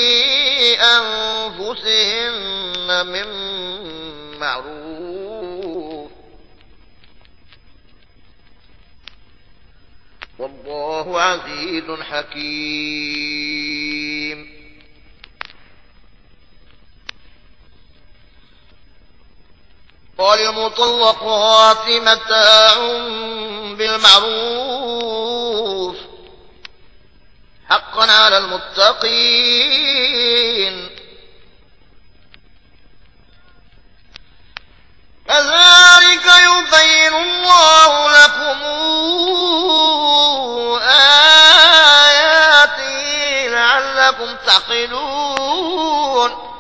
أنفسهن من معروف، والله عزيز حكيم. وللمطلقات متاع بالمعروف حقا على المتقين، كذلك يبين الله لكم آياته لعلكم تعقلون.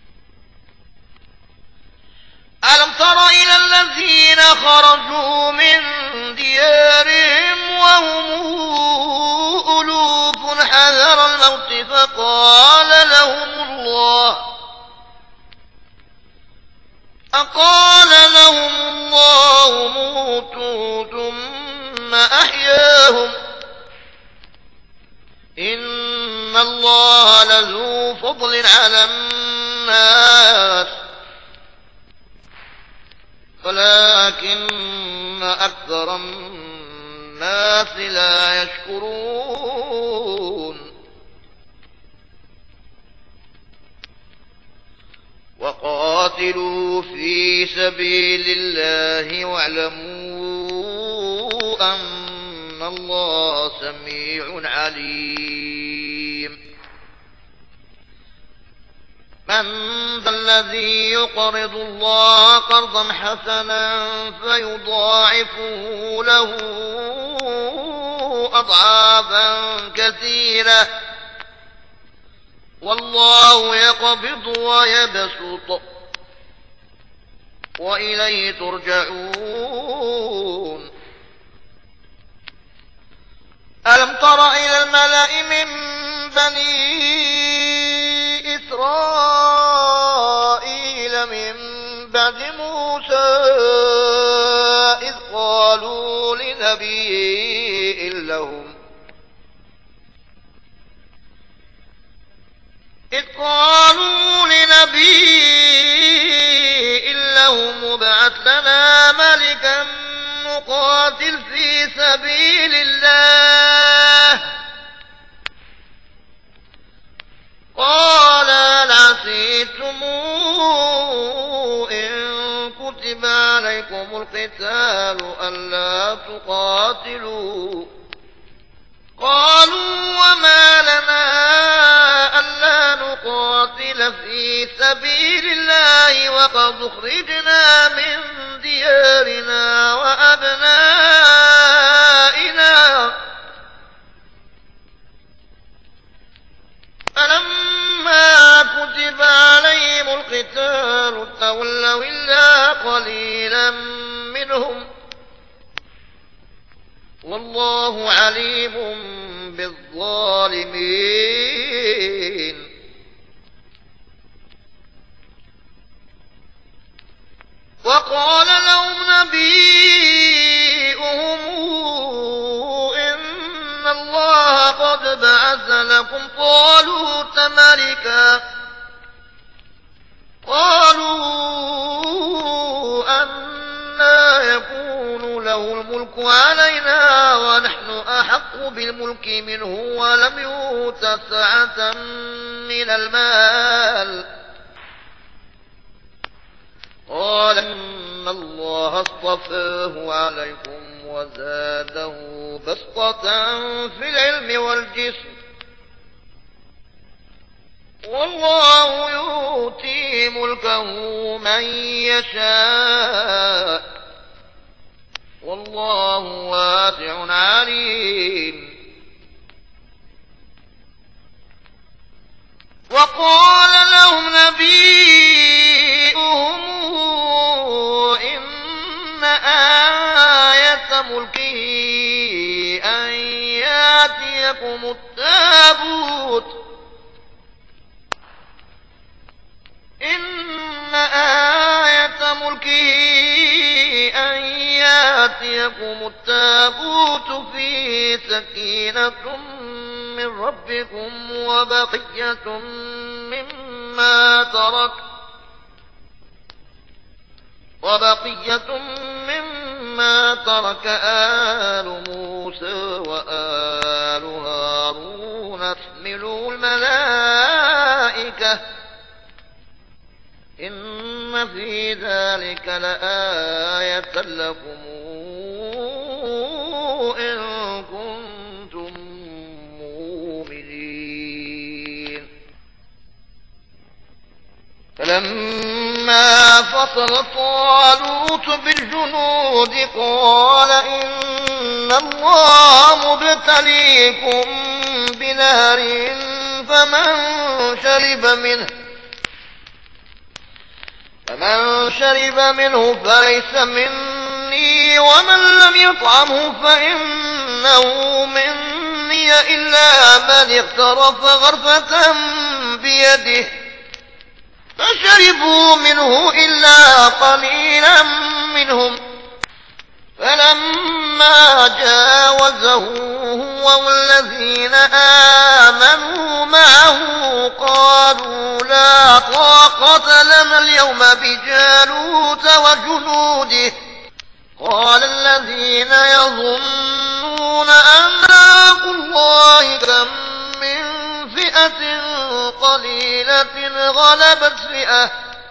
ألم تر إلى الذين خرجوا من ديارهم وهم ألوف حذر الموت فقال لهم الله فقال لهم الله موتوا ثم أحياهم إن الله لذو فضل على الناس ولكن أكثر الناس لا يشكرون. وقاتلوا في سبيل الله واعلموا أن الله سميع عليم. من ذا الذي يقرض الله قرضا حسنا فيضاعفه له أضعافا كثيرة والله يقبض ويبسط وإليه ترجعون. ألم تر إلى الملأ من بني إسرائيل من بعد موسى إذ قالوا لنبي لهم إذ قالوا لنبي لهم ابعث لنا ملكا نقاتل في سبيل الله قال عسيتم إن كتب عليكم القتال ألا تقاتلوا قالوا وما لنا ألا نقاتل في سبيل الله وقد أخرجنا من ديارنا وأبنائنا فلما كتب عليهم القتال تولوا إلا قليلا منهم والله عليم بالظالمين. وقال لهم نبيهم إن الله قد بعث لكم طالوت ملكا قالوا أنى يكون له الملك علينا ونحن أحق بالملك منه ولم يؤت سعة من المال قال إن الله اصطفاه عليكم وزاده بسطة في العلم والجسم والله يؤتي ملكه من يشاء والله واسع عليم. وقال لهم نبيهم إن آية ملكه أن يأتيكم التابوت إن آية ملكه أن يأتيكم التابوت فيه سكينة من ربكم وبقية مما ترك وبقية مما ترك آل موسى وآل هارون احملوا الملائكة إن في ذلك لآية لكم إن كنتم مؤمنين. فلما فصل طالوت بالجنود قال إن الله مبتليكم بنهر فمن شرب منه فمن شرب منه فليس مني ومن لم يطعمه فإنه مني إلا من اغترف غرفة بيده فشربوا منه إلا قليلا منهم. فلما جاوزه هو والذين آمنوا معه قالوا لا طاقة لنا اليوم بجالوت وجنوده. قال الذين يظنون أنهم الله كم من فئة قليلة غلبت فئة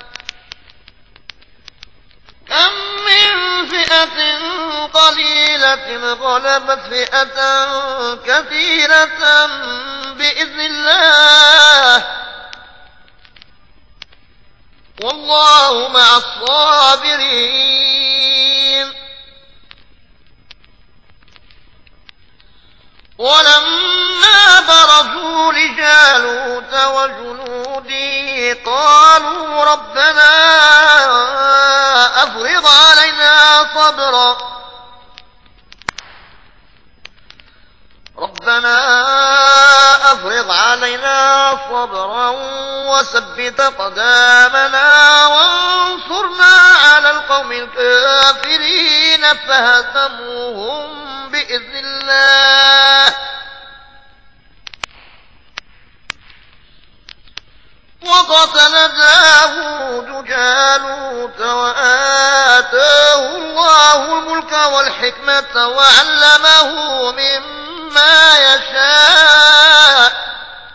كم من فئة قليلة غلبت فئة كثيرة بإذن الله والله مع الصابرين. ولما برزوا لجالوت وجنوده قالوا ربنا أفرغ علينا صبرا ربنا أفرغ علينا صبرا وثبت أقدامنا وانصرنا على القوم الكافرين فهزموهم بإذن الله وقتل داود جالوت وآتاه الله الملك والحكمة وعلمه مما يشاء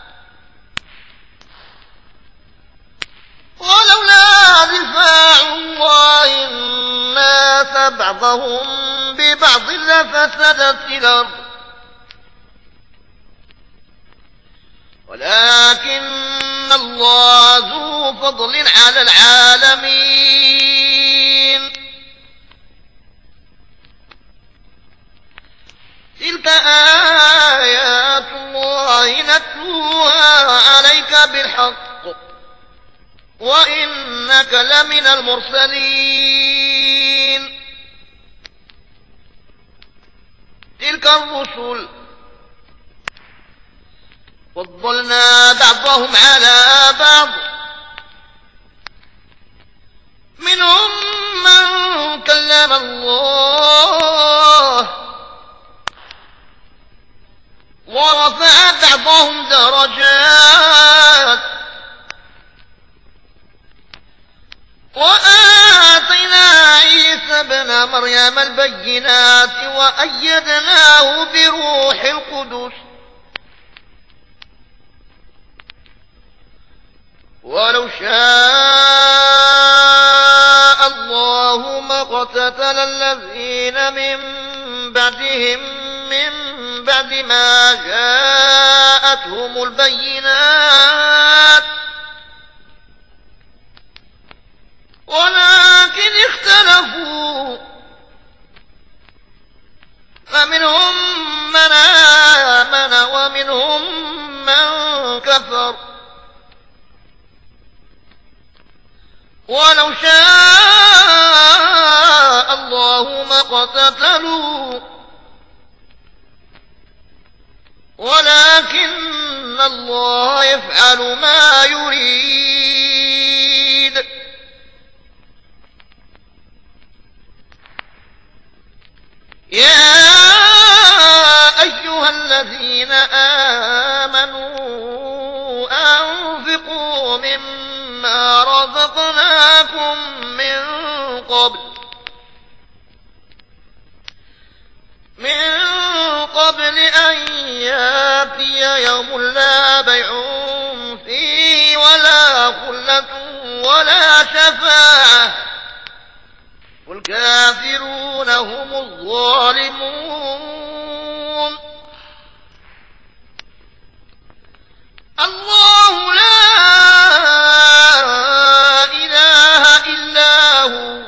ولولا دفاع الله الناس بعضهم ببعض لفسدت الأرض ولكن الله ذو فضل على العالمين. تلك آيات الله نتلوها عليك بالحق وإنك لمن المرسلين. تلك الرسل فضلنا بعضهم على بعض منهم من كلم الله ورفع بعضهم درجات وآتينا عيسى ابن مريم البينات وأيدناه بروح القدس ولو شاء الله ما اقتتل الذين من بعدهم من بعد ما جاءتهم البينات ولكن اختلفوا فمنهم من آمن ومنهم من كفر ولو شاء الله ما اقتتلوا ولكن الله يفعل ما يريد. يا أيها الذين آمنوا أنفقوا مما رزقناكم من قبل من قبل أن يأتي يوم لا بيع فيه ولا خلة ولا شفاعة والكافرون هم الظالمون. الله لا إله إلا هو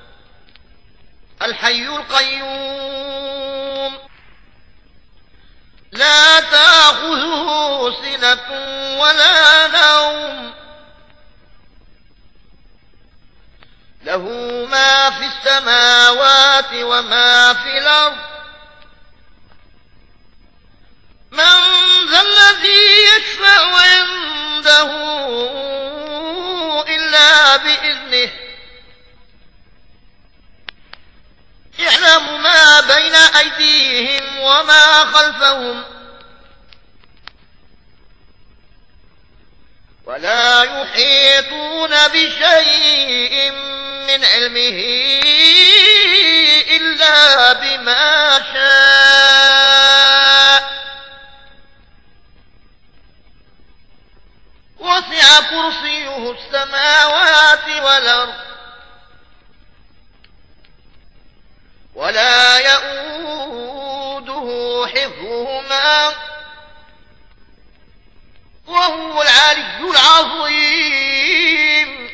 الحي القيوم لا تأخذه سنة ولا نوم له ما في السماوات وما في الأرض من ذا الذي يشفع عنده إلا بإذنه يعلم ما بين أيديهم وما خلفهم ولا يحيطون بشيء من علمه إلا بما شاء وسع كرسيه السماوات والأرض ولا يؤوده حفظهما وهو العلي العظيم.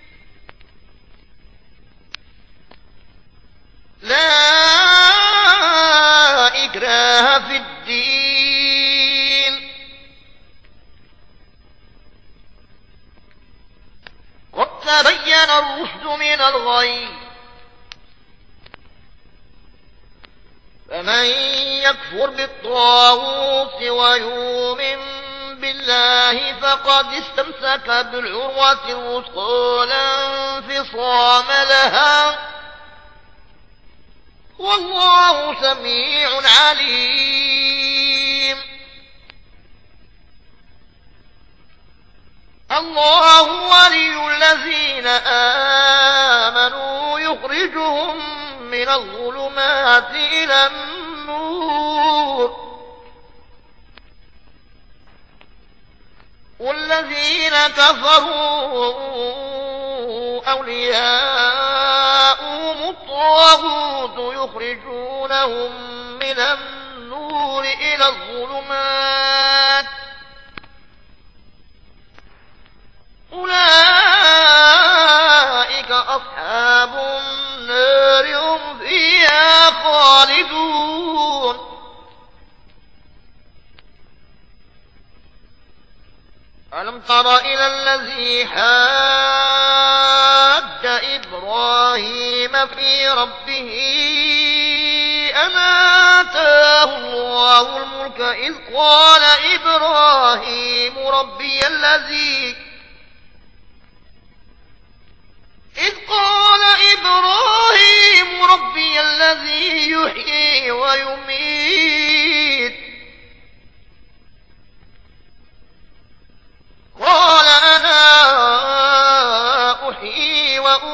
لا إكراه في الدين قد تبين الرشد من الغي فمن يكفر بالطاغوت ويؤمن بالله فقد استمسك بالعروة الوثقى لا انفصام لها والله سميع عليم. الله ولي الذين آمنوا يخرجهم من الظلمات إلى النور والذين كفروا أولياؤهم الطاغوت يخرجونهم من النور إلى الظلمات أولئك أصحاب النار هم فيها خالدون. ألم تر إلى الذي حاج إبراهيم في ربه أن آتاه الله الملك إذ قال إبراهيم ربي الذي إذ قال إبراهيم ربي الذي يحيي ويميت قال أنا أحيي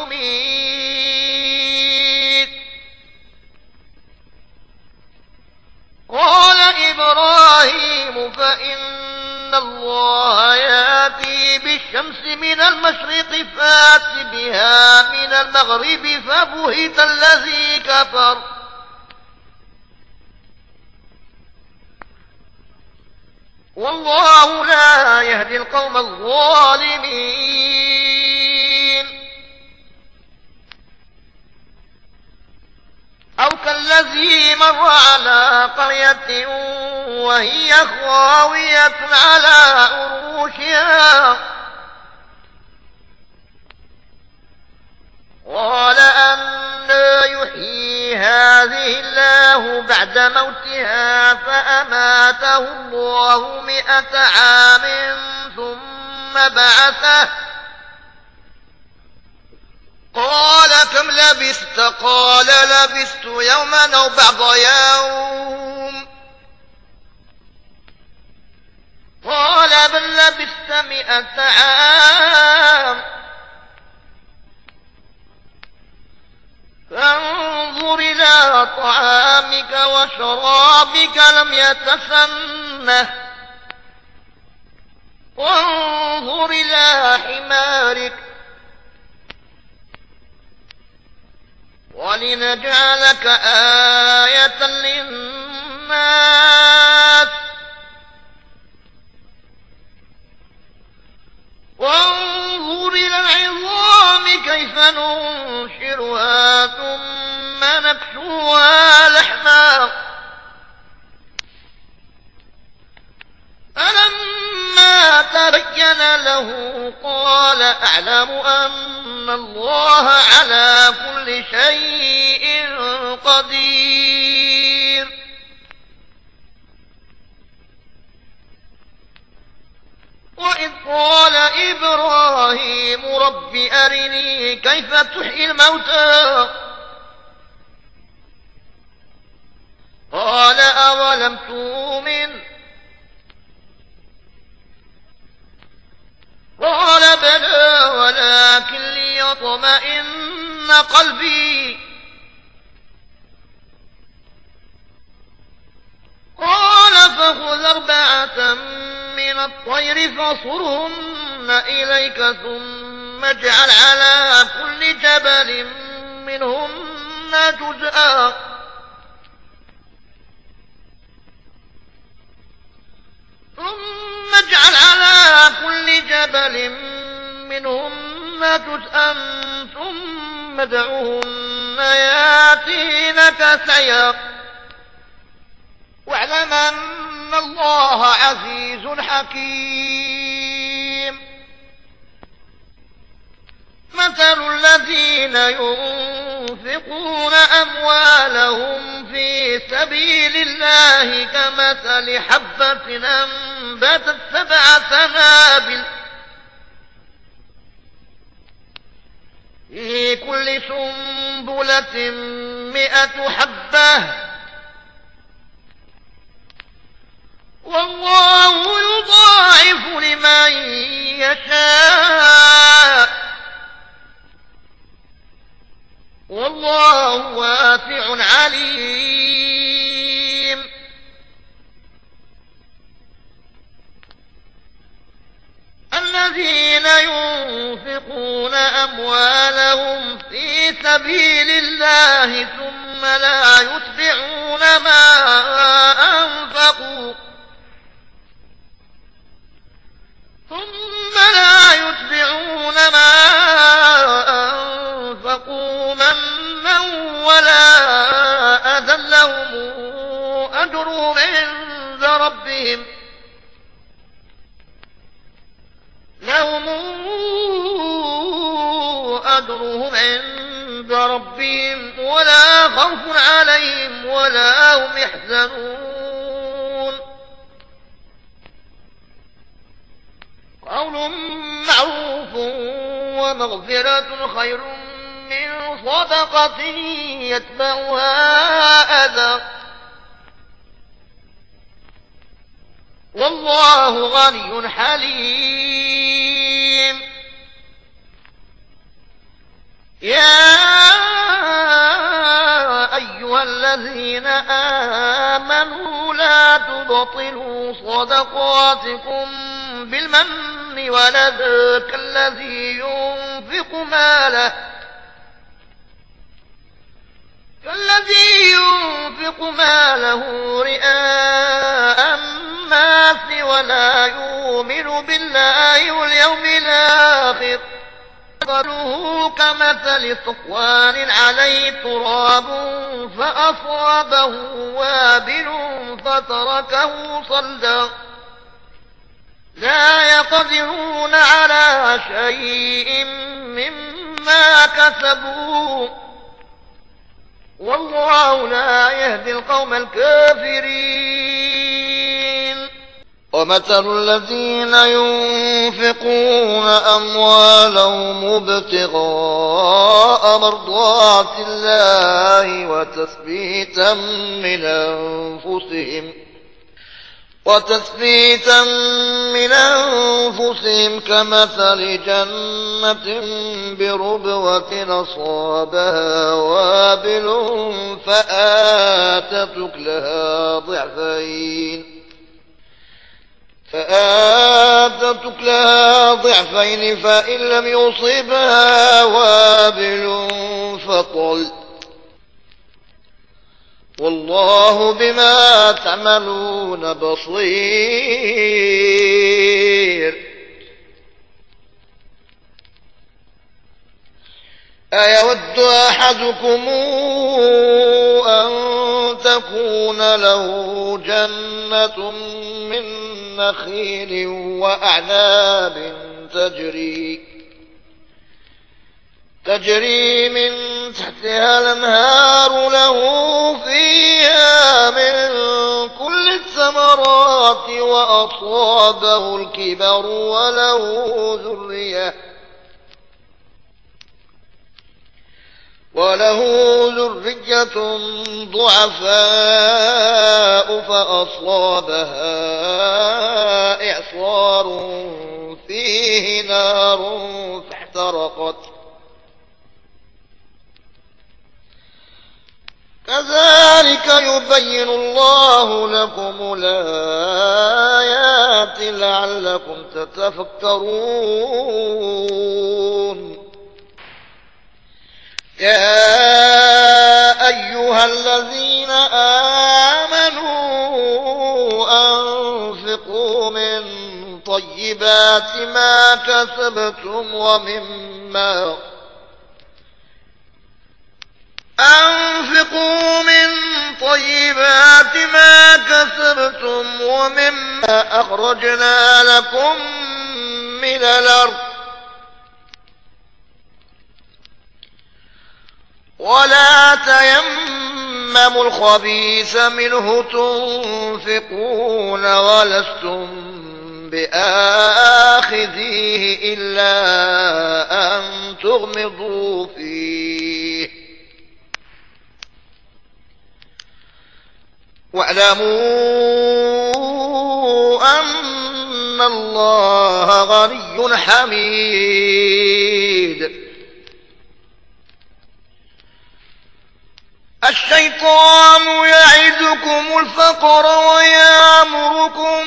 وأميت قال إبراهيم فإن الله يأتي بالشمس من المشرق فات بها من المغرب فبهت الذي كفر والله لا يهدي القوم الظالمين. أو كالذي مر على قرية وهي خاوية على عروشها قال أنى يحيي هذه الله بعد موتها فأماته الله مئة عام ثم بعثه قال كم لبثت؟ قال لبثت يوما أو بعض يوم. قال بل لبثت مئة عام. فانظر إلى طعامك وشرابك لم يتسنه، وانظر إلى حمارك ولنجعلك آية للناس، وانظر إلى العظام كيف ننشرها ثم نكسوها لحما. فلما تبين له قال أعلم أن الله على كل شيء قدير. وإذ قال إبراهيم رب أرني كيف تحيي الموتى؟ قال أولم تؤمن؟ قال بلى ولكن ليطمئن قلبي. قال فخذ أربعة من الطير فصرهن إليك ثم اجعل على كل جبل منهن جزءا ثم اجعل على كل جبل منهن جزءا ثم ادعهن ياتينك سعيا واعلم أن الله عزيز حكيم. مثل الذين ينفقون أموالهم في سبيل الله كمثل حبة أنبتت سبع سنابل في كل سنبلة مئة حبة والله يضاعف لمن يشاء والله واسع عليم. الذين ينفقون أموالهم في سبيل الله ثم لا يتبعون ما أنفقوا ثم لا يتبعون ما أنفقوا منا ولا أذى لهم أجرهم عند ربهم لهم أجرهم عند ربهم ولا خوف عليهم ولا هم يحزنون. قول معروف ومغفرة خير من صدقة يتبعها أذى والله غني حليم. يا أيها الذين آمنوا لا تبطلوا صدقاتكم بالمن والأذى كالذي ينفق ماله كالذي ينفق ماله رئاء الناس ولا يؤمن بالله واليوم الآخر مثله كمثل صفوان عليه تراب فأصابه وابل فتركه صلدا لا يقدرون على شيء مما كسبوا والله لا يهدي القوم الكافرين. ومثل الذين ينفقون أموالهم ابتغاء مرضات الله وتثبيتا من أنفسهم وتثبيتا من أنفسهم كمثل جنة بربوة أصابها وابل فآتت أكلها ضعفين فآتت أكلها ضعفين فإن لم يصبها وابل فطل والله بما تعملون بصير. أيود أحدكم أن تكون له جنة من نخيل وأعناب تجري تجري من تحتها الأنهار له فيها من كل الثمرات وأصابه الكبر وله ذرية وله ذرية ضعفاء فأصابها إعصار فيه نار فاحترقت كذلك يبين الله لكم الآيات لعلكم تتفكرون. يا أيها الذين آمنوا أنفقوا من طيبات ما كسبتم ومما أنفقوا من طيبات ما كسبتم ومما أخرجنا لكم من الأرض ولا تيمموا الخبيث منه تنفقون ولستم بآخذيه إلا أن تغمضوا فيه واعلموا أن الله غني حميد. الشيطان يعدكم الفقر ويأمركم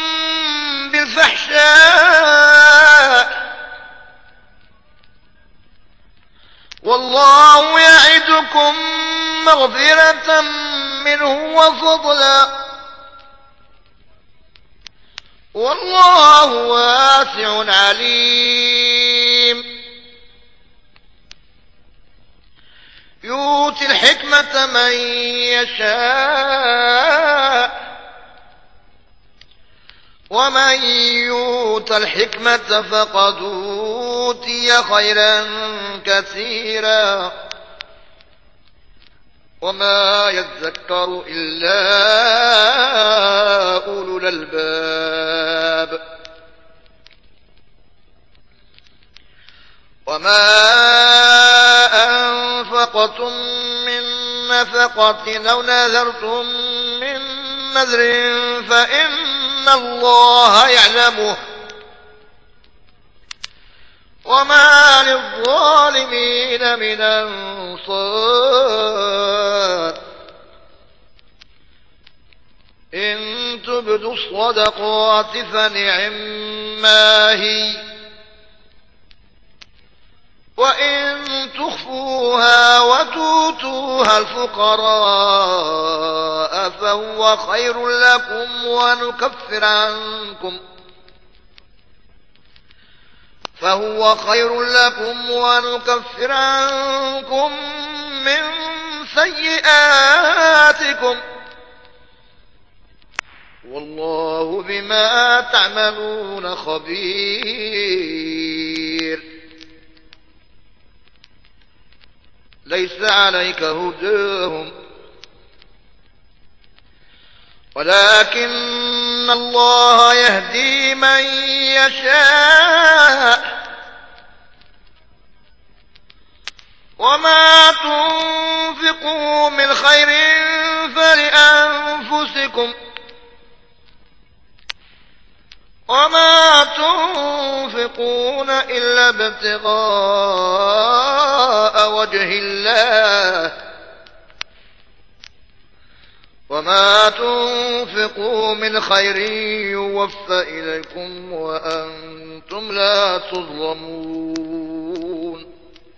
بالفحشاء والله يعدكم مغفرة منه وفضلا والله واسع عليم. يؤتي الحكمة من يشاء ومن يؤت الحكمة فقد أوتي خيرا كثيرا وما يذكر إلا أولو الألباب. وما أنفقتم من نفقة أو نذرتم من نذر فإن الله يعلمه وما للظالمين من أنصار. إن تبدوا الصدقات فنعما هي وإن تخفوها وتؤتوها الفقراء فهو خير لكم ونكفر عنكم فهو خير لكم ونكفر عنكم من سيئاتكم والله بما تعملون خبير. ليس عليك هداهم ولكن إن الله يهدي من يشاء وما تنفقوا من خير فلأنفسكم وما تنفقون إلا ابتغاء وجه الله وما تنفقوا من خير يوفى إليكم وأنتم لا تظلمون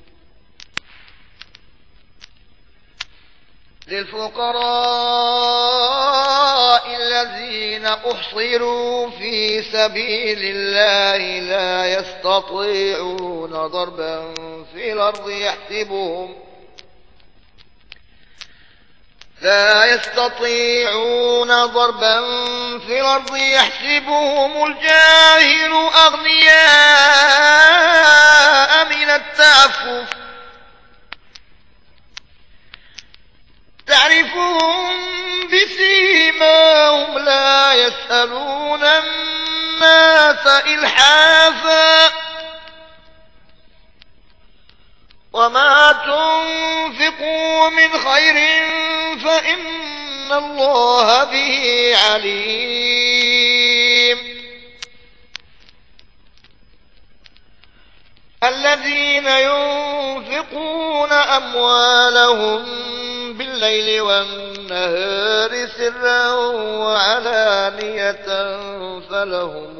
للفقراء الذين أحصروا في سبيل الله لا يستطيعون ضربا في الأرض يحسبهم لا يستطيعون ضربا في الأرض يحسبهم الجاهل أغنياء من التعفف تعرفهم بسيماهم لا يسألون الناس إلحافا وما تنفقوا من خير فإن الله به عليم الذين ينفقون أموالهم بالليل والنهار سرا وعلانية فلهم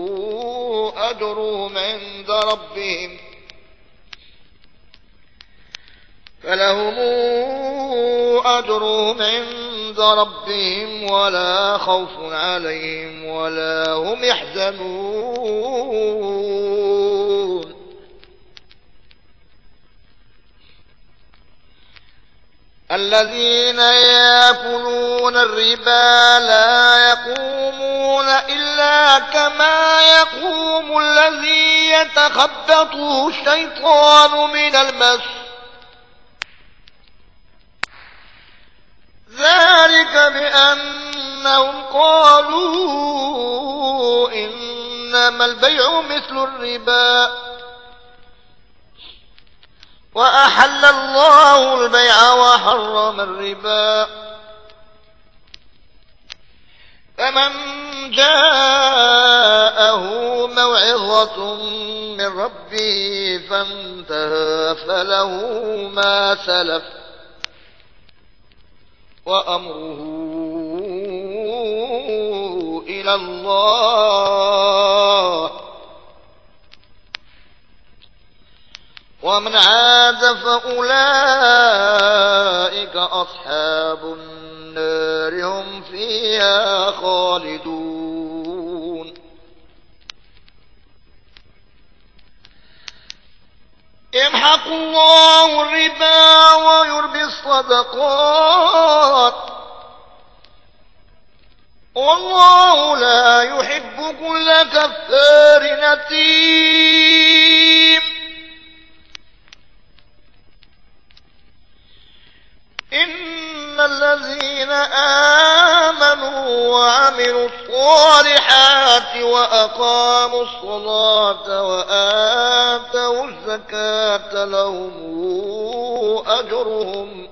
أجرهم عند ربهم فلهم أجرهم عند ربهم ولا خوف عليهم ولا هم يحزنون الذين يأكلون الربا لا يقومون إلا كما يقوم الذي يتخبطه الشيطان من المس ذلك بأنهم قالوا إنما البيع مثل الربا وأحل الله البيع وحرم الربا فمن جاءه موعظة من ربه فانتهى فله ما سلف وأمره إلى الله ومن عاد فأولئك أصحاب النار هم فيها خالدون يمحق الله الربا ويربي الصدقات والله لا يحب كل كفار أثيم إن الذين آمنوا وعملوا الصالحات وأقاموا الصلاة وآتوا الزكاة لهم أجرهم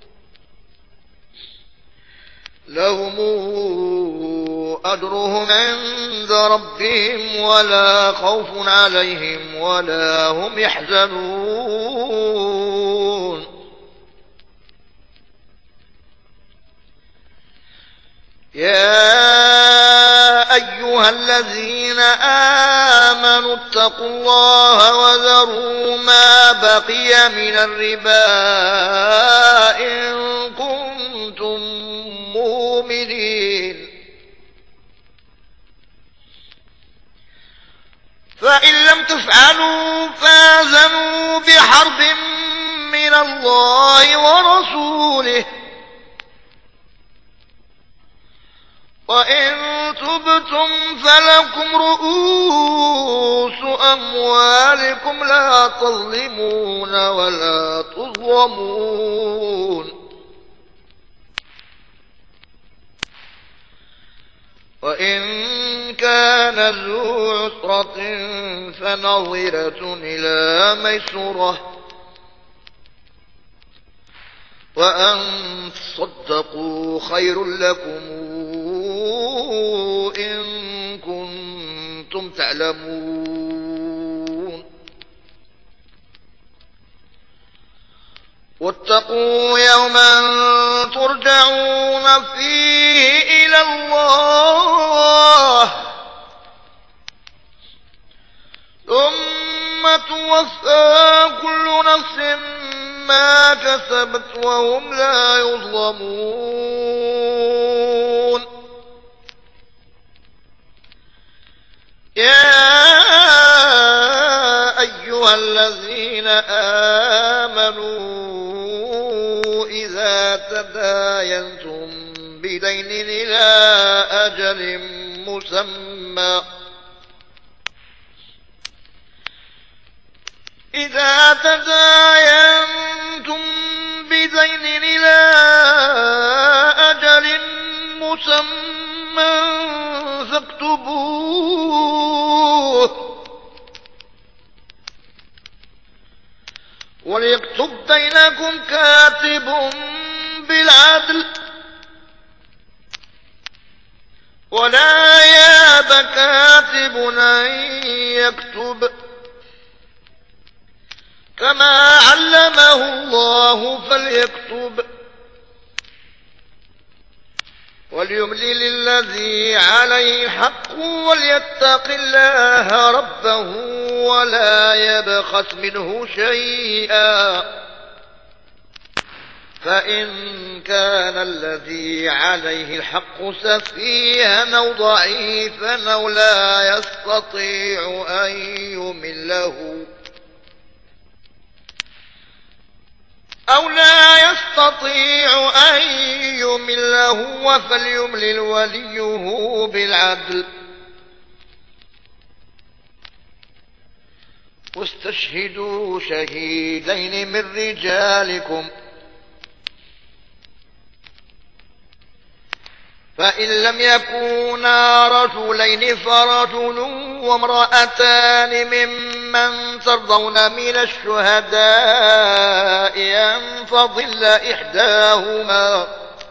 لهم أجرهم عند ربهم ولا خوف عليهم ولا هم يحزنون يا أيها الذين آمنوا اتقوا الله وذروا ما بقي من الربا إن كنتم مؤمنين فإن لم تفعلوا فآذنوا بحرب من الله ورسوله وإن تبتم فلكم رؤوس أموالكم لا تظلمون ولا تظلمون وإن كان ذو عسرة فنظرة إلى ميسرة وأن تصدقوا خير لكم إن كنتم تعلمون واتقوا يوما ترجعون فيه إلى الله ثم توفى كل نفس ما كسبت وهم لا يظلمون يا أيها الذين آمنوا إذا تداينتم بدين إلى أجل مسمى إذا تداينتم بدين إلى أجل مسمى فاكتبوه وليكتب بينكم كاتب بالعدل ولا ياب كاتب أن يكتب كما علمه الله فليكتب وليملل الذي عليه الحق وليتق الله ربه ولا يبخس منه شيئا فإن كان الذي عليه الحق سفيها أو ضعيفا أو لا يستطيع أن يمله أو لا يستطيع أن يمله فليملل وليه بالعدل واستشهدوا شهيدين من رجالكم فإن لم يكونا رجلين فرجل وامرأتان ممن ترضون من الشهداء أن تضل إحداهما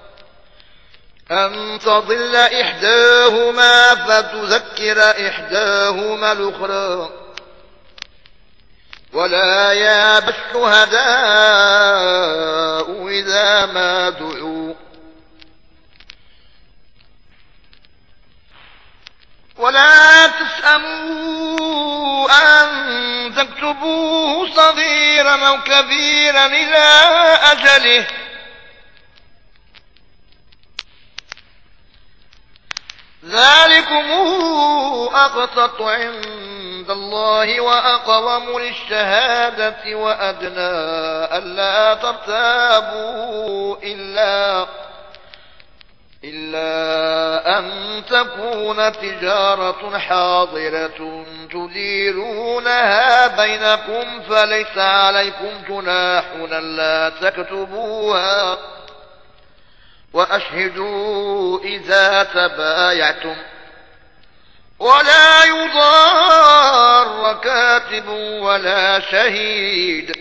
أن تضل إحداهما فتذكر إحداهما الأخرى ولا ياب الشهداء إذا ما دعوا ولا تسأموا أن تكتبوه صغيرا أو كبيرا إلى أجله ذلكم أقسط عند الله وأقوم للشهادة وأدنى ألا ترتابوا إلا إلا أن تكون تجارة حاضرة تديرونها بينكم فليس عليكم جناح ألا تكتبوها وأشهدوا إذا تبايعتم ولا يضار كاتب ولا شهيد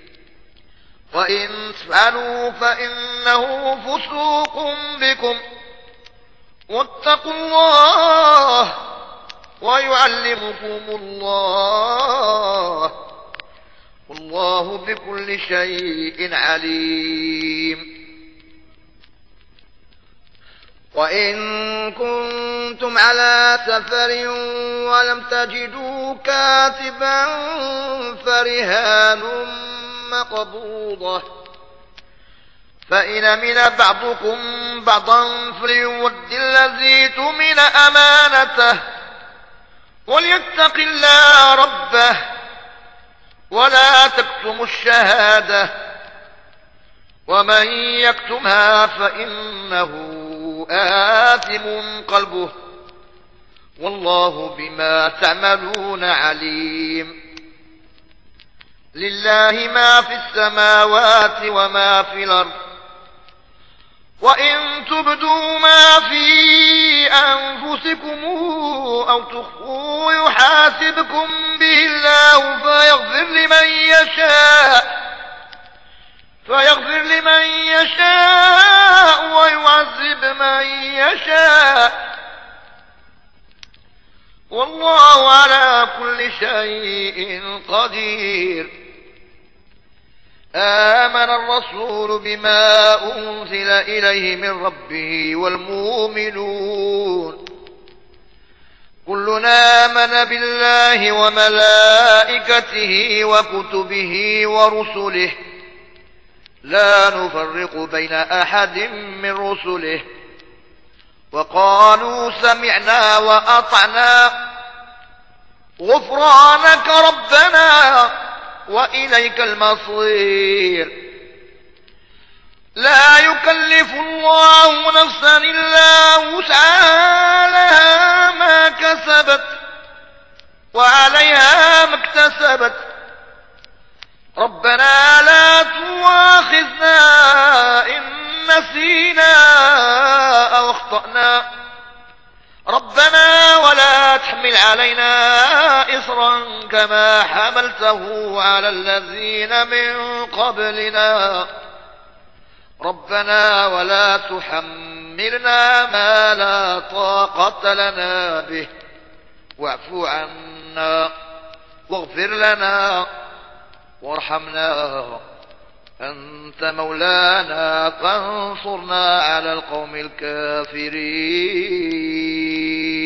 وإن تفعلوا فإنه فسوق بكم واتقوا الله ويعلمكم الله والله بكل شيء عليم وإن كنتم على سفر ولم تجدوا كاتبا فرهان مقبوضة فإن من بعضكم بعضا فليود الذي تؤمن أمانته وليتق الله ربه ولا تكتموا الشهادة ومن يكتمها فإنه آثم قلبه والله بما تعملون عليم لله ما في السماوات وما في الأرض وإن تبدوا ما في أنفسكم أو تخفوا يحاسبكم به الله فيغفر لمن يشاء فيغفر لمن يشاء ويعذب من يشاء والله على كل شيء قدير. آمن الرسول بما أنزل إليه من ربه والمؤمنون كلنا آمن بالله وملائكته وكتبه ورسله لا نفرق بين أحد من رسله وقالوا سمعنا وأطعنا غفرانك ربنا وإليك المصير. لا يكلف الله نفسا إلا وسعها لها ما كسبت وعليها ما اكتسبت ربنا لا تؤاخذنا إن نسينا أو أخطأنا ربنا ولا تحمل علينا إصرا كما حملته على الذين من قبلنا ربنا ولا تحملنا ما لا طاقة لنا به واعف عنا واغفر لنا وارحمنا أنت مولانا فانصرنا على القوم الكافرين.